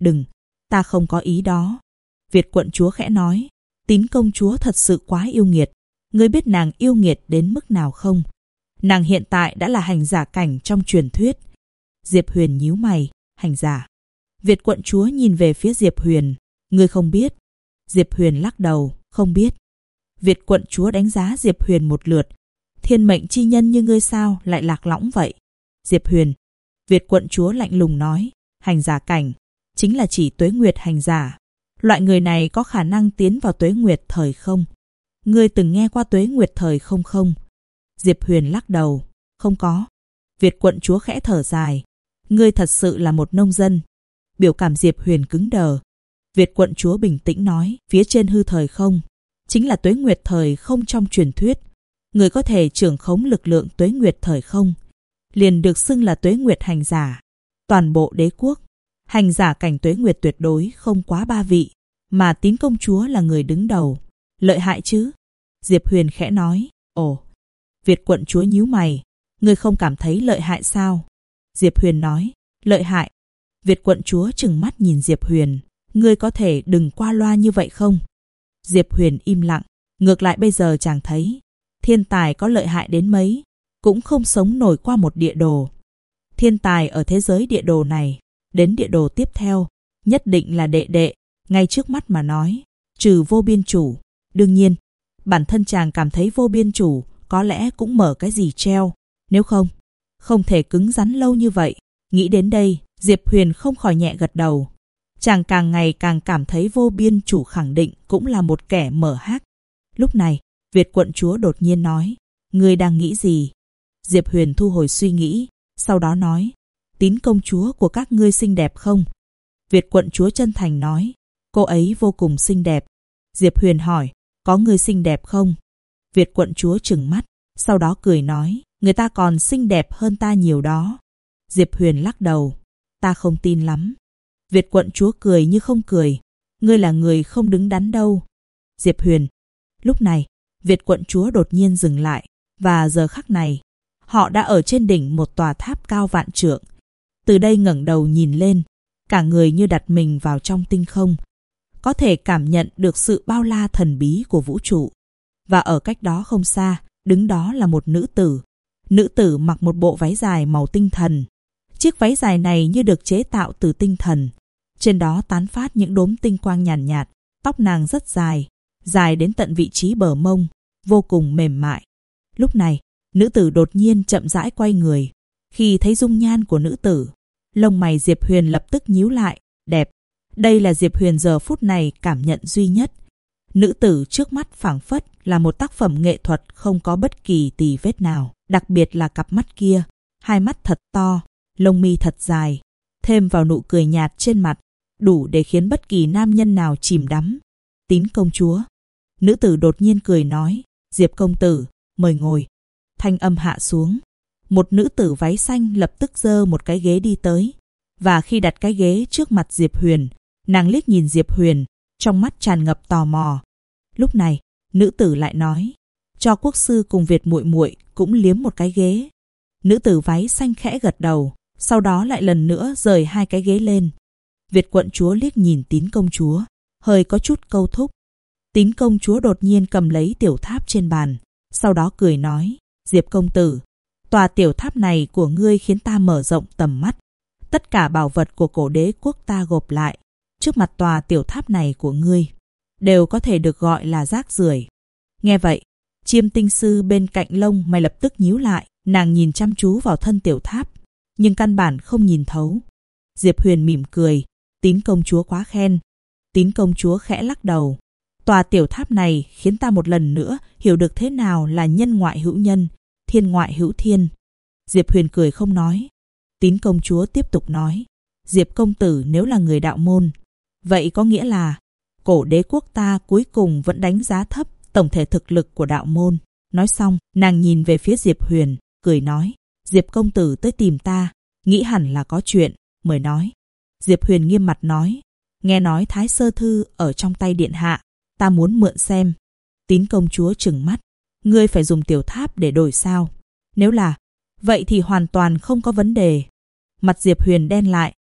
Đừng, ta không có ý đó. Việt quận chúa khẽ nói, Tín công chúa thật sự quá yêu nghiệt. Ngươi biết nàng yêu nghiệt đến mức nào không? Nàng hiện tại đã là hành giả cảnh trong truyền thuyết. Diệp Huyền nhíu mày, hành giả. Việt quận chúa nhìn về phía Diệp Huyền, ngươi không biết. Diệp Huyền lắc đầu, không biết. Việt quận chúa đánh giá Diệp Huyền một lượt. Thiên mệnh chi nhân như ngươi sao lại lạc lõng vậy? Diệp Huyền. Việt quận chúa lạnh lùng nói, hành giả cảnh chính là chỉ tuế nguyệt hành giả. Loại người này có khả năng tiến vào tuế nguyệt thời không. Ngươi từng nghe qua tuế nguyệt thời không không? Diệp Huyền lắc đầu, không có. Việt quận chúa khẽ thở dài, ngươi thật sự là một nông dân. Biểu cảm Diệp Huyền cứng đờ. Việt quận chúa bình tĩnh nói, phía trên hư thời không chính là tuế nguyệt thời không trong truyền thuyết. Người có thể trưởng khống lực lượng tuế nguyệt thời không liền được xưng là tuế nguyệt hành giả. Toàn bộ đế quốc, hành giả cảnh tuế nguyệt tuyệt đối không quá 3 vị, mà Tín công chúa là người đứng đầu. Lợi hại chứ? Diệp Huyền khẽ nói, ồ. Việt quận chúa nhíu mày, ngươi không cảm thấy lợi hại sao? Diệp Huyền nói, lợi hại. Việt quận chúa trừng mắt nhìn Diệp Huyền, ngươi có thể đừng qua loa như vậy không? Diệp Huyền im lặng, ngược lại bây giờ chàng thấy, thiên tài có lợi hại đến mấy, cũng không sống nổi qua một địa đồ. Thiên tài ở thế giới địa đồ này, đến địa đồ tiếp theo, nhất định là đệ đệ, ngay trước mắt mà nói, trừ vô biên chủ. Đương nhiên, bản thân chàng cảm thấy vô biên chủ có lẽ cũng mở cái gì treo, nếu không, không thể cứng rắn lâu như vậy. Nghĩ đến đây, Diệp Huyền không khỏi nhẹ gật đầu. Chàng càng ngày càng cảm thấy vô biên chủ khẳng định cũng là một kẻ mở hắc. Lúc này, Việt quận chúa đột nhiên nói, ngươi đang nghĩ gì? Diệp Huyền thu hồi suy nghĩ, sau đó nói, Tín công chúa của các ngươi xinh đẹp không? Việt quận chúa chân thành nói, cô ấy vô cùng xinh đẹp. Diệp Huyền hỏi, có người xinh đẹp không? Việt quận chúa trừng mắt, sau đó cười nói, người ta còn xinh đẹp hơn ta nhiều đó. Diệp Huyền lắc đầu, ta không tin lắm. Việt quận chúa cười như không cười, ngươi là người không đứng đắn đâu. Diệp Huyền. Lúc này, Việt quận chúa đột nhiên dừng lại, và giờ khắc này, họ đã ở trên đỉnh một tòa tháp cao vạn trượng. Từ đây ngẩng đầu nhìn lên, cả người như đặt mình vào trong tinh không, có thể cảm nhận được sự bao la thần bí của vũ trụ. Và ở cách đó không xa, đứng đó là một nữ tử. Nữ tử mặc một bộ váy dài màu tinh thần. Chiếc váy dài này như được chế tạo từ tinh thần. Trên đó tán phát những đốm tinh quang nhàn nhạt, tóc nàng rất dài, dài đến tận vị trí bờ mông, vô cùng mềm mại. Lúc này, nữ tử đột nhiên chậm rãi quay người. Khi thấy dung nhan của nữ tử, lông mày Diệp Huyền lập tức nhíu lại, đẹp. Đây là Diệp Huyền giờ phút này cảm nhận duy nhất. Nữ tử trước mắt phảng phất là một tác phẩm nghệ thuật không có bất kỳ tì vết nào. Đặc biệt là cặp mắt kia, hai mắt thật to, lông mi thật dài, thêm vào nụ cười nhạt trên mặt, đủ để khiến bất kỳ nam nhân nào chìm đắm. Tín công chúa. Nữ tử đột nhiên cười nói, Diệp công tử, mời ngồi. Thanh âm hạ xuống. Một nữ tử váy xanh lập tức giơ một cái ghế đi tới. Và khi đặt cái ghế trước mặt Diệp Huyền, nàng liếc nhìn Diệp Huyền, trong mắt tràn ngập tò mò. Lúc này, nữ tử lại nói, cho quốc sư cùng Việt muội muội cũng liếm một cái ghế. Nữ tử váy xanh khẽ gật đầu, sau đó lại lần nữa rời hai cái ghế lên. Việt quận chúa liếc nhìn Tín công chúa, hơi có chút câu thúc. Tín công chúa đột nhiên cầm lấy tiểu tháp trên bàn, sau đó cười nói, Diệp công tử, tòa tiểu tháp này của ngươi khiến ta mở rộng tầm mắt. Tất cả bảo vật của cổ đế quốc ta gộp lại, trước mặt tòa tiểu tháp này của ngươi, đều có thể được gọi là rác rưởi. Nghe vậy, Chiêm tinh sư bên cạnh lông mày lập tức nhíu lại, nàng nhìn chăm chú vào thân tiểu tháp, nhưng căn bản không nhìn thấu. Diệp Huyền mỉm cười, Tín công chúa quá khen. Tín công chúa khẽ lắc đầu, tòa tiểu tháp này khiến ta một lần nữa hiểu được thế nào là nhân ngoại hữu nhân, thiên ngoại hữu thiên. Diệp Huyền cười không nói. Tín công chúa tiếp tục nói, Diệp công tử nếu là người đạo môn, vậy có nghĩa là cổ đế quốc ta cuối cùng vẫn đánh giá thấp tổng thể thực lực của đạo môn. Nói xong, nàng nhìn về phía Diệp Huyền, cười nói, Diệp công tử tới tìm ta, nghĩ hẳn là có chuyện, mời nói. Diệp Huyền nghiêm mặt nói, nghe nói Thái Sơ Thư ở trong tay điện hạ, ta muốn mượn xem. Tín công chúa trừng mắt, ngươi phải dùng tiểu tháp để đổi sao? Nếu là vậy thì hoàn toàn không có vấn đề. Mặt Diệp Huyền đen lại,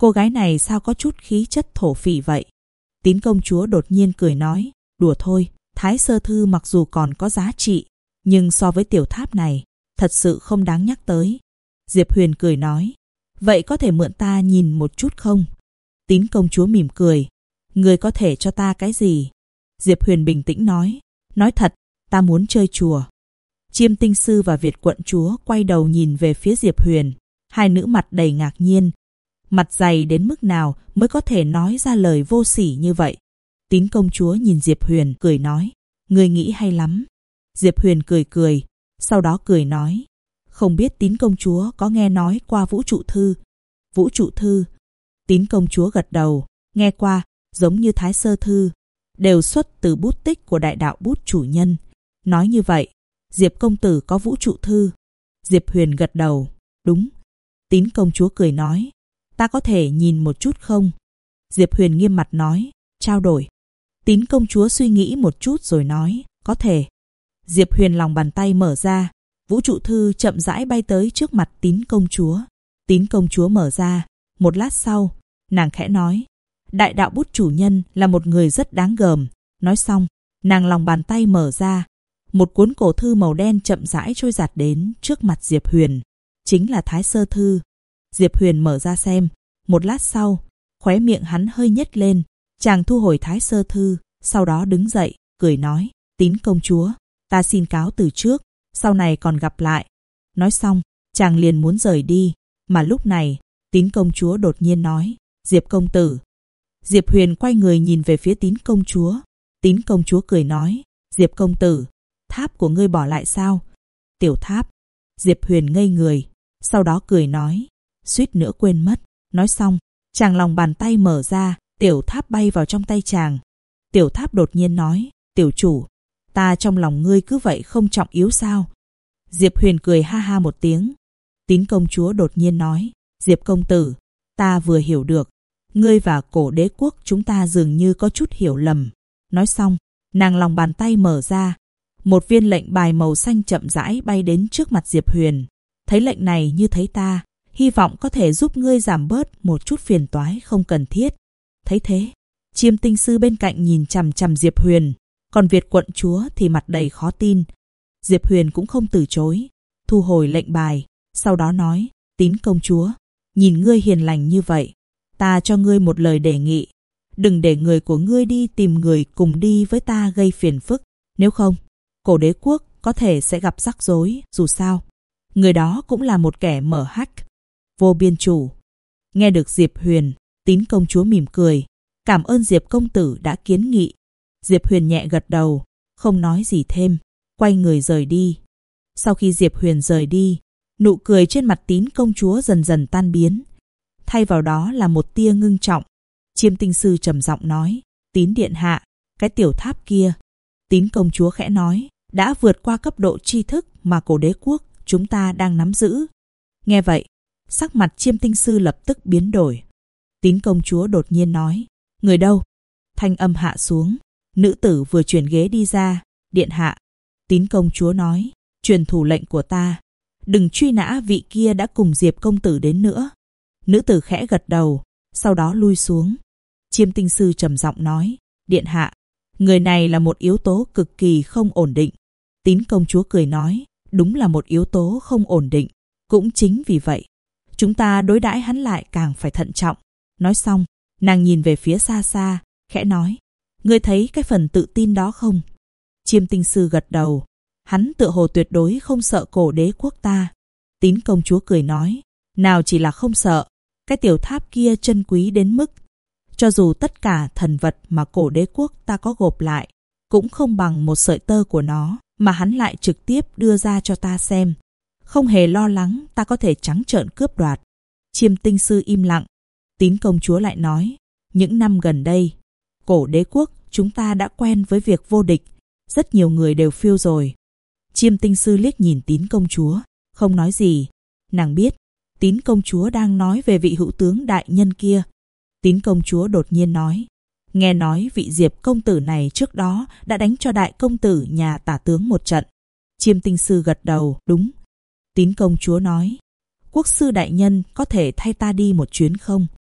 Cô gái này sao có chút khí chất thổ phỉ vậy? Tín công chúa đột nhiên cười nói, đùa thôi, Thái Sơ Thư mặc dù còn có giá trị, nhưng so với tiểu tháp này, thật sự không đáng nhắc tới. Diệp Huyền cười nói, vậy có thể mượn ta nhìn một chút không? Tín công chúa mỉm cười, ngươi có thể cho ta cái gì? Diệp Huyền bình tĩnh nói thật, ta muốn chơi chùa. Chiêm Tinh Sư và Việt Quận Chúa quay đầu nhìn về phía Diệp Huyền, hai nữ mặt đầy ngạc nhiên. Mặt dày đến mức nào mới có thể nói ra lời vô sỉ như vậy? Tín công chúa nhìn Diệp Huyền cười nói, ngươi nghĩ hay lắm. Diệp Huyền cười, sau đó cười nói, không biết Tín công chúa có nghe nói qua Vũ Trụ Thư? Vũ Trụ Thư? Tín công chúa gật đầu, nghe qua, giống như Thái Sơ Thư, đều xuất từ bút tích của đại đạo bút chủ nhân. Nói như vậy, Diệp công tử có Vũ Trụ Thư. Diệp Huyền gật đầu, đúng. Tín công chúa cười nói, ta có thể nhìn một chút không? Diệp Huyền nghiêm mặt nói, trao đổi. Tín công chúa suy nghĩ một chút rồi nói, có thể. Diệp Huyền lòng bàn tay mở ra, Vũ Trụ Thư chậm rãi bay tới trước mặt Tín công chúa. Tín công chúa mở ra, một lát sau, nàng khẽ nói, đại đạo bút chủ nhân là một người rất đáng gờm. Nói xong, nàng lòng bàn tay mở ra, một cuốn cổ thư màu đen chậm rãi trôi giạt đến trước mặt Diệp Huyền, chính là Thái Sơ Thư. Diệp Huyền mở ra xem, một lát sau, khóe miệng hắn hơi nhếch lên, chàng thu hồi Thái Sơ Thư, sau đó đứng dậy, cười nói, Tín công chúa, ta xin cáo từ trước, sau này còn gặp lại. Nói xong, chàng liền muốn rời đi, mà lúc này, Tín công chúa đột nhiên nói, Diệp công tử. Diệp Huyền quay người nhìn về phía Tín công chúa. Tín công chúa cười nói, Diệp công tử, tháp của ngươi bỏ lại sao? Tiểu tháp. Diệp Huyền ngây người, sau đó cười nói, suýt nữa quên mất. Nói xong, chàng lòng bàn tay mở ra, tiểu tháp bay vào trong tay chàng. Tiểu tháp đột nhiên nói, tiểu chủ, ta trong lòng ngươi cứ vậy không trọng yếu sao? Diệp Huyền cười ha ha một tiếng. Tín công chúa đột nhiên nói, Diệp công tử, ta vừa hiểu được, ngươi và Cổ Đế quốc chúng ta dường như có chút hiểu lầm. Nói xong, nàng lòng bàn tay mở ra, một viên lệnh bài màu xanh chậm rãi bay đến trước mặt Diệp Huyền. Thấy lệnh này như thấy ta, hy vọng có thể giúp ngươi giảm bớt một chút phiền toái không cần thiết. Thấy thế, Chiêm Tinh Sư bên cạnh nhìn chằm chằm Diệp Huyền, còn Việt Quận Chúa thì mặt đầy khó tin. Diệp Huyền cũng không từ chối, thu hồi lệnh bài, sau đó nói, Tín công chúa, nhìn ngươi hiền lành như vậy, ta cho ngươi một lời đề nghị, đừng để người của ngươi đi tìm người cùng đi với ta gây phiền phức, nếu không, Cổ Đế quốc có thể sẽ gặp rắc rối. Dù sao, người đó cũng là một kẻ mở hắc, vô biên chủ. Nghe được Diệp Huyền, Tín công chúa mỉm cười, cảm ơn Diệp công tử đã kiến nghị. Diệp Huyền nhẹ gật đầu, không nói gì thêm, quay người rời đi. Sau khi Diệp Huyền rời đi, nụ cười trên mặt Tín công chúa dần dần tan biến, thay vào đó là một tia ngưng trọng. Chiêm Tinh Sư trầm giọng nói, Tín điện hạ, cái tiểu tháp kia. Tín công chúa khẽ nói, đã vượt qua cấp độ tri thức mà Cổ Đế quốc chúng ta đang nắm giữ. Nghe vậy, sắc mặt Chiêm Tinh Sư lập tức biến đổi. Tín công chúa đột nhiên nói, người đâu? Thanh âm hạ xuống, nữ tử vừa chuyển ghế đi ra, điện hạ. Tín công chúa nói, truyền thủ lệnh của ta, đừng truy nã vị kia đã cùng Diệp công tử đến nữa. Nữ tử khẽ gật đầu, sau đó lui xuống. Chiêm Tinh Sư trầm giọng nói, điện hạ, người này là một yếu tố cực kỳ không ổn định. Tín công chúa cười nói, đúng là một yếu tố không ổn định. Cũng chính vì vậy, chúng ta đối đãi hắn lại càng phải thận trọng. Nói xong, nàng nhìn về phía xa xa, khẽ nói, ngươi thấy cái phần tự tin đó không? Chiêm Tinh Sư gật đầu, hắn tựa hồ tuyệt đối không sợ Cổ Đế quốc ta. Tín công chúa cười nói, nào chỉ là không sợ, cái tiểu tháp kia chân quý đến mức, cho dù tất cả thần vật mà Cổ Đế quốc ta có gộp lại, cũng không bằng một sợi tơ của nó, mà hắn lại trực tiếp đưa ra cho ta xem. Không hề lo lắng ta có thể trắng trợn cướp đoạt. Chiêm Tinh Sư im lặng. Tín công chúa lại nói, những năm gần đây, Cổ Đế quốc chúng ta đã quen với việc vô địch, rất nhiều người đều phiêu rồi. Chiêm Tinh Sư liếc nhìn Tín công chúa, không nói gì. Nàng biết, Tín công chúa đang nói về vị hữu tướng đại nhân kia. Tín công chúa đột nhiên nói, nghe nói vị Diệp công tử này trước đó đã đánh cho đại công tử nhà Tả tướng một trận. Chiêm Tinh Sư gật đầu, đúng. Tín công chúa nói, quốc sư đại nhân có thể thay ta đi một chuyến không?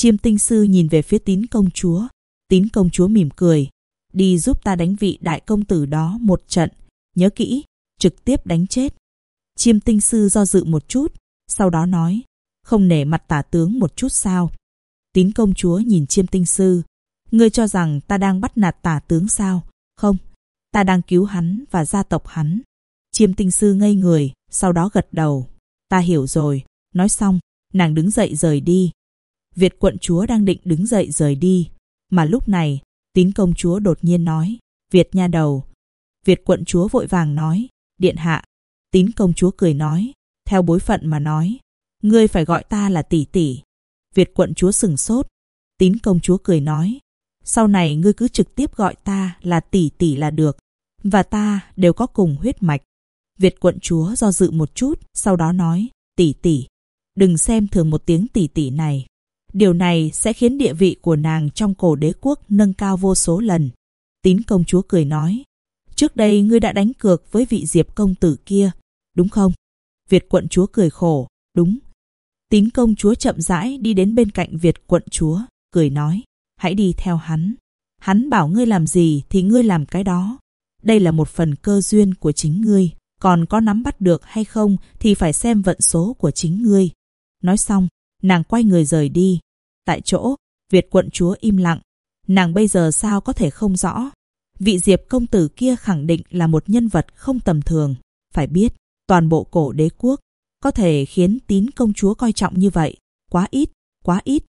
Chiêm Tinh Sư nhìn về phía Tín công chúa. Tín công chúa mỉm cười. Đi giúp ta đánh vị đại công tử đó một trận. Nhớ kỹ, trực tiếp đánh chết. Chiêm Tinh Sư do dự một chút, sau đó nói, không nể mặt tả tướng một chút sao? Tín công chúa nhìn Chiêm Tinh Sư. Ngươi cho rằng ta đang bắt nạt tả tướng sao? Không, ta đang cứu hắn và gia tộc hắn. Chiêm Tinh Sư ngây người, sau đó gật đầu. Ta hiểu rồi. Nói xong, nàng đứng dậy rời đi. Việt quận chúa đang định đứng dậy rời đi, mà lúc này, Tín công chúa đột nhiên nói, Việt nha đầu. Việt quận chúa vội vàng nói, điện hạ. Tín công chúa cười nói, theo bối phận mà nói, ngươi phải gọi ta là tỷ tỷ. Việt quận chúa sửng sốt. Tín công chúa cười nói, sau này ngươi cứ trực tiếp gọi ta là tỷ tỷ là được, và ta đều có cùng huyết mạch. Việt quận chúa do dự một chút, sau đó nói, tỷ tỷ, đừng xem thường một tiếng tỷ tỷ này. Điều này sẽ khiến địa vị của nàng trong cổ đế quốc nâng cao vô số lần. Tín công chúa cười nói, trước đây ngươi đã đánh cược với vị Diệp công tử kia, đúng không? Việt quận chúa cười khổ, đúng. Tín công chúa chậm rãi đi đến bên cạnh Việt quận chúa, cười nói, hãy đi theo hắn. Hắn bảo ngươi làm gì thì ngươi làm cái đó. Đây là một phần cơ duyên của chính ngươi, còn có nắm bắt được hay không thì phải xem vận số của chính ngươi. Nói xong, nàng quay người rời đi. Tại chỗ, Việt quận chúa im lặng. Nàng bây giờ sao có thể không rõ. Vị Diệp công tử kia khẳng định là một nhân vật không tầm thường. Phải biết, toàn bộ cổ đế quốc có thể khiến Tín công chúa coi trọng như vậy. Quá ít, quá ít.